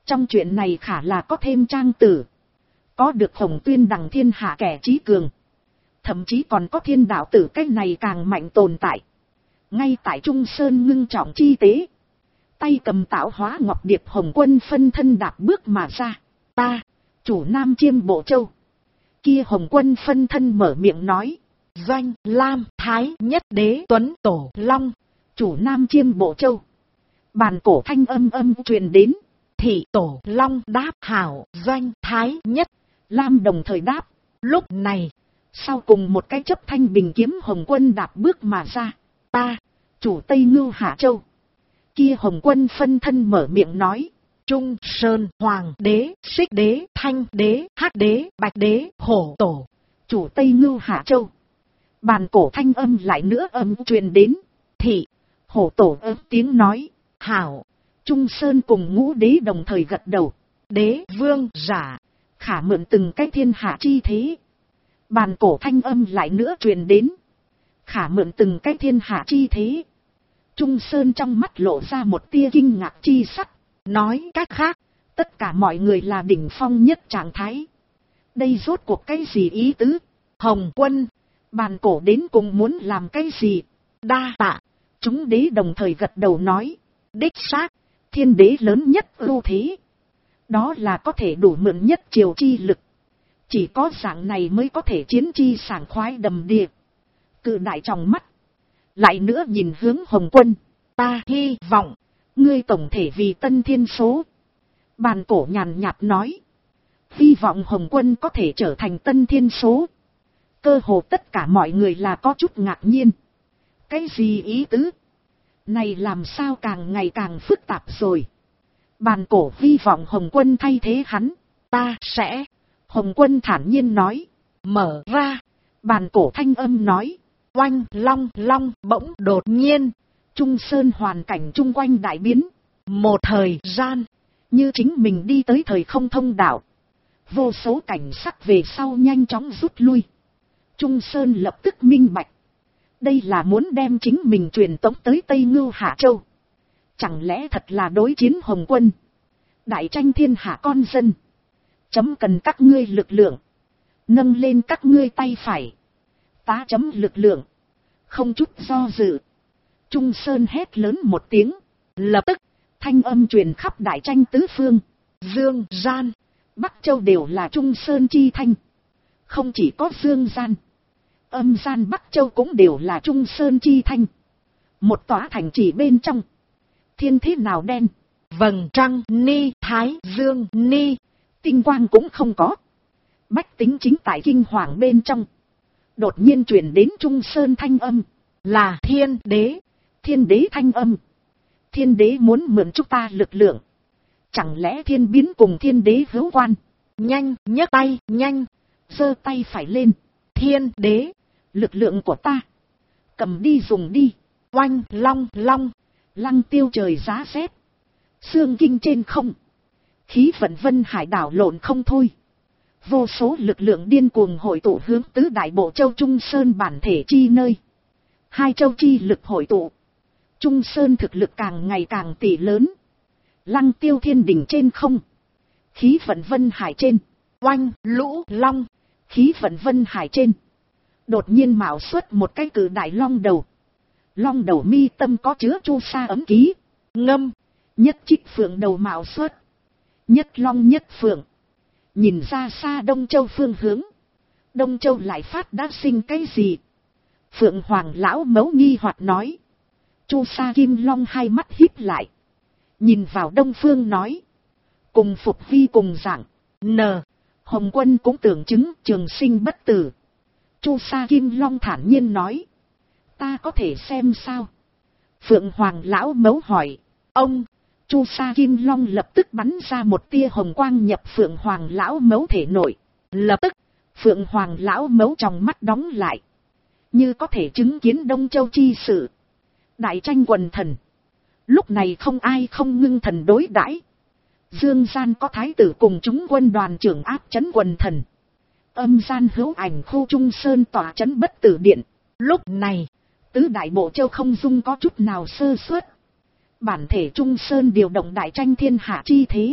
Trong chuyện này khả là có thêm trang tử. Có được Hồng Tuyên đằng thiên hạ kẻ trí cường. Thậm chí còn có thiên đạo tử cách này càng mạnh tồn tại. Ngay tại Trung Sơn ngưng trọng chi tế. Tay cầm tạo hóa ngọc điệp Hồng Quân phân thân đạp bước mà ra. Ta, chủ Nam Chiêm Bộ Châu. Kia Hồng Quân phân thân mở miệng nói. Doanh Lam Thái Nhất Đế Tuấn Tổ Long. Chủ Nam Chiêm Bộ Châu. Bàn cổ thanh âm truyền đến. Thị Tổ Long đáp hảo Doanh Thái Nhất. Lam đồng thời đáp. Lúc này, sau cùng một cái chấp thanh bình kiếm Hồng Quân đạp bước mà ra. Ta, chủ Tây Ngưu Hạ Châu. Kia Hồng Quân phân thân mở miệng nói. Trung Sơn Hoàng Đế, Xích Đế, Thanh Đế, Hắc Đế, Bạch Đế, Hổ Tổ. Chủ Tây Ngưu Hạ Châu. Bàn cổ thanh âm lại nữa truyền đến. Thị, Hổ Tổ tiếng nói. Hảo. Trung Sơn cùng Ngũ Đế đồng thời gật đầu. Đế vương giả. Khả mượn từng cái thiên hạ chi thế. Bàn cổ thanh âm lại nữa truyền đến. Khả mượn từng cái thiên hạ chi thế. Trung Sơn trong mắt lộ ra một tia kinh ngạc chi sắc. Nói cách khác, tất cả mọi người là đỉnh phong nhất trạng thái. Đây rốt cuộc cái gì ý tứ? Hồng Quân, bàn cổ đến cùng muốn làm cái gì? Đa tạ. Chúng đế đồng thời gật đầu nói. Đích xác, thiên đế lớn nhất ưu thế. Đó là có thể đủ mượn nhất triều chi lực. Chỉ có dạng này mới có thể chiến chi sảng khoái đầm đìa. Cự đại trong mắt. Lại nữa nhìn hướng Hồng Quân. Ta hy vọng, ngươi tổng thể vì tân thiên số. Bàn cổ nhàn nhạt nói. Hy vọng Hồng Quân có thể trở thành tân thiên số. Cơ hồ tất cả mọi người là có chút ngạc nhiên. Cái gì ý tứ? Này làm sao càng ngày càng phức tạp rồi. Bàn cổ hy vọng Hồng Quân thay thế hắn. Ta sẽ. Hồng Quân thản nhiên nói. Mở ra. Bàn cổ thanh âm nói. Oanh long long bỗng đột nhiên. Trung Sơn hoàn cảnh chung quanh đại biến. Một thời gian. Như chính mình đi tới thời không thông đạo. Vô số cảnh sắc về sau nhanh chóng rút lui. Trung Sơn lập tức minh bạch. Đây là muốn đem chính mình truyền tống tới Tây Ngưu Hạ Châu. Chẳng lẽ thật là đối chiến Hồng Quân. Đại tranh thiên hạ con dân. Chấm cần các ngươi lực lượng. Nâng lên các ngươi tay phải. Tá chấm lực lượng. Không chút do dự. Trung Sơn hét lớn một tiếng. Lập tức, thanh âm truyền khắp đại tranh tứ phương. Dương Gian, Bắc Châu đều là Trung Sơn chi thanh. Không chỉ có Dương Gian. Âm Gian Bắc Châu cũng đều là Trung Sơn chi thanh. Một tòa thành trì bên trong. Thiên thế nào đen. Vầng trăng ni thái dương ni. Tinh quang cũng không có. Bách tính chính tại kinh hoàng bên trong. Đột nhiên truyền đến Trung Sơn thanh âm. Là thiên đế. Thiên đế thanh âm. Thiên đế muốn mượn chúng ta lực lượng. Chẳng lẽ thiên biến cùng thiên đế hữu quan. Nhanh, nhấc tay, nhanh. Giơ tay phải lên. Thiên đế. Lực lượng của ta. Cầm đi dùng đi. Oanh long long. Lăng tiêu trời giá rét. Sương kinh trên không. Khí vận vân hải đảo lộn không thôi. Vô số lực lượng điên cuồng hội tụ hướng tứ đại bộ châu Trung Sơn bản thể chi nơi. Hai châu chi lực hội tụ. Trung Sơn thực lực càng ngày càng tỷ lớn. Lăng tiêu thiên đỉnh trên không. Khí vận vân hải trên. Oanh lũ long. Khí vận vân hải trên. Đột nhiên mạo xuất một cái cử đại long đầu. Long đầu mi tâm có chứa chu sa ấm ký. Ngâm. Nhất trích phượng đầu mạo xuất. Nhất long nhất phượng. Nhìn ra xa Đông Châu phương hướng. Đông Châu lại phát đã sinh cái gì? Phượng Hoàng lão mấu nghi hoặc nói. Chu sa kim long hai mắt híp lại. Nhìn vào Đông Phương nói. Cùng phục vi cùng dạng. Hồng Quân cũng tưởng chứng trường sinh bất tử. Chu sa kim long thản nhiên nói. Ta có thể xem sao? Phượng Hoàng lão mấu hỏi. Ông. Chu sa kim long lập tức bắn ra một tia hồng quang nhập Phượng Hoàng lão mấu thể nội. Lập tức, Phượng Hoàng lão mấu trong mắt đóng lại. Như có thể chứng kiến Đông Châu chi sự. Đại tranh quần thần. Lúc này không ai không ngưng thần đối đãi. Dương gian có thái tử cùng chúng quân đoàn trưởng áp trấn quần thần. Âm gian hữu ảnh khu Trung Sơn tỏa trấn bất tử điện. Lúc này, tứ đại bộ châu không dung có chút nào sơ suất. Bản thể Trung Sơn điều động đại tranh thiên hạ chi thế.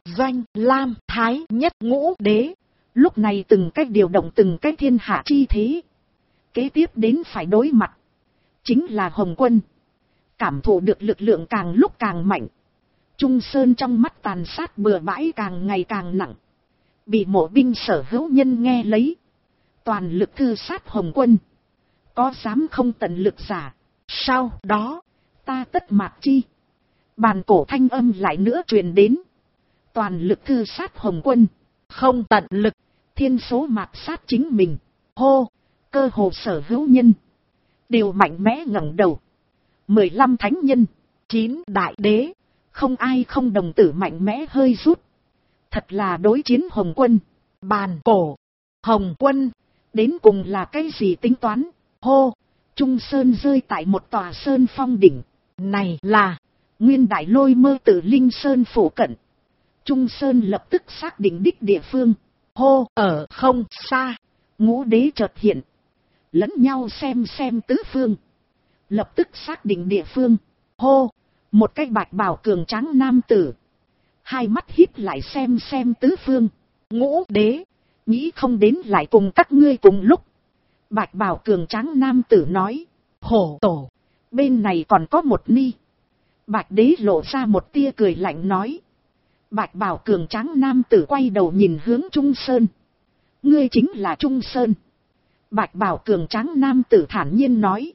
Doanh, Lam, Thái Nhất, Ngũ Đế. Lúc này từng cách điều động từng cái thiên hạ chi thế. Kế tiếp đến phải đối mặt. Chính là Hồng Quân. Cảm thụ được lực lượng càng lúc càng mạnh. Trung Sơn trong mắt tàn sát bừa bãi càng ngày càng nặng. Bị mộ binh sở hữu nhân nghe lấy. Toàn lực thư sát Hồng Quân. Có dám không tận lực giả. Sau đó, ta tất mạt chi. Bàn cổ thanh âm lại nữa truyền đến. Toàn lực thư sát Hồng Quân. Không tận lực. Thiên số mạt sát chính mình. Hô, cơ hồ sở hữu nhân. Đều mạnh mẽ ngẩng đầu. 15 thánh nhân. 9 đại đế. Không ai không đồng tử mạnh mẽ hơi rút. Thật là đối chiến Hồng Quân. Bàn cổ. Hồng Quân. Đến cùng là cái gì tính toán? Hô, Trung Sơn rơi tại một tòa sơn phong đỉnh. Này là Nguyên Đại Lôi Mơ Tử Linh Sơn phủ cận. Trung Sơn lập tức xác định đích địa phương. Hô, ở không xa. Ngũ Đế chợt hiện. Lẫn nhau xem tứ phương. Lập tức xác định địa phương. Hô, một cái bạch bào cường tráng nam tử. Hai mắt híp lại xem tứ phương. Ngũ Đế, nghĩ không đến lại cùng các ngươi cùng lúc. Bạch bào cường tráng nam tử nói. Hổ tổ, bên này còn có một ni. Bạch Đế lộ ra một tia cười lạnh nói. Bạch bào cường tráng nam tử quay đầu nhìn hướng Trung Sơn. Ngươi chính là Trung Sơn. Bạch bào cường tráng nam tử thản nhiên nói.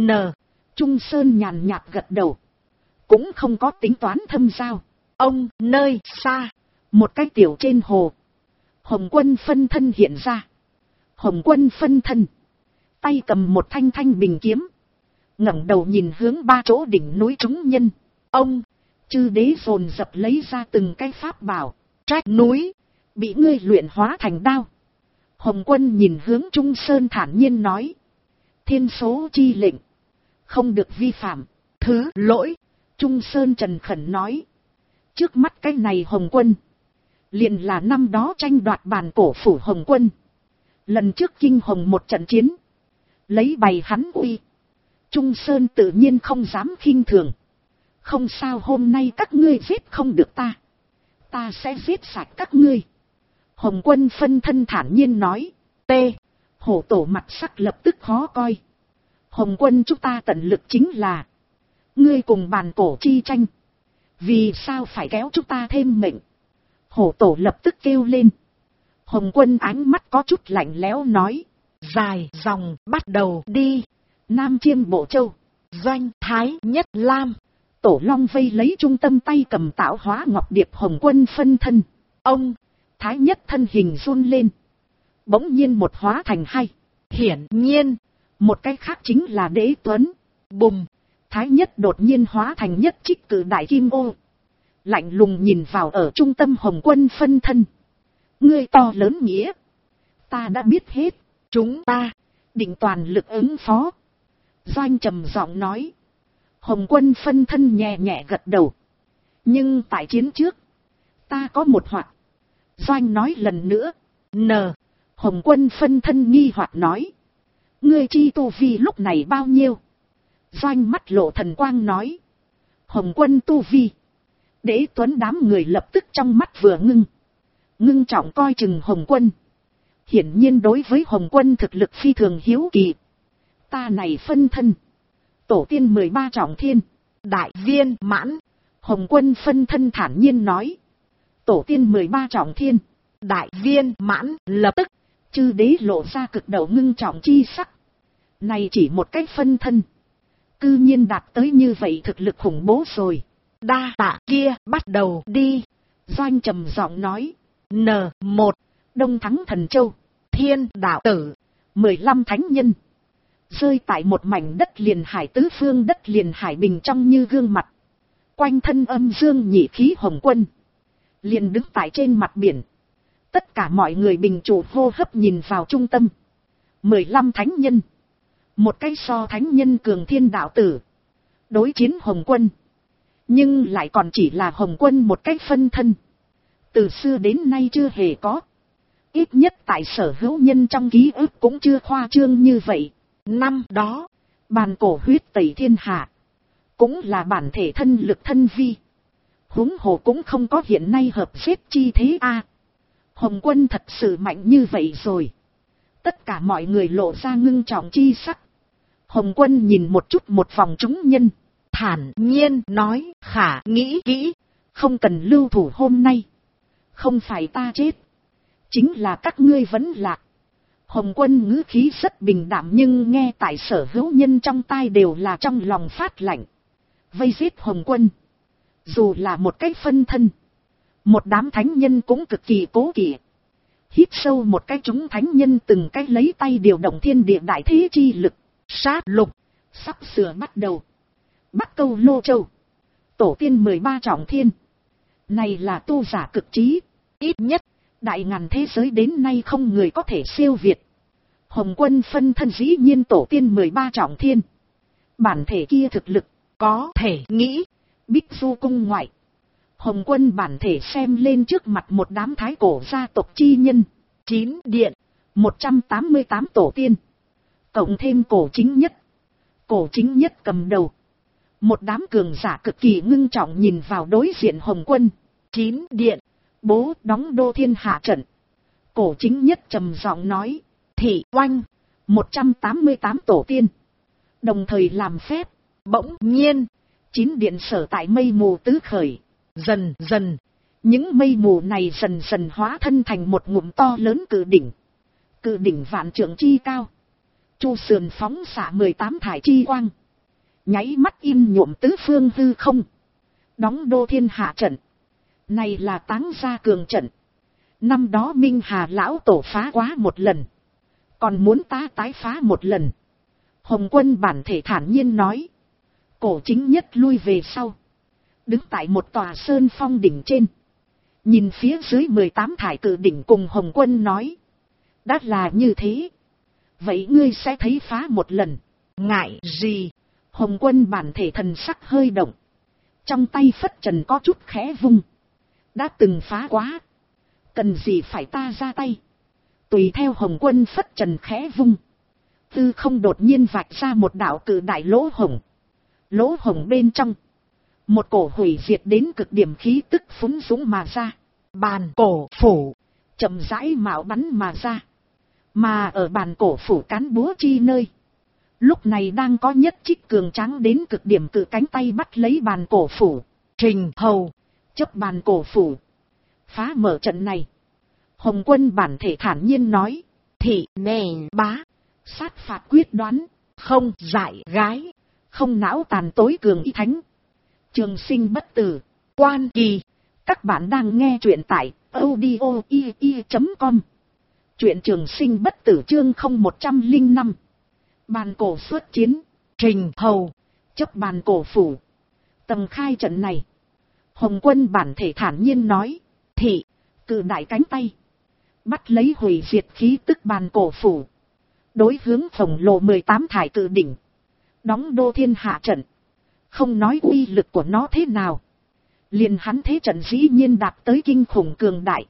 Trung Sơn nhàn nhạt gật đầu. Cũng không có tính toán thâm giao. Ông nơi xa. Một cái tiểu trên hồ. Hồng Quân phân thân hiện ra. Hồng Quân phân thân. Tay cầm một thanh bình kiếm. ngẩng đầu nhìn hướng ba chỗ đỉnh núi chúng nhân. Ông, chư đế dồn dập lấy ra từng cái pháp bảo. Trách núi, bị ngươi luyện hóa thành đao. Hồng Quân nhìn hướng Trung Sơn thản nhiên nói. Thiên số chi lệnh. Không được vi phạm. Thứ lỗi. Trung Sơn trần khẩn nói. Trước mắt cái này Hồng Quân. Liền là năm đó tranh đoạt bàn cổ phủ Hồng Quân. Lần trước kinh hồng một trận chiến. Lấy bày hắn uy. Trung Sơn tự nhiên không dám khinh thường. Không sao, hôm nay các ngươi giết không được ta. Ta sẽ giết sạch các ngươi. Hồng Quân phân thân thản nhiên nói. Hổ tổ mặt sắc lập tức khó coi. Hồng Quân, chúng ta tận lực chính là. Ngươi cùng bàn cổ chi tranh. Vì sao phải kéo chúng ta thêm mệnh? Hổ tổ lập tức kêu lên. Hồng Quân ánh mắt có chút lạnh lẽo nói. Dài dòng bắt đầu đi. Nam Chiêm Bộ Châu. Doanh Thái Nhất Lam. Tổ Long vây lấy trung tâm tay cầm tạo hóa ngọc điệp Hồng Quân phân thân. Ông, Thái Nhất thân hình run lên. Bỗng nhiên một hóa thành hai. Hiển nhiên, một cái khác chính là Đế Tuấn. Bùng, Thái Nhất đột nhiên hóa thành nhất trích cử đại kim ô. Lạnh lùng nhìn vào ở trung tâm Hồng Quân phân thân. Ngươi to lớn nghĩa. Ta đã biết hết. Chúng ta định toàn lực ứng phó. Doanh trầm giọng nói. Hồng Quân phân thân nhẹ nhẹ gật đầu. Nhưng tại chiến trước, ta có một hoạt. Doanh nói lần nữa. Hồng Quân phân thân nghi hoặc nói. Ngươi chi tu vi lúc này bao nhiêu? Doanh mắt lộ thần quang nói. Hồng Quân tu vi. Đế Tuấn đám người lập tức trong mắt vừa ngưng trọng coi chừng Hồng Quân. Hiển nhiên đối với Hồng Quân thực lực phi thường hiếu kỳ. Ta này phân thân. Tổ tiên 13 trọng thiên. Đại viên mãn. Hồng Quân phân thân thản nhiên nói. Tổ tiên 13 trọng thiên. Đại viên mãn. Lập tức. Chư đế lộ ra cực đầu ngưng trọng chi sắc. Này chỉ một cách phân thân. Cư nhiên đạt tới như vậy thực lực khủng bố rồi. Đa tạ kia bắt đầu đi. Doanh trầm giọng nói. N1. Đông Thắng Thần Châu. Thiên Đạo Tử. 15 thánh nhân. Rơi tại một mảnh đất liền hải, tứ phương đất liền hải bình trong như gương mặt. Quanh thân âm dương nhị khí Hồng Quân. Liền đứng tại trên mặt biển. Tất cả mọi người bình chủ hô hấp nhìn vào trung tâm. 15 thánh nhân. Một cái so thánh nhân cường Thiên Đạo Tử. Đối chiến Hồng Quân. Nhưng lại còn chỉ là Hồng Quân một cái phân thân. Từ xưa đến nay chưa hề có. Ít nhất tại sở hữu nhân trong ký ức cũng chưa khoa trương như vậy. Năm đó, bàn cổ huyết tẩy thiên hạ. Cũng là bản thể thân lực thân vi. Huống hồ cũng không có hiện nay hợp giết chi thế a. Hồng Quân thật sự mạnh như vậy rồi. Tất cả mọi người lộ ra ngưng trọng chi sắc. Hồng Quân nhìn một chút một vòng chúng nhân, thản nhiên nói, khả nghĩ kỹ, không cần lưu thủ hôm nay. Không phải ta chết, chính là các ngươi vẫn lạc. Hồng Quân ngữ khí rất bình đạm nhưng nghe tại sở hữu nhân trong tai đều là trong lòng phát lạnh. Vây giết Hồng Quân, dù là một cái phân thân, một đám thánh nhân cũng cực kỳ cố kỵ. Hít sâu một cái, chúng thánh nhân từng cái lấy tay điều động thiên địa đại thế chi lực. Sát lục sắp sửa bắt đầu. Bắc Câu Lô Châu, tổ tiên 13 trọng thiên. Này là tu giả cực trí, ít nhất đại ngàn thế giới đến nay không người có thể siêu việt. Hồng Quân phân thân dĩ nhiên tổ tiên 13 trọng thiên. Bản thể kia thực lực có thể nghĩ. Bích Du cung ngoại, Hồng Quân bản thể xem lên trước mặt một đám thái cổ gia tộc chi nhân. 9 điện, 188 tổ tiên, cộng thêm cổ chính nhất. Cổ chính nhất cầm đầu. Một đám cường giả cực kỳ ngưng trọng nhìn vào đối diện Hồng Quân. 9 điện, bố đóng đô thiên hạ trận. Cổ chính nhất trầm giọng nói, thị oanh, 188 tổ tiên đồng thời làm phép. Bỗng nhiên, 9 điện sở tại mây mù tứ khởi. Dần dần, những mây mù này dần dần hóa thân thành một ngụm to lớn cự đỉnh. Cự đỉnh vạn trượng chi cao, chu sườn phóng xạ 18 thải chi quang, nháy mắt in nhuộm tứ phương hư không. Đóng đô thiên hạ trận, này là Táng Gia cường trận. Năm đó Minh Hà lão tổ phá quá một lần, còn muốn ta tái phá một lần. Hồng Quân bản thể thản nhiên nói. Cổ chính nhất lui về sau, đứng tại một tòa sơn phong đỉnh trên, nhìn phía dưới 18 thải cự đỉnh cùng Hồng Quân nói, đã là như thế, vậy ngươi sẽ thấy phá một lần. Ngại gì? Hồng Quân bản thể thần sắc hơi động, trong tay phất trần có chút khẽ vung. Đã từng phá quá, cần gì phải ta ra tay? Tùy theo Hồng Quân phất trần khẽ vung, tư không đột nhiên vạch ra một đạo cự đại lỗ hổng. Lỗ hổng bên trong, một cổ hủy diệt đến cực điểm khí tức phúng dũng mà ra. Bàn cổ phủ chậm rãi mạo bắn mà ra. Mà ở bàn cổ phủ cán búa chi nơi, lúc này đang có nhất trích cường tráng đến cực điểm cự cánh tay bắt lấy bàn cổ phủ. Trình Hầu chấp bàn cổ phủ, phá mở trận này. Hồng Quân bản thể thản nhiên nói, thị nè bá, sát phạt quyết đoán, không dại gái, không não tàn tối cường y thánh, trường sinh bất tử, quan kỳ. Các bạn đang nghe truyện tại audio.com. Truyện trường sinh bất tử chương 0105. Bàn cổ xuất chiến, Trình Hầu chấp bàn cổ phủ. Tầng khai trận này, Hồng Quân bản thể thản nhiên nói, thị cự đại cánh tay bắt lấy hủy diệt khí tức bàn cổ phủ, đối hướng khổng lồ 18 thải cự đỉnh, đóng đô thiên hạ trận. Không nói uy lực của nó thế nào, liền hắn thế trận dĩ nhiên đạt tới kinh khủng cường đại.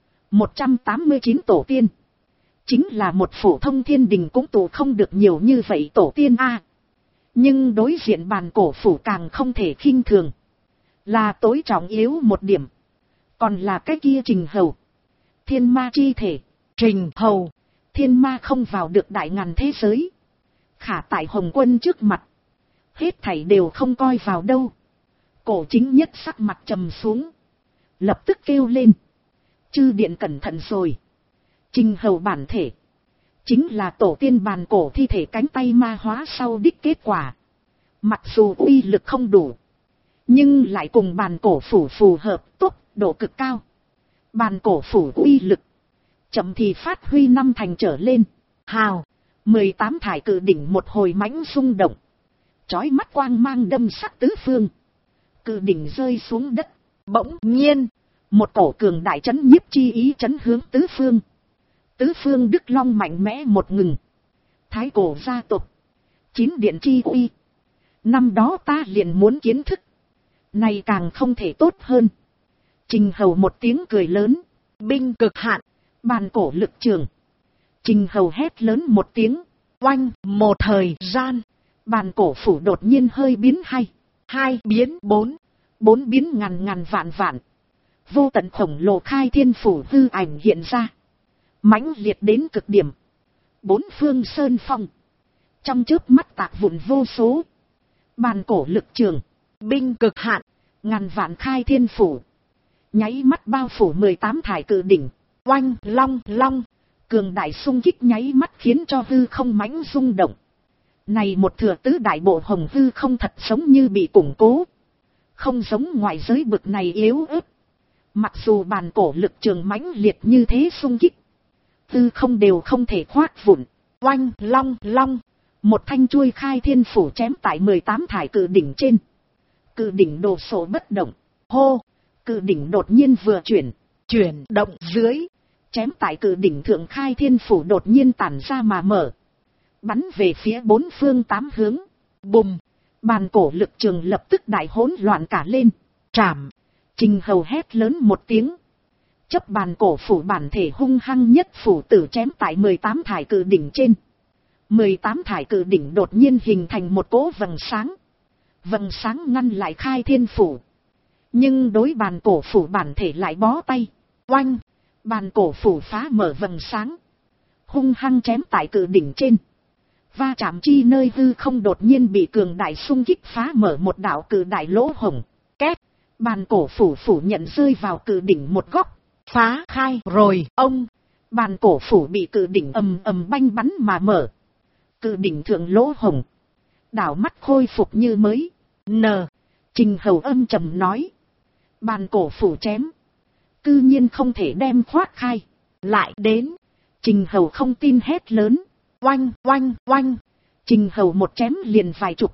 189 tổ tiên, chính là một phổ thông thiên đình cũng tụ không được nhiều như vậy tổ tiên a. Nhưng đối diện bàn cổ phủ càng không thể khinh thường, là tối trọng yếu một điểm. Còn là cái kia Trình Hầu, thiên ma chi thể. Trình Hầu, thiên ma không vào được đại ngàn thế giới, khả tại Hồng Quân trước mặt, hết thảy đều không coi vào đâu. Cổ chính nhất sắc mặt trầm xuống, lập tức kêu lên, chư điện cẩn thận rồi. Trình Hầu bản thể, chính là tổ tiên bàn cổ thi thể cánh tay ma hóa sau đích kết quả. Mặc dù uy lực không đủ, nhưng lại cùng bàn cổ phủ phù hợp, tốc độ cực cao. Bàn cổ phủ uy lực, chậm thì phát huy 5 thành trở lên. Hào, 18 thải cự đỉnh một hồi mãnh rung động, chói mắt quang mang đâm sắc tứ phương. Cự đỉnh rơi xuống đất, bỗng nhiên, một cổ cường đại chấn nhiếp chi ý chấn hướng tứ phương. Tứ phương Đức Long mạnh mẽ một ngừng. Thái cổ gia tộc, 9 điện chi uy, năm đó ta liền muốn kiến thức, này càng không thể tốt hơn. Trình Hầu một tiếng cười lớn, binh cực hạn, bàn cổ lực trường. Trình Hầu hét lớn một tiếng, oanh. Một thời gian, bàn cổ phủ đột nhiên hơi biến 2 biến 4, bốn biến ngàn ngàn vạn vạn, vô tận khổng lồ khai thiên phủ hư ảnh hiện ra, mãnh liệt đến cực điểm. Bốn phương sơn phong, trong chớp mắt tạc vụn vô số. Bàn cổ lực trường, binh cực hạn, ngàn vạn khai thiên phủ, nháy mắt bao phủ 18 thải cự đỉnh. Oanh long long, cường đại xung kích nháy mắt khiến cho hư không mãnh rung động. Này một thừa tứ đại bộ hồng hư không thật giống như bị củng cố, không giống ngoại giới bực này yếu ớt. Mặc dù bàn cổ lực trường mãnh liệt như thế xung kích, hư không đều không thể khoát vụn. Oanh long long, một thanh chuôi khai thiên phủ chém tại 18 thải cự đỉnh trên. Cự đỉnh đồ sộ bất động. Hô, cự đỉnh đột nhiên vừa chuyển động dưới, chém tại cự đỉnh thượng khai thiên phủ đột nhiên tản ra mà mở, bắn về phía bốn phương tám hướng. Bùm, bàn cổ lực trường lập tức đại hỗn loạn cả lên. Trảm, Trình Hầu hét lớn một tiếng, chấp bàn cổ phủ bản thể hung hăng nhất phủ tử chém tại 18 thải cự đỉnh trên. 18 thải cự đỉnh đột nhiên hình thành một cỗ vầng sáng. Vầng sáng ngăn lại khai thiên phủ, nhưng đối bàn cổ phủ bản thể lại bó tay. Oanh, bàn cổ phủ phá mở vầng sáng, hung hăng chém tại cự đỉnh trên. Va chạm chi nơi hư không đột nhiên bị cường đại xung kích phá mở một đạo cự đại lỗ hổng. Két, bàn cổ phủ phủ nhận rơi vào cự đỉnh một góc, phá khai rồi. Ông, bàn cổ phủ bị cự đỉnh ầm ầm banh bắn mà mở. Cự đỉnh thượng lỗ hổng, đảo mắt khôi phục như mới. Trình Hầu âm trầm nói, bàn cổ phủ chém, cư nhiên không thể đem khoát khai. Lại đến, Trình Hầu không tin hét lớn. Oanh oanh oanh, Trình Hầu một chém liền vài chục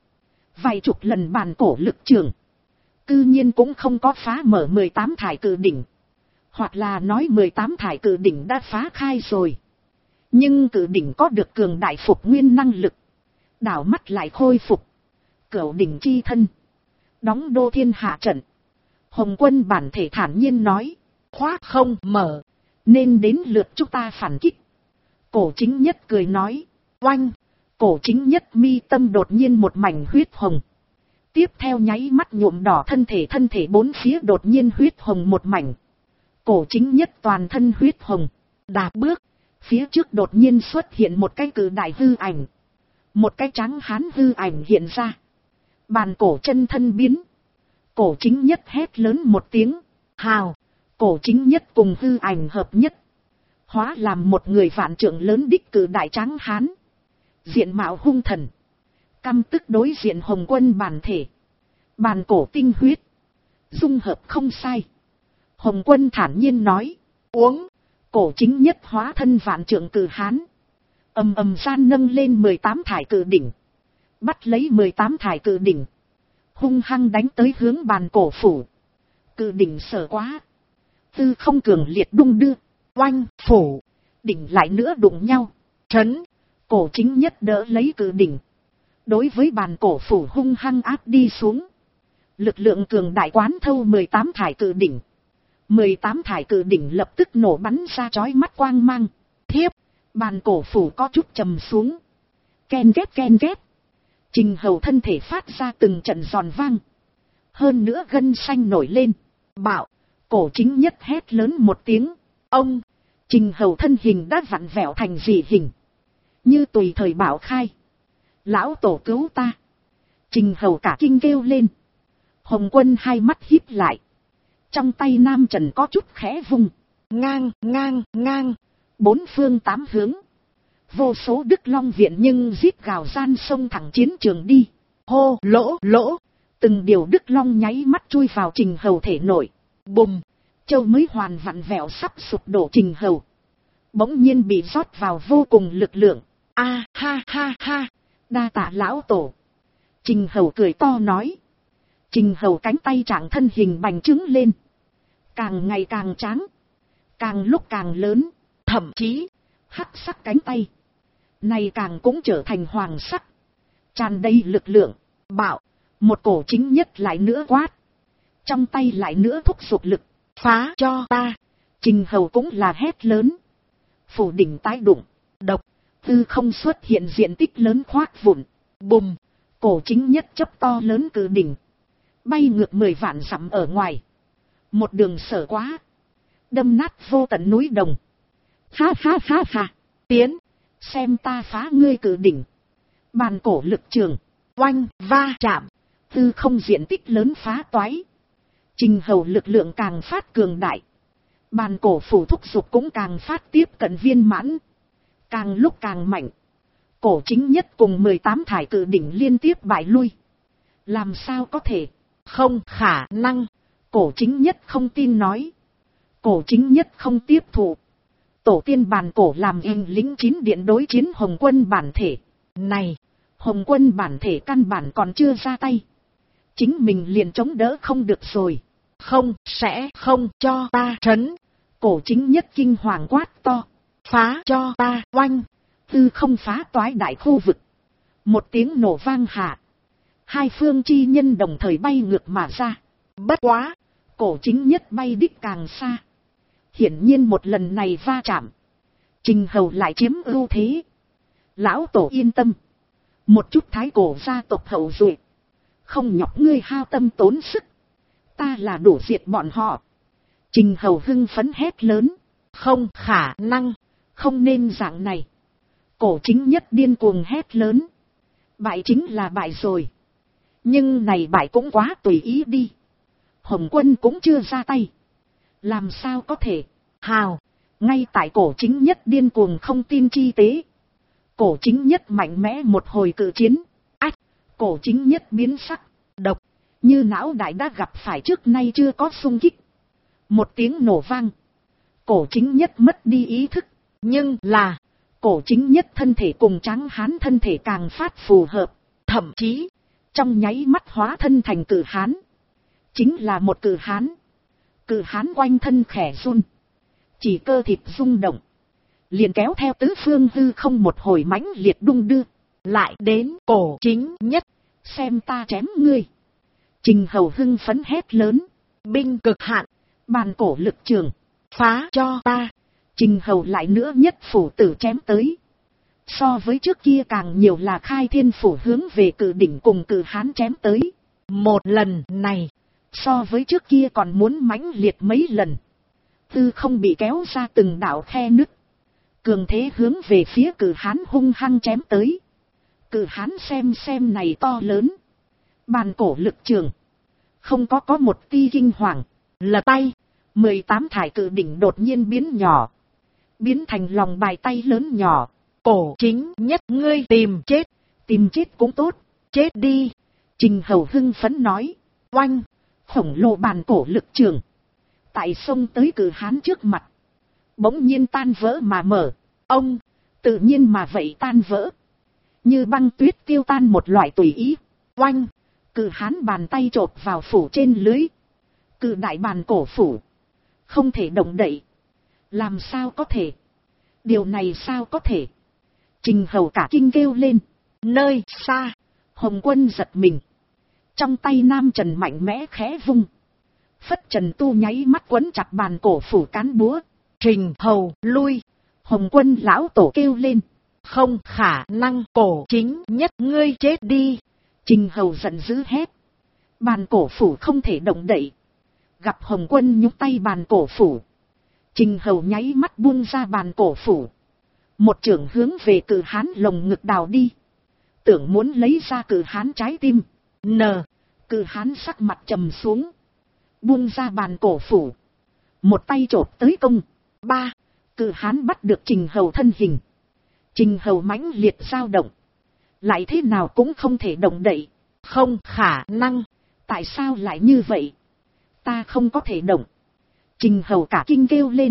lần bàn cổ lực trường, cư nhiên cũng không có phá mở 18 thải cự đỉnh. Hoặc là nói 18 thải cự đỉnh đã phá khai rồi, nhưng cự đỉnh có được cường đại phục nguyên năng lực, đảo mắt lại khôi phục. Cửu đỉnh chi thân, đóng đô thiên hạ trận. Hồng Quân bản thể thản nhiên nói, khoát không mở, nên đến lượt chúng ta phản kích. Cổ Chính Nhất cười nói. Oanh, Cổ Chính Nhất mi tâm đột nhiên một mảnh huyết hồng, tiếp theo nháy mắt nhuộm đỏ thân thể bốn phía đột nhiên huyết hồng một mảnh. Cổ Chính Nhất toàn thân huyết hồng, đạp bước, phía trước đột nhiên xuất hiện một cái cự đại hư ảnh. Một cái trắng hán hư ảnh hiện ra, bàn cổ chân thân biến. Cổ Chính Nhất hét lớn một tiếng, hào. Cổ Chính Nhất cùng hư ảnh hợp nhất, hóa làm một người vạn trượng lớn đích cự đại trắng hán, diện mạo hung thần, căm tức đối diện Hồng Quân bản thể. Bàn cổ tinh huyết, dung hợp không sai. Hồng Quân thản nhiên nói, uống. Cổ Chính Nhất hóa thân vạn trượng cự hán, ầm ầm gian nâng lên 18 thải cự đỉnh, bắt lấy 18 thải cự đỉnh, hung hăng đánh tới hướng bàn cổ phủ. Cự đỉnh sợ quá, tư không cường liệt đung đưa. Oanh, phủ, đỉnh lại nữa đụng nhau. Trấn, Cổ Chính Nhất đỡ lấy cự đỉnh, đối với bàn cổ phủ hung hăng áp đi xuống. Lực lượng cường đại quán thâu 18 thải cự đỉnh. 18 thải cự đỉnh lập tức nổ bắn ra chói mắt quang mang. Thiếp, bàn cổ phủ có chút trầm xuống. Ken két. Trình Hầu thân thể phát ra từng trận giòn vang, hơn nữa gân xanh nổi lên. Bạo, Cổ Chính Nhất hét lớn một tiếng. Ông, Trình Hầu thân hình đã vặn vẹo thành dị hình, như tùy thời bạo khai. Lão tổ cứu ta. Trình Hầu cả kinh kêu lên. Hồng Quân hai mắt híp lại, trong tay nam trần có chút khẽ vung, ngang, bốn phương tám hướng, vô số Đức Long viện nhưng giết gào gian sông thẳng chiến trường đi. Hô, lỗ, từng điều Đức Long nháy mắt chui vào Trình Hầu thể nội. Bùm, châu mới hoàn vặn vẹo sắp sụp đổ Trình Hầu bỗng nhiên bị rót vào vô cùng lực lượng. Ha, đa tạ lão tổ. Trình Hầu cười to nói. Trình Hầu cánh tay trạng thân hình bành trướng lên, càng ngày càng tráng, càng lúc càng lớn, thậm chí hắc sắc cánh tay này càng cũng trở thành hoàng sắc, tràn đầy lực lượng. Bạo, một Cổ Chính Nhất lại nữa quát, trong tay lại nữa thúc giục lực, phá cho ta. Trình Hầu cũng là hét lớn, phủ đỉnh tái đụng, độc, tư không xuất hiện diện tích lớn khoát vụn. Bùm, Cổ Chính Nhất chấp to lớn cự đỉnh, bay ngược 10 vạn dặm ở ngoài. Một đường sở quá, đâm nát vô tận núi đồng. Ha ha ha ha, tiến, xem ta phá ngươi cử đỉnh. Bàn cổ lực trường, oanh, va chạm, tư không diện tích lớn phá toái. Trình Hầu lực lượng càng phát cường đại. Bàn cổ phủ thúc dục cũng càng phát tiếp cận viên mãn. Càng lúc càng mạnh. Cổ chính nhất cùng 18 thải cử đỉnh liên tiếp bại lui. Làm sao có thể? Không khả năng. Cổ chính nhất không tin nói. Cổ chính nhất không tiếp thụ. Tổ tiên bàn cổ làm in lính 9 điện đối chiến Hồng Quân bản thể. Này, Hồng Quân bản thể căn bản còn chưa ra tay. Chính mình liền chống đỡ không được rồi. Không, sẽ không cho ta trấn. Cổ chính nhất kinh hoàng quát to. Phá cho ta, oanh. Tư không phá toái đại khu vực. Một tiếng nổ vang hạ. Hai phương chi nhân đồng thời bay ngược mà ra. Bất quá, cổ chính nhất bay đích càng xa. Hiển nhiên một lần này va chạm. Trình Hầu lại chiếm ưu thế. Lão tổ yên tâm. Một chút thái cổ gia tộc hậu duệ. Không nhọc ngươi hao tâm tốn sức. Ta là đủ diệt bọn họ. Trình Hầu hưng phấn hét lớn. Không khả năng. Không nên dạng này. Cổ chính nhất điên cuồng hét lớn. Bại chính là bại rồi. Nhưng này bại cũng quá tùy ý đi. Hồng Quân cũng chưa ra tay. Làm sao có thể? Hào. Ngay tại cổ chính nhất điên cuồng không tin chi tế. Cổ chính nhất mạnh mẽ một hồi cự chiến. Ách. Cổ chính nhất biến sắc. Độc. Như não đại đã gặp phải trước nay chưa có xung kích. Một tiếng nổ vang. Cổ chính nhất mất đi ý thức. Nhưng là. Cổ chính nhất thân thể cùng Tráng Hán thân thể càng phát phù hợp. Thậm chí. Trong nháy mắt hóa thân thành cử hán. Chính là một cử hán. Cử hán quanh thân khẽ run. Chỉ cơ thịt rung động. Liền kéo theo tứ phương hư không một hồi mãnh liệt đung đưa. Lại đến cổ chính nhất. Xem ta chém ngươi. Trình Hầu hưng phấn hét lớn. Binh cực hạn. Bàn cổ lực trường. Phá cho ta. Trình Hầu lại nữa nhất phủ tử chém tới. So với trước kia càng nhiều là khai thiên phủ hướng về cử đỉnh cùng cử hán chém tới. Một lần này. So với trước kia còn muốn mãnh liệt mấy lần. Tư không bị kéo ra từng đạo khe nứt. Cường thế hướng về phía cử hán hung hăng chém tới. Cử hán xem này to lớn. Bàn cổ lực trường. Không có một ti kinh hoàng. Lật tay. 18 thải cử đỉnh đột nhiên biến nhỏ. Biến thành lòng bài tay lớn nhỏ. Cổ chính nhất ngươi tìm chết. Tìm chết cũng tốt. Chết đi. Trình Hầu hưng phấn nói. Oanh. Khổng lồ bàn cổ lực trường. Tại sông tới cử hán trước mặt. Bỗng nhiên tan vỡ mà mở. Ông. Tự nhiên mà vậy tan vỡ. Như băng tuyết tiêu tan một loại tùy ý. Oanh. Cử hán bàn tay chộp vào phủ trên lưới. Cử đại bàn cổ phủ. Không thể động đậy. Làm sao có thể? Điều này sao có thể? Trình Hầu cả kinh kêu lên. Nơi xa. Hồng Quân giật mình. Trong tay Nam Trần mạnh mẽ khẽ vung. Phất Trần Tu nháy mắt quấn chặt bàn cổ phủ cán búa. Trình Hầu lui. Hồng Quân lão tổ kêu lên. Không khả năng cổ chính nhất ngươi chết đi. Trình Hầu giận dữ hét. Bàn cổ phủ không thể động đậy. Gặp Hồng Quân nhúc tay bàn cổ phủ. Trình Hầu nháy mắt buông ra bàn cổ phủ. Một chưởng hướng về cử hán lồng ngực đào đi. Tưởng muốn lấy ra cử hán trái tim. Cử hán sắc mặt trầm xuống. Buông ra bàn cổ phủ. Một tay chộp tới công. Cử hán bắt được Trình Hầu thân hình. Trình Hầu mãnh liệt dao động. Lại thế nào cũng không thể động đậy. Không khả năng. Tại sao lại như vậy? Ta không có thể động. Trình Hầu cả kinh kêu lên.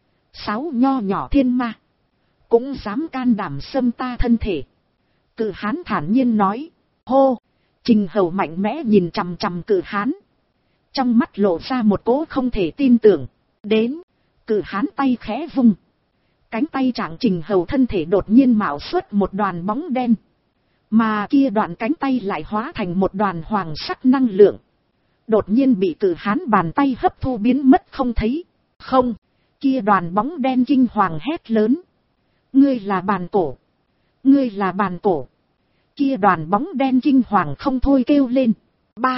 6 nho nhỏ thiên ma. Cũng dám can đảm xâm ta thân thể. Cử hán thản nhiên nói. Hô. Trình Hầu mạnh mẽ nhìn chằm chằm cử hán. Trong mắt lộ ra một cỗ không thể tin tưởng. Đến. Cử hán tay khẽ vung. Cánh tay trạng Trình Hầu thân thể đột nhiên mạo xuất một đoàn bóng đen. Mà kia đoạn cánh tay lại hóa thành một đoàn hoàng sắc năng lượng. Đột nhiên bị cử hán bàn tay hấp thu biến mất không thấy. Không. Kia đoàn bóng đen kinh hoàng hét lớn. Ngươi là bàn cổ. Ngươi là bàn cổ. Kia đoàn bóng đen kinh hoàng không thôi kêu lên.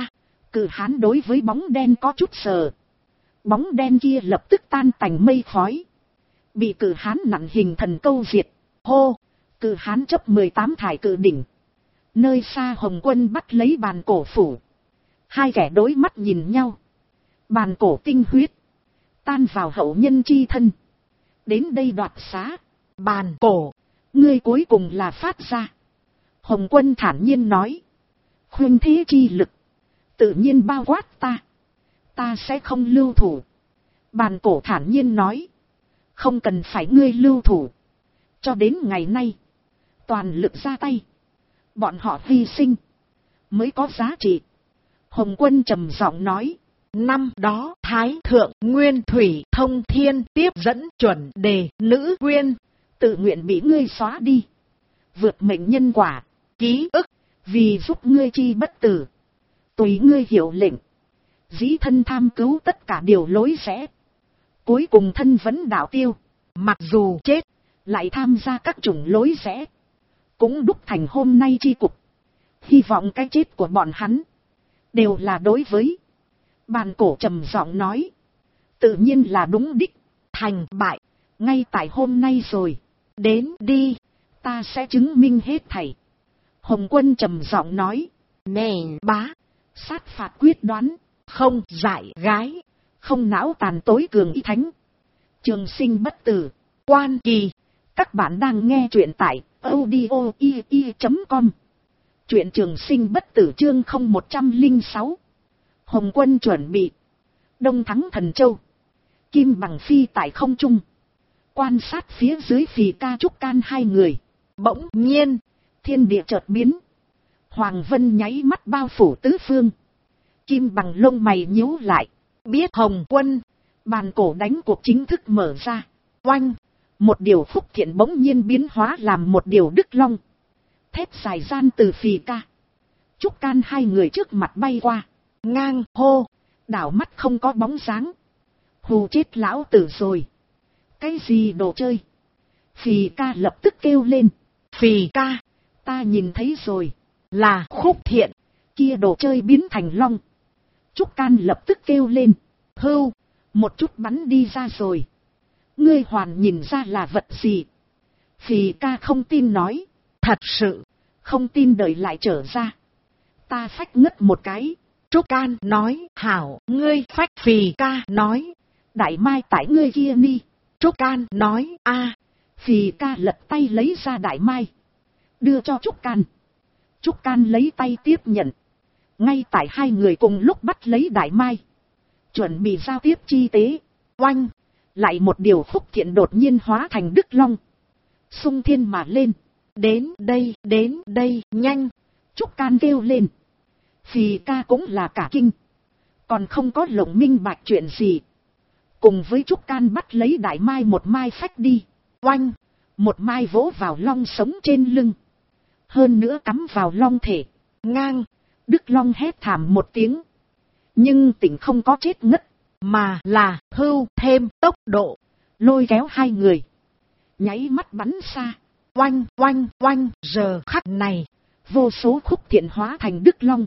Cự hán đối với bóng đen có chút sờ. Bóng đen kia lập tức tan tành mây khói. Bị cự hán nặn hình thần câu diệt. Hô! Cự hán chấp 18 thải cự đỉnh. Nơi xa Hồng Quân bắt lấy bàn cổ phủ. Hai kẻ đối mắt nhìn nhau. Bàn cổ tinh huyết. Tan vào hậu nhân chi thân. Đến đây đoạt xá. Bàn cổ. Ngươi cuối cùng là phát ra. Hồng Quân thản nhiên nói. Khuynh thế chi lực. Tự nhiên bao quát ta. Ta sẽ không lưu thủ. Bàn cổ thản nhiên nói. Không cần phải ngươi lưu thủ. Cho đến ngày nay. Toàn lực ra tay. Bọn họ hy sinh. Mới có giá trị. Hồng Quân trầm giọng nói. Năm đó Thái Thượng Nguyên Thủy Thông Thiên tiếp dẫn chuẩn đề nữ quyên. Tự nguyện bị ngươi xóa đi. Vượt mệnh nhân quả. Ký ức. Vì giúp ngươi chi bất tử. Tùy ngươi hiệu lệnh. Dĩ thân tham cứu tất cả điều lối rẽ. Cuối cùng thân vẫn đạo tiêu. Mặc dù chết. Lại tham gia các chủng lối rẽ. Cũng đúc thành hôm nay chi cục. Hy vọng cái chết của bọn hắn. Đều là đối với. Bàn cổ trầm giọng nói. Tự nhiên là đúng đích. Thành bại. Ngay tại hôm nay rồi. Đến đi. Ta sẽ chứng minh hết thảy. Hồng Quân trầm giọng nói. Nè bá. Sát phạt quyết đoán. Không dại gái. Không não tàn tối cường y thánh. Trường sinh bất tử. Quan kỳ. Các bạn đang nghe truyện tại audio.com. Truyện trường sinh bất tử chương 0106. Hồng Quân chuẩn bị. Đông thắng Thần Châu. Kim Bằng phi tại không trung. Quan sát phía dưới Phì Ca Trúc Can hai người. Bỗng nhiên. Thiên địa chợt biến. Hoàng vân nháy mắt bao phủ tứ phương. Kim Bằng lông mày nhíu lại. Biết Hồng Quân. Bàn cổ đánh cuộc chính thức mở ra. Oanh. Một điều phúc thiện bỗng nhiên biến hóa làm một điều đức long. Thép dài gian từ Phì Ca Trúc Can hai người trước mặt bay qua. Ngang hô. Đảo mắt không có bóng dáng. Hù chết lão tử rồi. Cái gì đồ chơi? Phì Ca lập tức kêu lên. Phì Ca. Ta nhìn thấy rồi. Là khúc thiện. Kia đồ chơi biến thành long. Trúc Can lập tức kêu lên. Hưu. Một chút bắn đi ra rồi. Ngươi hoàn nhìn ra là vật gì? Phì Ca không tin nói. Thật sự. Không tin đợi lại trở ra. Ta phách ngất một cái. Trúc Can nói. Hảo. Ngươi phách. Phì Ca nói. Đại mai tại ngươi kia ni. Trúc Can nói. A. Phì Ca lật tay lấy ra đại mai. Đưa cho Trúc Can. Trúc Can lấy tay tiếp nhận. Ngay tại hai người cùng lúc bắt lấy đại mai. Chuẩn bị giao tiếp chi tế. Oanh. Lại một điều phúc thiện đột nhiên hóa thành đức long. Xung thiên mà lên. Đến đây, nhanh. Trúc Can kêu lên. Phì Ca cũng là cả kinh. Còn không có lộng minh bạch chuyện gì. Cùng với Trúc Can bắt lấy đại mai một mai phách đi. Oanh. Một mai vỗ vào long sống trên lưng. Hơn nữa cắm vào long thể. Ngang. Đức long hét thảm một tiếng. Nhưng tỉnh không có chết ngất. Mà là hưu thêm tốc độ. Lôi kéo hai người. Nháy mắt bắn xa. Oanh oanh oanh. Giờ khắc này. Vô số khúc thiện hóa thành đức long.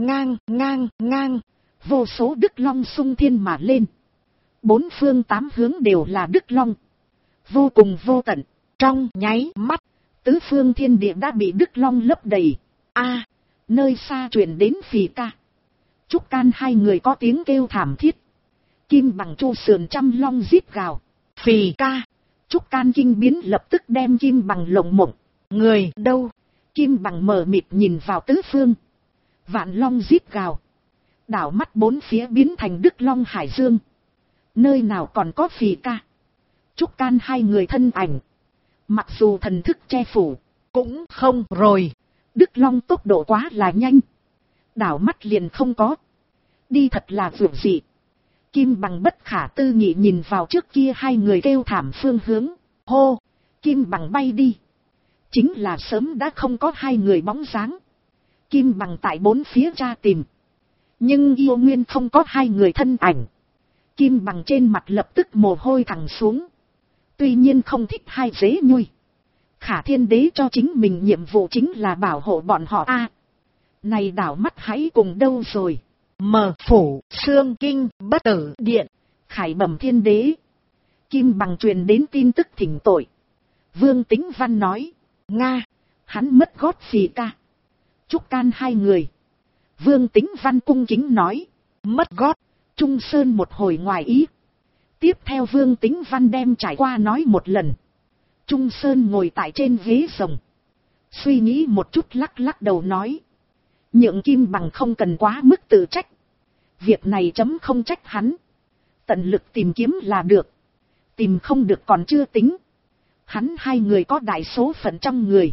Ngang. Vô số đức long xung thiên mà lên. Bốn phương tám hướng đều là đức long. Vô cùng vô tận. Trong nháy mắt. Tứ phương thiên địa đã bị đức long lấp đầy. A. Nơi xa truyền đến Phì Ca Trúc Can hai người có tiếng kêu thảm thiết. Kim Bằng chu sườn trăm long rít gào. Phì Ca Trúc Can kinh biến lập tức đem Kim Bằng lồng mộng. Người đâu? Kim Bằng mờ mịt nhìn vào tứ phương. Vạn long rít gào. Đảo mắt bốn phía biến thành đức long hải dương. Nơi nào còn có Phì Ca Trúc Can hai người thân ảnh. Mặc dù thần thức che phủ. Cũng không rồi. Đức long tốc độ quá là nhanh. Đảo mắt liền không có. Đi thật là vượt dị. Kim Bằng bất khả tư nghị nhìn vào trước kia hai người kêu thảm phương hướng. Hô. Kim Bằng bay đi. Chính là sớm đã không có hai người bóng dáng. Kim Bằng tại bốn phía tra tìm. Nhưng yêu nguyên không có hai người thân ảnh. Kim Bằng trên mặt lập tức mồ hôi thẳng xuống. Tuy nhiên không thích hai dế nhui. Khả Thiên Đế cho chính mình nhiệm vụ chính là bảo hộ bọn họ. A. Này đảo mắt hãy cùng đâu rồi. Mở phủ xương kinh bất tử điện. Khải bẩm thiên đế. Kim Bằng truyền đến tin tức thỉnh tội. Vương Tính Văn nói. Nga. Hắn mất gót phì ca. Trúc can hai người. Vương Tính Văn cung kính nói. Mất gót. Trung Sơn một hồi ngoài ý. Tiếp theo Vương Tính Văn đem trải qua nói một lần. Trung Sơn ngồi tại trên ghế rồng. Suy nghĩ một chút lắc lắc đầu nói. Nhượng Kim Bằng không cần quá mức tự trách. Việc này chấm không trách hắn. Tận lực tìm kiếm là được. Tìm không được còn chưa tính. Hắn hai người có đại số phận trong người.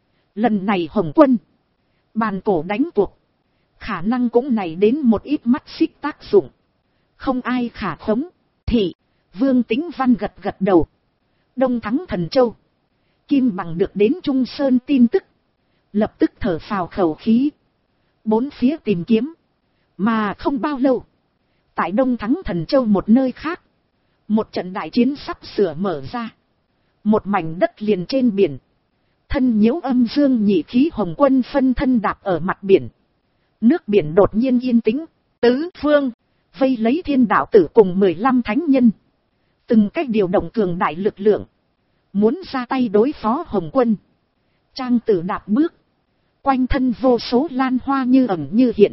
Lần này Hồng Quân. Bàn cổ đánh cuộc. Khả năng cũng này đến một ít mắt xích tác dụng. Không ai khả khống. Thị. Vương Tính Văn gật gật đầu. Đông thắng Thần Châu. Kim Bằng được đến Trung Sơn tin tức. Lập tức thở phào khẩu khí. Bốn phía tìm kiếm. Mà không bao lâu. Tại Đông thắng Thần Châu một nơi khác. Một trận đại chiến sắp sửa mở ra. Một mảnh đất liền trên biển. Thân nhiễu âm dương nhị khí Hồng Quân phân thân đạp ở mặt biển. Nước biển đột nhiên yên tĩnh. Tứ phương. Vây lấy Thiên Đạo Tử cùng 15 thánh nhân. Từng cách điều động cường đại lực lượng. Muốn ra tay đối phó Hồng Quân. Trang Tử đạp bước. Quanh thân vô số lan hoa như ẩn như hiện.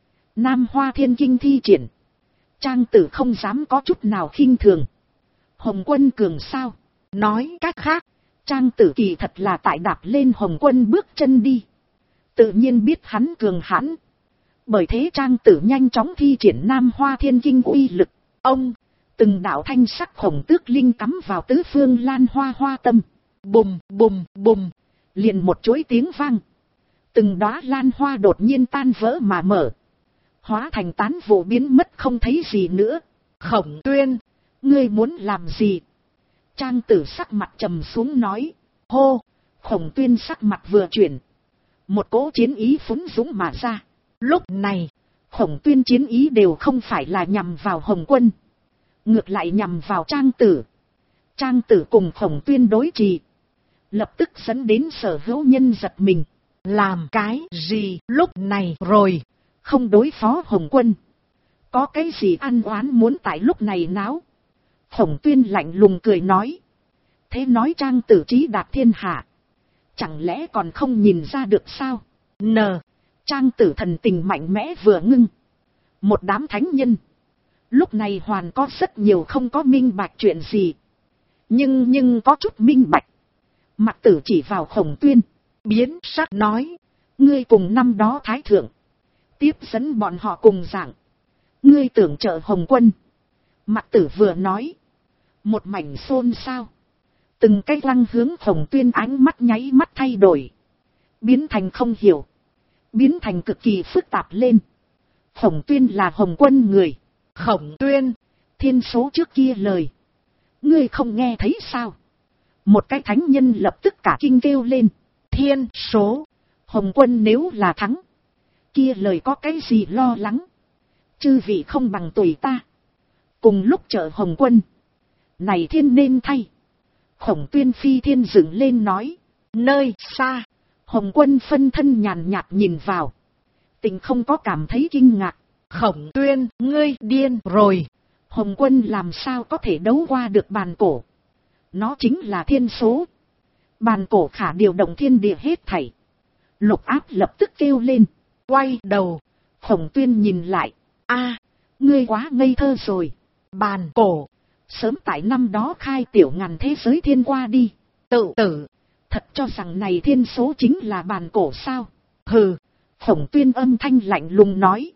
Nam Hoa Thiên Kinh thi triển. Trang Tử không dám có chút nào khinh thường. Hồng Quân cường sao? Nói cách khác. Trang Tử kỳ thật là tại đạp lên Hồng Quân bước chân đi. Tự nhiên biết hắn cường hãn. Bởi thế Trang Tử nhanh chóng thi triển Nam Hoa Thiên Kinh uy lực. Ông. Từng đạo thanh sắc khổng tước linh cắm vào tứ phương lan hoa hoa tâm. Bùm bùm bùm. Liền một chuỗi tiếng vang. Từng đóa lan hoa đột nhiên tan vỡ mà mở. Hóa thành tán vụ biến mất không thấy gì nữa. Khổng Tuyên. Ngươi muốn làm gì? Trang Tử sắc mặt trầm xuống nói. Hô. Khổng Tuyên sắc mặt vừa chuyển. Một cỗ chiến ý phúng dũng mà ra. Lúc này. Khổng Tuyên chiến ý đều không phải là nhằm vào Hồng Quân. Ngược lại nhằm vào Trang Tử. Trang Tử cùng Khổng Tuyên đối trì. Lập tức dẫn đến sở hữu nhân giật mình. Làm cái gì lúc này rồi? Không đối phó Hồng Quân. Có cái gì ăn oán muốn tại lúc này náo? Khổng Tuyên lạnh lùng cười nói. Thế nói Trang Tử trí đạt thiên hạ. Chẳng lẽ còn không nhìn ra được sao? Trang Tử thần tình mạnh mẽ vừa ngưng. Một đám thánh nhân. Lúc này hoàn có rất nhiều không có minh bạch chuyện gì. Nhưng có chút minh bạch. Mặt Tử chỉ vào Khổng Tuyên. Biến sắc nói. Ngươi cùng năm đó Thái Thượng. Tiếp dẫn bọn họ cùng giảng. Ngươi tưởng trợ Hồng Quân. Mặt Tử vừa nói. Một mảnh xôn xao. Từng cái lăng hướng Khổng Tuyên ánh mắt nháy mắt thay đổi. Biến thành không hiểu. Biến thành cực kỳ phức tạp lên. Khổng Tuyên là Hồng Quân người. Khổng Tuyên. Thiên số trước kia lời. Ngươi không nghe thấy sao? Một cái thánh nhân lập tức cả kinh kêu lên. Thiên số. Hồng Quân nếu là thắng. Kia lời có cái gì lo lắng. Chư vị không bằng tùy ta. Cùng lúc trợ Hồng Quân. Này thiên nên thay. Khổng Tuyên phi thiên dựng lên nói. Nơi xa. Hồng Quân phân thân nhàn nhạt nhìn vào. Tình không có cảm thấy kinh ngạc. Khổng Tuyên, ngươi điên rồi. Hồng Quân làm sao có thể đấu qua được bàn cổ. Nó chính là thiên số. Bàn cổ khả điều động thiên địa hết thảy. Lục Áp lập tức kêu lên. Quay đầu. Khổng Tuyên nhìn lại. Ngươi quá ngây thơ rồi. Bàn cổ. Sớm tại năm đó khai tiểu ngàn thế giới thiên qua đi. Tự tử. Thật cho rằng này thiên số chính là bàn cổ sao? Hừ. Khổng Tuyên âm thanh lạnh lùng nói.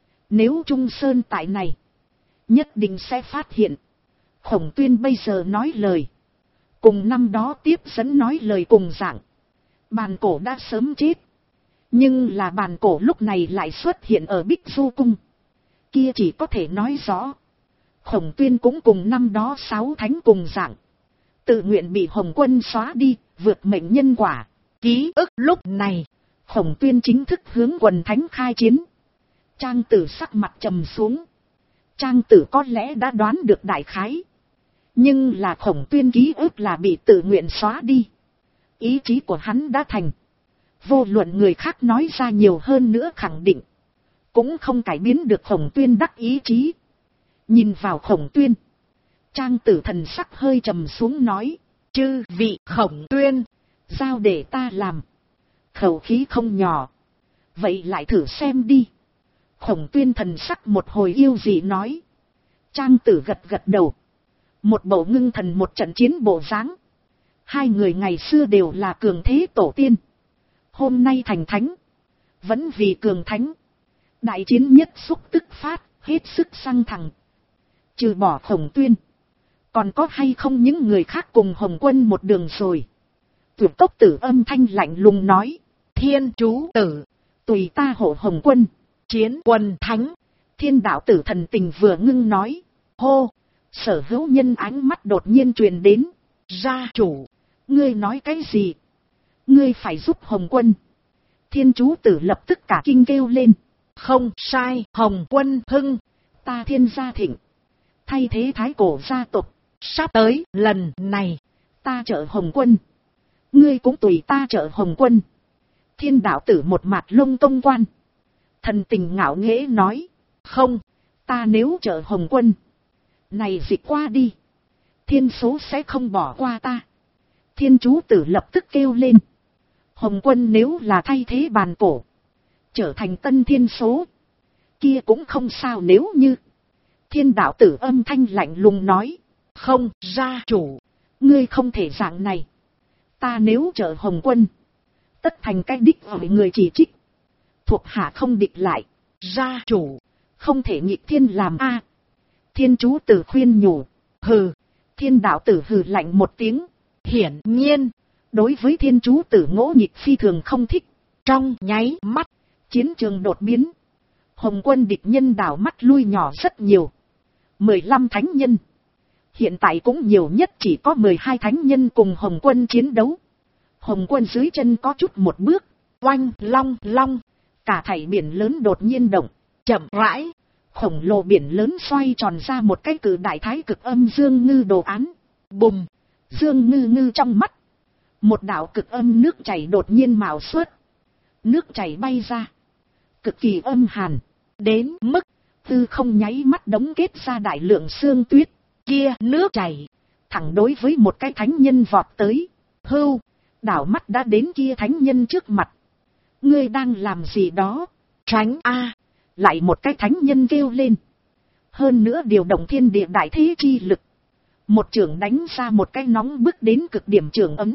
Nếu Trung Sơn tại này. Nhất định sẽ phát hiện. Khổng Tuyên bây giờ nói lời. Cùng năm đó tiếp dẫn nói lời cùng dạng. Bàn cổ đã sớm chết. Nhưng là bàn cổ lúc này lại xuất hiện ở Bích Du Cung. Kia chỉ có thể nói rõ. Khổng Tuyên cũng cùng năm đó 6 thánh cùng dạng. Tự nguyện bị Hồng Quân xóa đi, vượt mệnh nhân quả. Ký ức lúc này. Khổng Tuyên chính thức hướng quần thánh khai chiến. Trang Tử sắc mặt trầm xuống. Trang Tử có lẽ đã đoán được đại khái. Nhưng là Khổng Tuyên ký ức là bị tự nguyện xóa đi. Ý chí của hắn đã thành. Vô luận người khác nói ra nhiều hơn nữa khẳng định. cũng không cải biến được Khổng Tuyên đắc ý chí. Nhìn vào Khổng Tuyên, Trang Tử thần sắc hơi trầm xuống nói, chư vị Khổng Tuyên, giao để ta làm. Khẩu khí không nhỏ. Vậy lại thử xem đi. Khổng Tuyên thần sắc một hồi yêu dị nói. Trang Tử gật gật đầu. Một bộ ngưng thần một trận chiến bộ dáng. Hai người ngày xưa đều là cường thế tổ tiên. Hôm nay thành thánh. Vẫn vì cường thánh. Đại chiến nhất xúc tức phát, hết sức sang thẳng. Trừ bỏ Khổng Tuyên, còn có hay không những người khác cùng Hồng Quân một đường rồi? Tuyệt Cốc Tử âm thanh lạnh lùng nói. Thiên Chú Tử, tùy ta hộ Hồng Quân. Chiến Quân Thánh. Thiên Đạo Tử thần tình vừa ngưng nói. Hô! Sở Hữu Nhân ánh mắt đột nhiên truyền đến. Gia chủ, ngươi nói cái gì? Ngươi phải giúp Hồng Quân. Thiên Chú Tử lập tức cả kinh kêu lên. Không sai, Hồng Quân hưng. Ta Thiên gia thịnh. Thay thế thái cổ gia tộc. Sắp tới lần này, ta trợ Hồng Quân. Ngươi cũng tùy ta trợ Hồng Quân. Thiên Đạo Tử một mặt lông công quan. Thần tình ngạo nghễ nói. Không, ta nếu trợ Hồng Quân, này dịch qua đi, thiên số sẽ không bỏ qua ta. Thiên Chú Tử lập tức kêu lên. Hồng Quân nếu là thay thế bàn cổ, trở thành tân thiên số, kia cũng không sao nếu như. Thiên Đạo Tử âm thanh lạnh lùng nói. Không, gia chủ, ngươi không thể dạng này. Ta nếu trợ Hồng Quân, tất thành cái đích ở người chỉ trích. Thuộc hạ không địch lại. Gia chủ, không thể nghịch thiên làm a. Thiên Chú Tử khuyên nhủ. Hừ. Thiên Đạo Tử hừ lạnh một tiếng. Hiển nhiên, đối với Thiên Chú Tử ngỗ nghịch phi thường không thích. Trong nháy mắt, chiến trường đột biến. Hồng Quân địch nhân đảo mắt lui nhỏ rất nhiều. 15 thánh nhân. Hiện tại cũng nhiều nhất chỉ có 12 thánh nhân cùng Hồng Quân chiến đấu. Hồng Quân dưới chân có chút một bước. Oanh long long. Cả thảy biển lớn đột nhiên động. Chậm rãi. Khổng lồ biển lớn xoay tròn ra một cái cử đại thái cực âm dương ngư đồ án. Bùm. Dương ngư ngư trong mắt. Một đạo cực âm nước chảy đột nhiên mạo xuất. Nước chảy bay ra. Cực kỳ âm hàn. Đến mức tư không nháy mắt đóng kết ra đại lượng sương tuyết. Kia nước chảy thẳng đối với một cái thánh nhân vọt tới. Hưu. Đảo mắt đã đến kia thánh nhân trước mặt. Ngươi đang làm gì đó? Tránh a! Lại một cái thánh nhân kêu lên. Hơn nữa điều động thiên địa đại thế chi lực. Một chưởng đánh ra một cái nóng bức đến cực điểm chưởng ấm.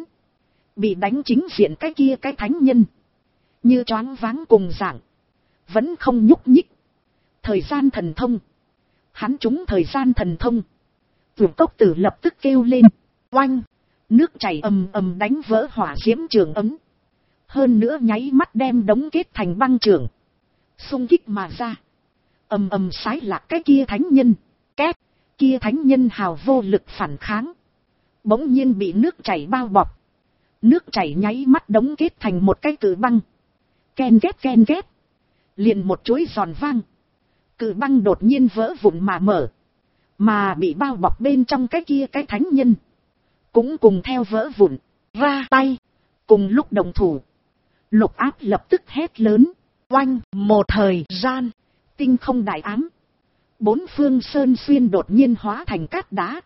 Bị đánh chính diện cái kia cái thánh nhân. Như choáng váng cùng dạng. Vẫn không nhúc nhích. Thời gian thần thông. Hắn trúng thời gian thần thông. Tuyệt Cốc Tử lập tức kêu lên. Oanh! Nước chảy ầm ầm đánh vỡ hỏa diễm trường ấm. Hơn nữa nháy mắt đem đóng kết thành băng trường. Xung kích mà ra. Ầm ầm xái lạc cái kia thánh nhân. Két! Kia thánh nhân hào vô lực phản kháng. Bỗng nhiên bị nước chảy bao bọc. Nước chảy nháy mắt đóng kết thành một cái cự băng. Ken két ken két. Liền một chuỗi giòn vang. Cự băng đột nhiên vỡ vụn mà mở. Mà bị bao bọc bên trong cái kia cái thánh nhân. Cũng cùng theo vỡ vụn. Ra tay. Cùng lúc đồng thủ. Lục Áp lập tức hét lớn. Oanh! Một thời gian. Tinh không đại ám. Bốn phương sơn xuyên đột nhiên hóa thành cát đá.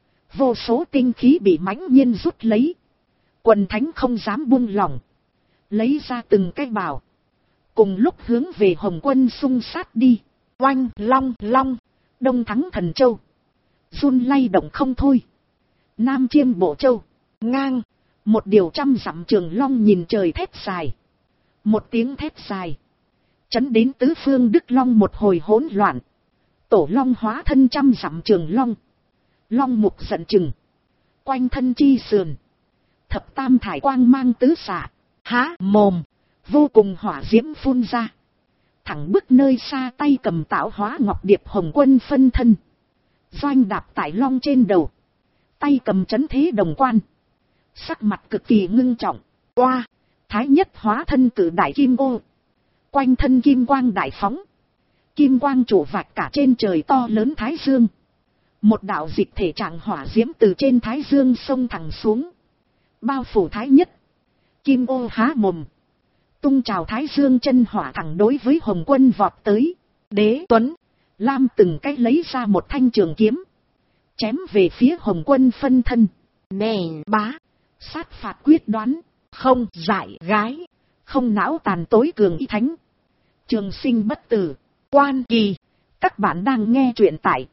Vô số tinh khí bị mãnh nhiên rút lấy. Quần thánh không dám buông lỏng. Lấy ra từng cái bảo. Cùng lúc hướng về Hồng Quân xung sát đi. Oanh! Long long. Đông Thắng Thần Châu. Run lay động không thôi. Nam Chiêm Bộ Châu. Ngang. Một điều 100 dặm trường long nhìn trời thét dài. Một tiếng thét dài. Chấn đến tứ phương Đức Long một hồi hỗn loạn. Tổ long hóa thân 100 dặm trường long. Long mục giận chừng. Quanh thân chi sườn. Thập tam thải quang mang tứ xạ. Há mồm. Vô cùng hỏa diễm phun ra. Thẳng bức nơi xa tay cầm tạo hóa ngọc điệp Hồng Quân phân thân. Doanh đạp tại long trên đầu. Tay cầm chấn thế đồng quan. Sắc mặt cực kỳ ngưng trọng. Oa! Thái nhất hóa thân cử đại kim ô. Quanh thân kim quang đại phóng. Kim quang trụ vạch cả trên trời to lớn thái dương. Một đạo dịch thể trạng hỏa diễm từ trên thái dương xông thẳng xuống. Bao phủ thái nhất. Kim ô há mồm. tung trào thái dương chân hỏa thẳng đối với Hồng Quân vọt tới. Đế Tuấn, Lam từng cách lấy ra một thanh trường kiếm, chém về phía Hồng Quân phân thân. Nè bá, sát phạt quyết đoán, không dại gái, không não tàn tối cường y thánh. Trường sinh bất tử, Quan Kỳ. Các bạn đang nghe truyện tại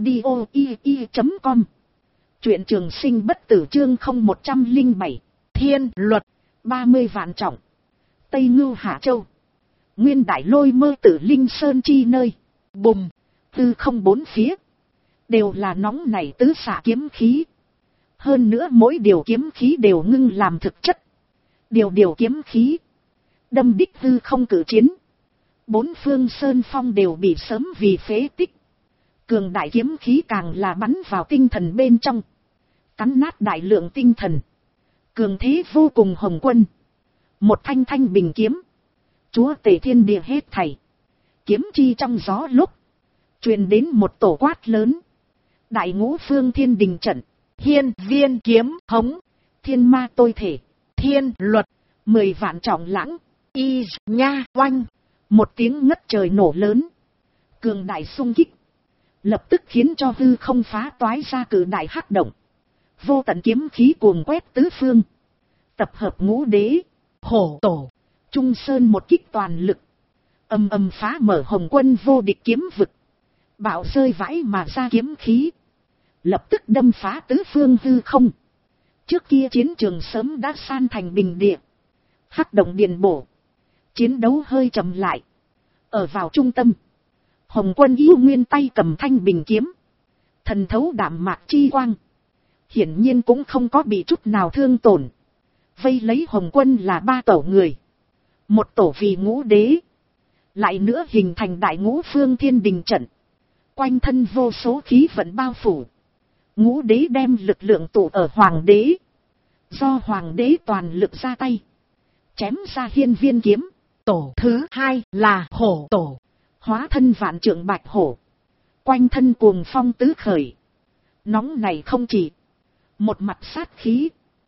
audio.com. Truyện Trường Sinh Bất Tử chương 0107. Thiên luật 30 vạn trọng. Tây Ngưu Hạ Châu. Nguyên Đại Lôi Mơ Tử Linh Sơn chi nơi. Bùng. Tư không bốn phía đều là nóng nảy tứ xạ kiếm khí. Hơn nữa mỗi điều kiếm khí đều ngưng làm thực chất. Điều kiếm khí đâm đích tư không cử chiến. Bốn phương sơn phong đều bị sớm vì phế tích. Cường đại kiếm khí càng là bắn vào tinh thần bên trong, cắn nát đại lượng tinh thần. Cường thế vô cùng Hồng Quân, một thanh thanh bình kiếm, chúa tể thiên địa hết thảy. Kiếm chi trong gió lúc truyền đến một tổ quát lớn. Đại ngũ phương thiên đình trận, hiên viên kiếm hống, thiên ma tôi thể, thiên luật 10 vạn trọng lãng, y nha oanh. Một tiếng ngất trời nổ lớn, cường đại xung kích, lập tức khiến cho hư không phá toái ra cử đại hắc động. Vô tận kiếm khí cuồng quét tứ phương, tập hợp ngũ đế, hổ tổ, Trung Sơn một kích toàn lực, ầm ầm phá mở Hồng Quân vô địch kiếm vực. Bạo rơi vãi mà ra kiếm khí, lập tức đâm phá tứ phương hư không. Trước kia chiến trường sớm đã san thành bình địa, hắc động điện bổ, chiến đấu hơi chậm lại. Ở vào trung tâm, Hồng Quân yêu nguyên tay cầm thanh bình kiếm, thần thấu đạm mạc chi quang, hiển nhiên cũng không có bị chút nào thương tổn. Vây lấy Hồng Quân là 3 tổ người, một tổ vì ngũ đế, lại nữa hình thành đại ngũ phương thiên đình trận, quanh thân vô số khí vận bao phủ. Ngũ đế đem lực lượng tụ ở hoàng đế, do hoàng đế toàn lực ra tay, chém ra hiên viên kiếm. Tổ thứ 2 là hổ tổ, hóa thân vạn trượng bạch hổ, quanh thân cuồng phong tứ khởi. Nóng này không chỉ, một mặt sát khí,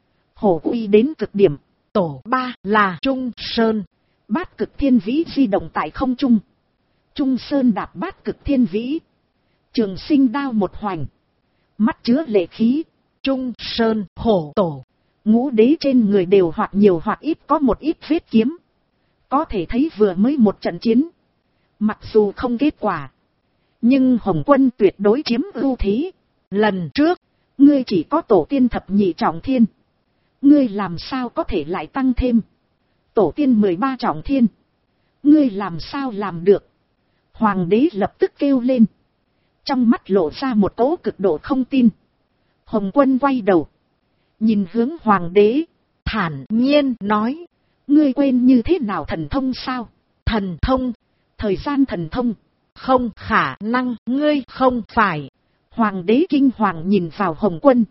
hổ uy đến cực điểm. Tổ 3 là Trung Sơn, bát cực thiên vĩ di động tại không trung. Trung Sơn đạp bát cực thiên vĩ, trường sinh đao một hoành, mắt chứa lệ khí. Trung Sơn hổ tổ, ngũ đế trên người đều hoặc nhiều hoặc ít có một ít vết kiếm. Có thể thấy vừa mới một trận chiến, mặc dù không kết quả, nhưng Hồng Quân tuyệt đối chiếm ưu thế. Lần trước, ngươi chỉ có tổ tiên thập nhị trọng thiên, ngươi làm sao có thể lại tăng thêm tổ tiên 13 trọng thiên, ngươi làm sao làm được? Hoàng đế lập tức kêu lên, trong mắt lộ ra một cỗ cực độ không tin. Hồng Quân quay đầu, nhìn hướng hoàng đế, thản nhiên nói, ngươi quên như thế nào thần thông sao? Thần thông? Thời gian thần thông? Không khả năng, ngươi không phải. Hoàng đế kinh hoàng nhìn vào Hồng Quân.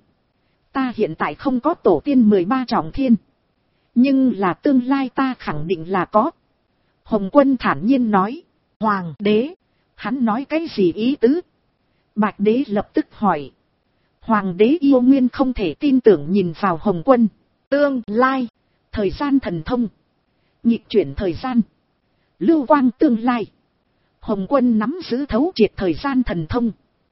Ta hiện tại không có tổ tiên 13 trọng thiên, nhưng là tương lai ta khẳng định là có. Hồng Quân thản nhiên nói. Hoàng đế, hắn nói cái gì ý tứ? Bạch đế lập tức hỏi. Hoàng đế yêu nguyên không thể tin tưởng nhìn vào Hồng Quân. Tương lai, thời gian thần thông, nhịp chuyển thời gian, lưu quang tương lai. Hồng Quân nắm giữ thấu triệt thời gian thần thông.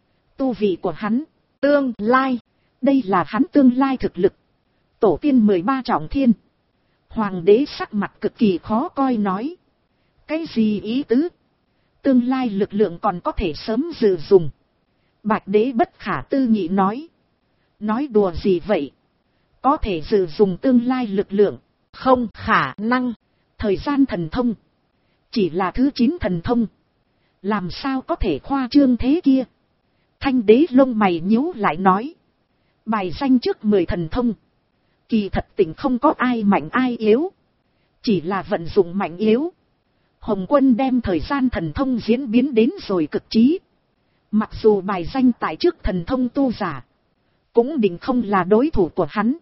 Tu vị của hắn, tương lai, đây là hắn tương lai thực lực. Tổ tiên 13 trọng thiên. Hoàng đế sắc mặt cực kỳ khó coi nói. Cái gì ý tứ? Tương lai lực lượng còn có thể sớm dự dùng. Bạch đế bất khả tư nghị nói. Nói đùa gì vậy? Có thể dự dùng tương lai lực lượng? Không khả năng. Thời gian thần thông chỉ là thứ 9 thần thông, làm sao có thể khoa trương thế kia? Thanh đế lông mày nhíu lại nói. Bài danh trước 10 thần thông, kỳ thật tình không có ai mạnh ai yếu, chỉ là vận dụng mạnh yếu. Hồng Quân đem thời gian thần thông diễn biến đến rồi cực trí. Mặc dù bài danh tại trước thần thông tu giả, cũng định không là đối thủ của hắn.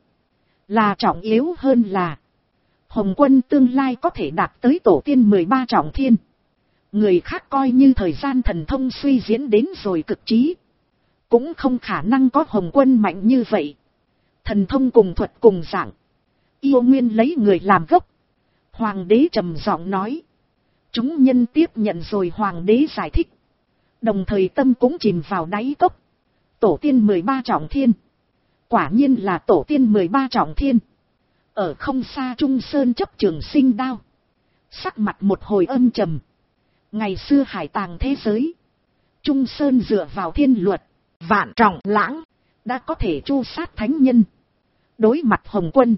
Là trọng yếu hơn là, Hồng Quân tương lai có thể đạt tới tổ tiên 13 trọng thiên. Người khác coi như thời gian thần thông suy diễn đến rồi cực trí, cũng không khả năng có Hồng Quân mạnh như vậy. Thần thông cùng thuật cùng dạng, yêu nguyên lấy người làm gốc. Hoàng đế trầm giọng nói. Chúng nhân tiếp nhận rồi hoàng đế giải thích. Đồng thời tâm cũng chìm vào đáy cốc. Tổ tiên 13 trọng thiên. Quả nhiên là tổ tiên 13 trọng thiên. Ở không xa Trung Sơn chấp Trường Sinh đao. Sắc mặt một hồi âm trầm. Ngày xưa hải tàng thế giới. Trung Sơn dựa vào thiên luật. Vạn trọng lãng. Đã có thể chu sát thánh nhân. Đối mặt Hồng Quân.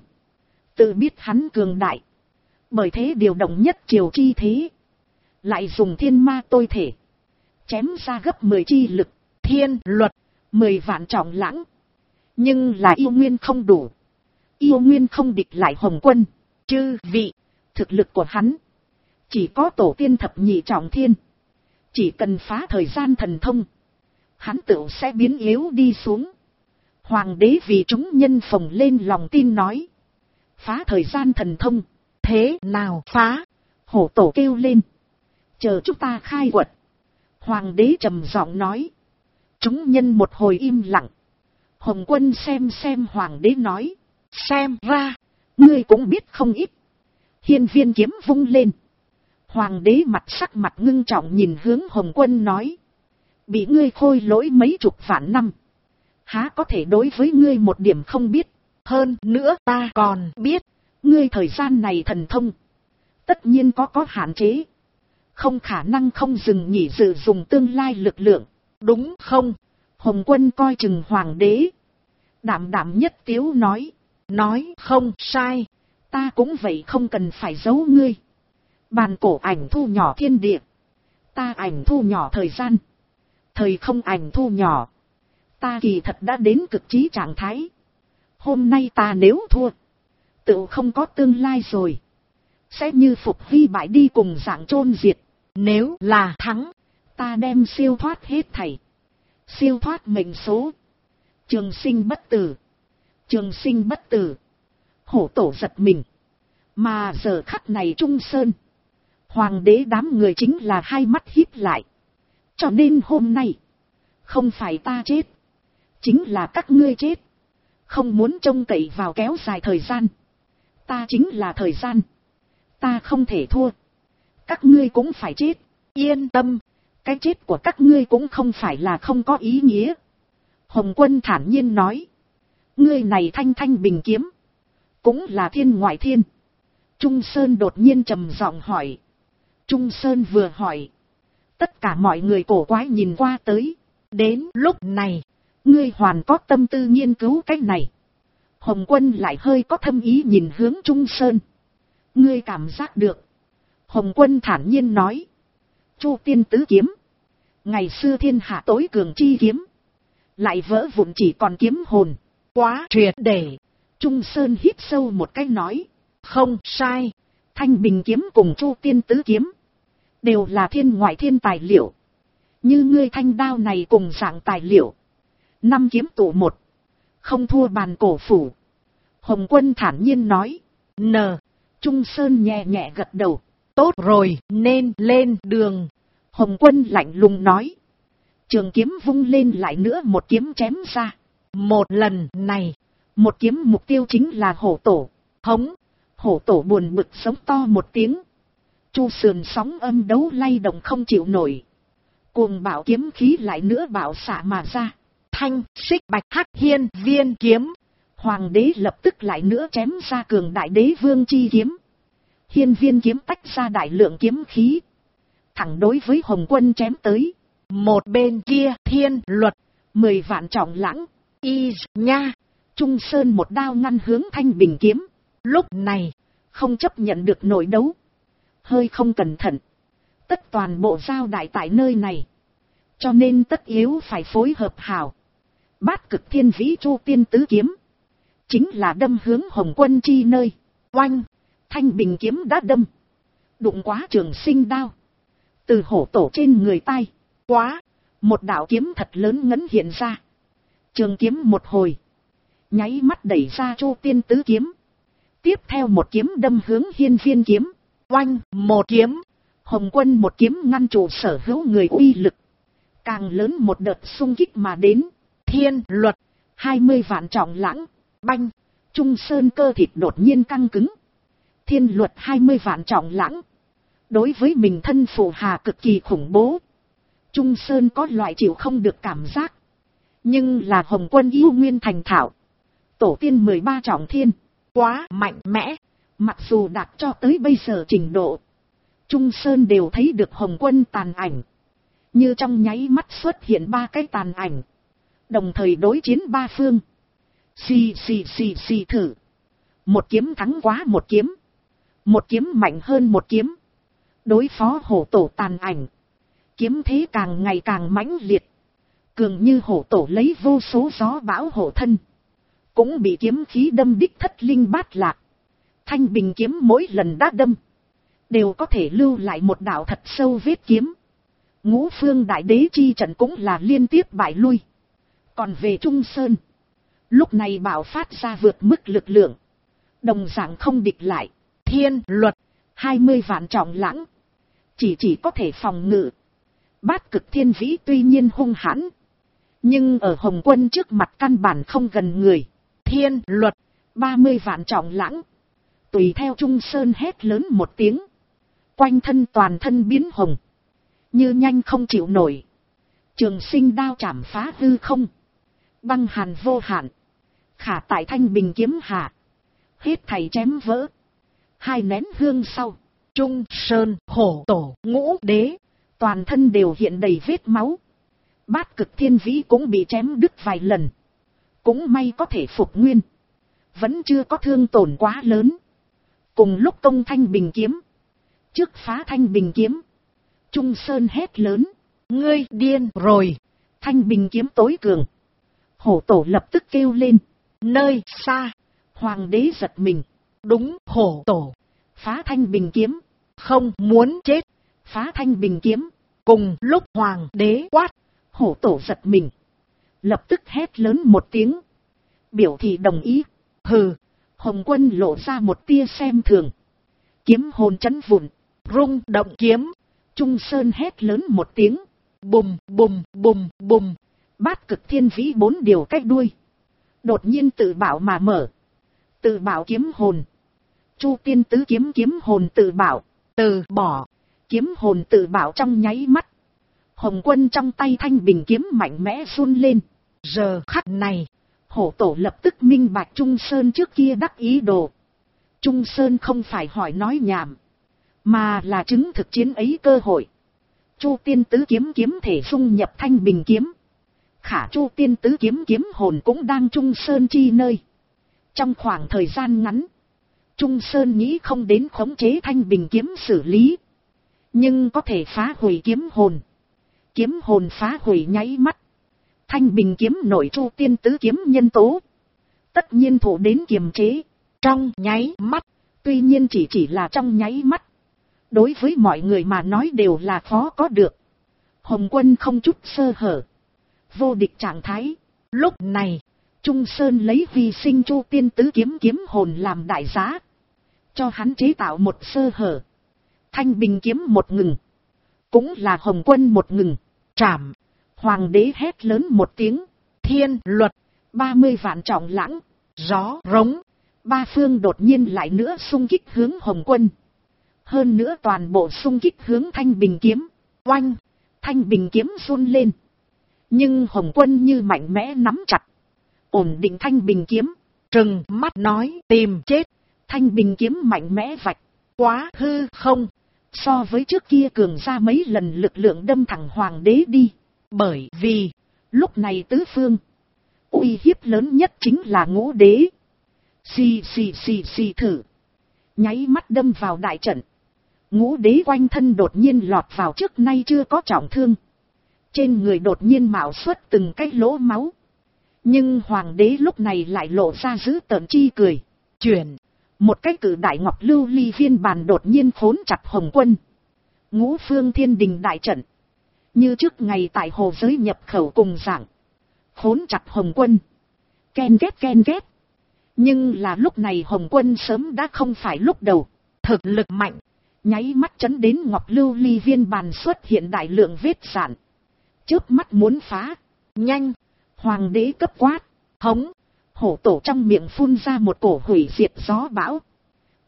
Tự biết hắn cường đại. Bởi thế điều động nhất triều chi thế. Lại dùng thiên ma tôi thể. Chém ra gấp 10 chi lực. Thiên luật. 10 vạn trọng lãng. Nhưng là yêu nguyên không đủ. Yêu nguyên không địch lại Hồng Quân. Chư vị. Thực lực của hắn. Chỉ có tổ tiên thập nhị trọng thiên. Chỉ cần phá thời gian thần thông. Hắn tự sẽ biến yếu đi xuống. Hoàng đế vì chúng nhân phồng lên lòng tin nói. Phá thời gian thần thông. Thế nào phá? Hổ tổ kêu lên. Chờ chúng ta khai quật. Hoàng đế trầm giọng nói. Chúng nhân một hồi im lặng. Hồng Quân xem hoàng đế nói. Xem ra. Ngươi cũng biết không ít. Hiên viên kiếm vung lên. Hoàng đế sắc mặt ngưng trọng nhìn hướng Hồng Quân nói. Bị ngươi khôi lỗi mấy chục vạn năm. Há có thể đối với ngươi một điểm không biết. Hơn nữa ta còn biết. Ngươi thời gian này thần thông. Tất nhiên có hạn chế. Không khả năng không dừng nghỉ dự dùng tương lai lực lượng. Đúng không? Hồng Quân coi chừng hoàng đế. Đảm đảm nhất tiếu nói. Nói không sai. Ta cũng vậy không cần phải giấu ngươi. Bàn cổ ảnh thu nhỏ thiên địa. Ta ảnh thu nhỏ thời gian. Thời không ảnh thu nhỏ. Ta kỳ thật đã đến cực trí trạng thái. Hôm nay ta nếu thua. Tự không có tương lai rồi. Sẽ như phục vi bại đi cùng dạng chôn diệt. Nếu là thắng. Ta đem siêu thoát hết thảy. Siêu thoát mệnh số. Trường sinh bất tử. Trường sinh bất tử. Hổ tổ giật mình. Mà giờ khắc này Trung Sơn. Hoàng đế đám người chính là hai mắt híp lại. Cho nên hôm nay. Không phải ta chết. Chính là các ngươi chết. Không muốn trông cậy vào kéo dài thời gian. Ta chính là thời gian. Ta không thể thua. Các ngươi cũng phải chết. Yên tâm. Cái chết của các ngươi cũng không phải là không có ý nghĩa. Hồng Quân thản nhiên nói. Ngươi này thanh thanh bình kiếm. Cũng là thiên ngoại thiên. Trung Sơn đột nhiên trầm giọng hỏi. Trung Sơn vừa hỏi. Tất cả mọi người cổ quái nhìn qua tới. Đến lúc này. Ngươi hoàn có tâm tư nghiên cứu cái này. Hồng Quân lại hơi có thâm ý nhìn hướng Trung Sơn. Ngươi cảm giác được. Hồng Quân thản nhiên nói. Chu tiên tứ kiếm. Ngày xưa thiên hạ tối cường chi kiếm. Lại vỡ vụn chỉ còn kiếm hồn. Quá triệt để. Trung Sơn hít sâu một cái nói. Không sai. Thanh bình kiếm cùng chu tiên tứ kiếm. Đều là thiên ngoại thiên tài liệu. Như ngươi thanh đao này cùng dạng tài liệu. 5 kiếm tụ một. Không thua bàn cổ phủ. Hồng Quân thản nhiên nói. Trung Sơn nhẹ nhẹ gật đầu. Tốt rồi, nên lên đường. Hồng Quân lạnh lùng nói. Trường kiếm vung lên lại nữa một kiếm chém ra. Một lần này, một kiếm mục tiêu chính là hổ tổ. Hống, hổ tổ buồn bực sống to một tiếng. Chu sườn sóng âm đấu lay động không chịu nổi. Cuồng bạo kiếm khí lại nữa bạo xạ mà ra. Thanh, xích bạch hắc hiên viên kiếm. Hoàng đế lập tức lại nữa chém ra cường đại đế vương chi kiếm. Hiên viên kiếm tách ra đại lượng kiếm khí. Thẳng đối với Hồng Quân chém tới. Một bên kia thiên luật. 10 vạn trọng lãng. Y nha. Trung Sơn một đao ngăn hướng thanh bình kiếm. Lúc này. Không chấp nhận được nội đấu. Hơi không cẩn thận. Tất toàn bộ giao đại tại nơi này. Cho nên tất yếu phải phối hợp hảo. Bát cực thiên vĩ chu tiên tứ kiếm. Chính là đâm hướng Hồng Quân chi nơi. Oanh. Thanh bình kiếm đã đâm. Đụng quá Trường Sinh đao. Từ hổ tổ trên người tay. Quá. Một đạo kiếm thật lớn ngấn hiện ra. Trường kiếm một hồi. Nháy mắt đẩy ra chu tiên tứ kiếm. Tiếp theo một kiếm đâm hướng hiên viên kiếm. Oanh. Một kiếm. Hồng Quân một kiếm ngăn trụ sở hữu người uy lực. Càng lớn một đợt xung kích mà đến. Thiên luật. 20 vạn trọng lãng. Banh. Trung Sơn cơ thịt đột nhiên căng cứng. thiên luật 20 vạn trọng lãng. Đối với mình thân phụ hà cực kỳ khủng bố. Trung Sơn có loại chịu không được cảm giác. Nhưng là Hồng Quân yêu nguyên thành thạo. Tổ tiên 13 trọng thiên. Quá mạnh mẽ. Mặc dù đạt cho tới bây giờ trình độ. Trung Sơn đều thấy được Hồng Quân tàn ảnh. Như trong nháy mắt xuất hiện 3 cái tàn ảnh. Đồng thời đối chiến 3 phương. Xì thử. Một kiếm thắng quá một kiếm. Một kiếm mạnh hơn một kiếm. Đối phó hổ tổ tàn ảnh. Kiếm thế càng ngày càng mãnh liệt. Cường như hổ tổ lấy vô số gió bão hộ thân. Cũng bị kiếm khí đâm đích thất linh bát lạc. Thanh bình kiếm mỗi lần đã đâm. Đều có thể lưu lại một đạo thật sâu vết kiếm. Ngũ phương đại đế chi trận cũng là liên tiếp bại lui. Còn về Trung Sơn. Lúc này bạo phát ra vượt mức lực lượng. Đồng dạng không địch lại. Thiên luật 20 vạn trọng lãng. Chỉ có thể phòng ngự. Bát cực thiên vĩ tuy nhiên hung hãn. Nhưng ở Hồng Quân trước mặt căn bản không gần người. Thiên luật 30 vạn trọng lãng. Tùy theo Trung Sơn hét lớn một tiếng. Quanh thân toàn thân biến hồng. Như nhanh không chịu nổi. Trường sinh đao chảm phá hư không. Băng hàn vô hạn. Khả tại thanh bình kiếm hạ. Hết thảy chém vỡ. 2 nén hương sau. Trung Sơn hổ tổ ngũ đế. Toàn thân đều hiện đầy vết máu. Bát cực thiên vĩ cũng bị chém đứt vài lần. Cũng may có thể phục nguyên. Vẫn chưa có thương tổn quá lớn. Cùng lúc công thanh bình kiếm. Trước phá thanh bình kiếm. Trung Sơn hét lớn. Ngươi điên rồi. Thanh bình kiếm tối cường. Hổ tổ lập tức kêu lên. Nơi xa. Hoàng đế giật mình. Đúng hổ tổ. Phá thanh bình kiếm. Không muốn chết. Phá thanh bình kiếm. Cùng lúc hoàng đế quát. Hổ tổ giật mình. Lập tức hét lớn một tiếng. Biểu thị đồng ý. Hừ. Hồng Quân lộ ra một tia xem thường. Kiếm hồn chấn vụn. Rung động kiếm. Trung Sơn hét lớn một tiếng. Bùm bùm bùm bùm. Bát cực thiên vĩ 4 điều cách đuôi. Đột nhiên tự bảo mà mở. Tự bảo kiếm hồn. Chu tiên tứ kiếm kiếm hồn tự bảo. Từ bỏ. Kiếm hồn tự bảo trong nháy mắt. Hồng Quân trong tay thanh bình kiếm mạnh mẽ run lên. Giờ khắc này. Hổ tổ lập tức minh bạch Trung Sơn trước kia đắc ý đồ. Trung Sơn không phải hỏi nói nhảm. Mà là chứng thực chiến ấy cơ hội. Chu tiên tứ kiếm kiếm thể dung nhập thanh bình kiếm. Khả Chu tiên tứ kiếm kiếm hồn cũng đang Trung Sơn chi nơi. Trong khoảng thời gian ngắn. Trung Sơn nghĩ không đến khống chế thanh bình kiếm xử lý. Nhưng có thể phá hủy kiếm hồn. Kiếm hồn phá hủy nháy mắt. Thanh bình kiếm nội Chu tiên tứ kiếm nhân tố. Tất nhiên thủ đến kiềm chế. Trong nháy mắt. Tuy nhiên chỉ là trong nháy mắt. Đối với mọi người mà nói đều là khó có được. Hồng Quân không chút sơ hở. Vô địch trạng thái. Lúc này. Trung Sơn lấy vi sinh Chu tiên tứ kiếm kiếm hồn làm đại giá. Cho hắn chế tạo một sơ hở. Thanh bình kiếm một ngừng. Cũng là Hồng Quân một ngừng. Trảm. Hoàng đế hét lớn một tiếng. Thiên luật. 30 vạn trọng lãng. Gió rống. 3 phương đột nhiên lại nữa xung kích hướng Hồng Quân. Hơn nữa toàn bộ xung kích hướng thanh bình kiếm. Oanh. Thanh bình kiếm run lên. Nhưng Hồng Quân như mạnh mẽ nắm chặt. Ổn định thanh bình kiếm. Trừng mắt nói tìm chết. Thanh bình kiếm mạnh mẽ vạch. Quá hư không. So với trước kia cường ra mấy lần lực lượng đâm thẳng hoàng đế đi. Bởi vì. Lúc này tứ phương. Uy hiếp lớn nhất chính là ngũ đế. Xì thử. Nháy mắt đâm vào đại trận. Ngũ đế quanh thân đột nhiên lọt vào trước nay chưa có trọng thương. Trên người đột nhiên mạo xuất từng cái lỗ máu. Nhưng hoàng đế lúc này lại lộ ra dữ tợn chi cười. Chuyển. Một cái cử đại ngọc lưu ly viên bàn đột nhiên khốn chặt Hồng Quân. Ngũ phương thiên đình đại trận. Như trước ngày tại hồ giới nhập khẩu cùng dạng. Khốn chặt Hồng Quân. Ken ghét. Nhưng là lúc này Hồng Quân sớm đã không phải lúc đầu. Thực lực mạnh. Nháy mắt chấn đến ngọc lưu ly viên bàn xuất hiện đại lượng vết sạn. Chớp mắt muốn phá. Nhanh. Hoàng đế cấp quát. Hống. Hổ tổ trong miệng phun ra một cổ hủy diệt gió bão.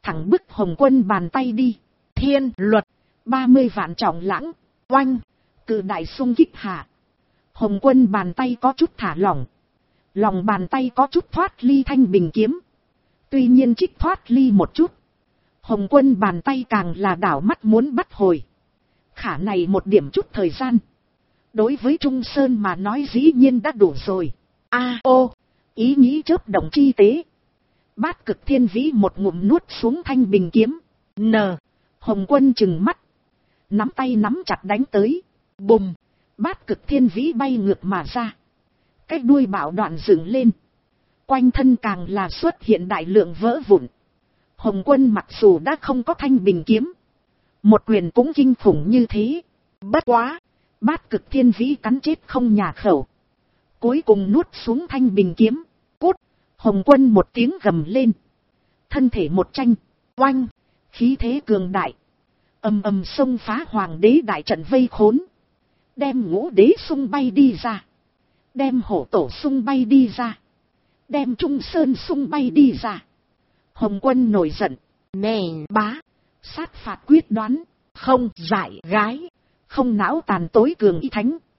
thẳng bức Hồng Quân bàn tay đi. Thiên luật, 30 vạn trọng lãng, oanh, cự đại xung kích hạ. Hồng Quân bàn tay có chút thả lỏng. Lòng bàn tay có chút thoát ly thanh bình kiếm. Tuy nhiên trích thoát ly một chút. Hồng Quân bàn tay càng là đảo mắt muốn bắt hồi. Khả này một điểm chút thời gian. Đối với Trung Sơn mà nói dĩ nhiên đã đủ rồi. Ý nghĩ chớp động chi tế. Bát Cực Thiên Vĩ một ngụm nuốt xuống thanh bình kiếm. Hồng Quân trừng mắt. Nắm tay nắm chặt đánh tới. Bùm. Bát Cực Thiên Vĩ bay ngược mà ra. Cái đuôi bạo đoạn dựng lên. Quanh thân càng là xuất hiện đại lượng vỡ vụn. Hồng Quân mặc dù đã không có thanh bình kiếm. Một quyền cũng kinh khủng như thế. Bất quá. Bát Cực Thiên Vĩ cắn chết không nhà khẩu. Cuối cùng nuốt xuống thanh bình kiếm. Cút. Hồng Quân một tiếng gầm lên. Thân thể một tranh. Oanh. Khí thế cường đại. Ầm ầm xông phá Hoàng đế đại trận vây khốn. Đem Ngũ đế xung bay đi ra. Đem Hổ tổ xung bay đi ra. Đem Trung Sơn xung bay đi ra. Hồng Quân nổi giận. Mèn bá. Sát phạt quyết đoán. Không giải gái. Không não tàn tối cường y thánh.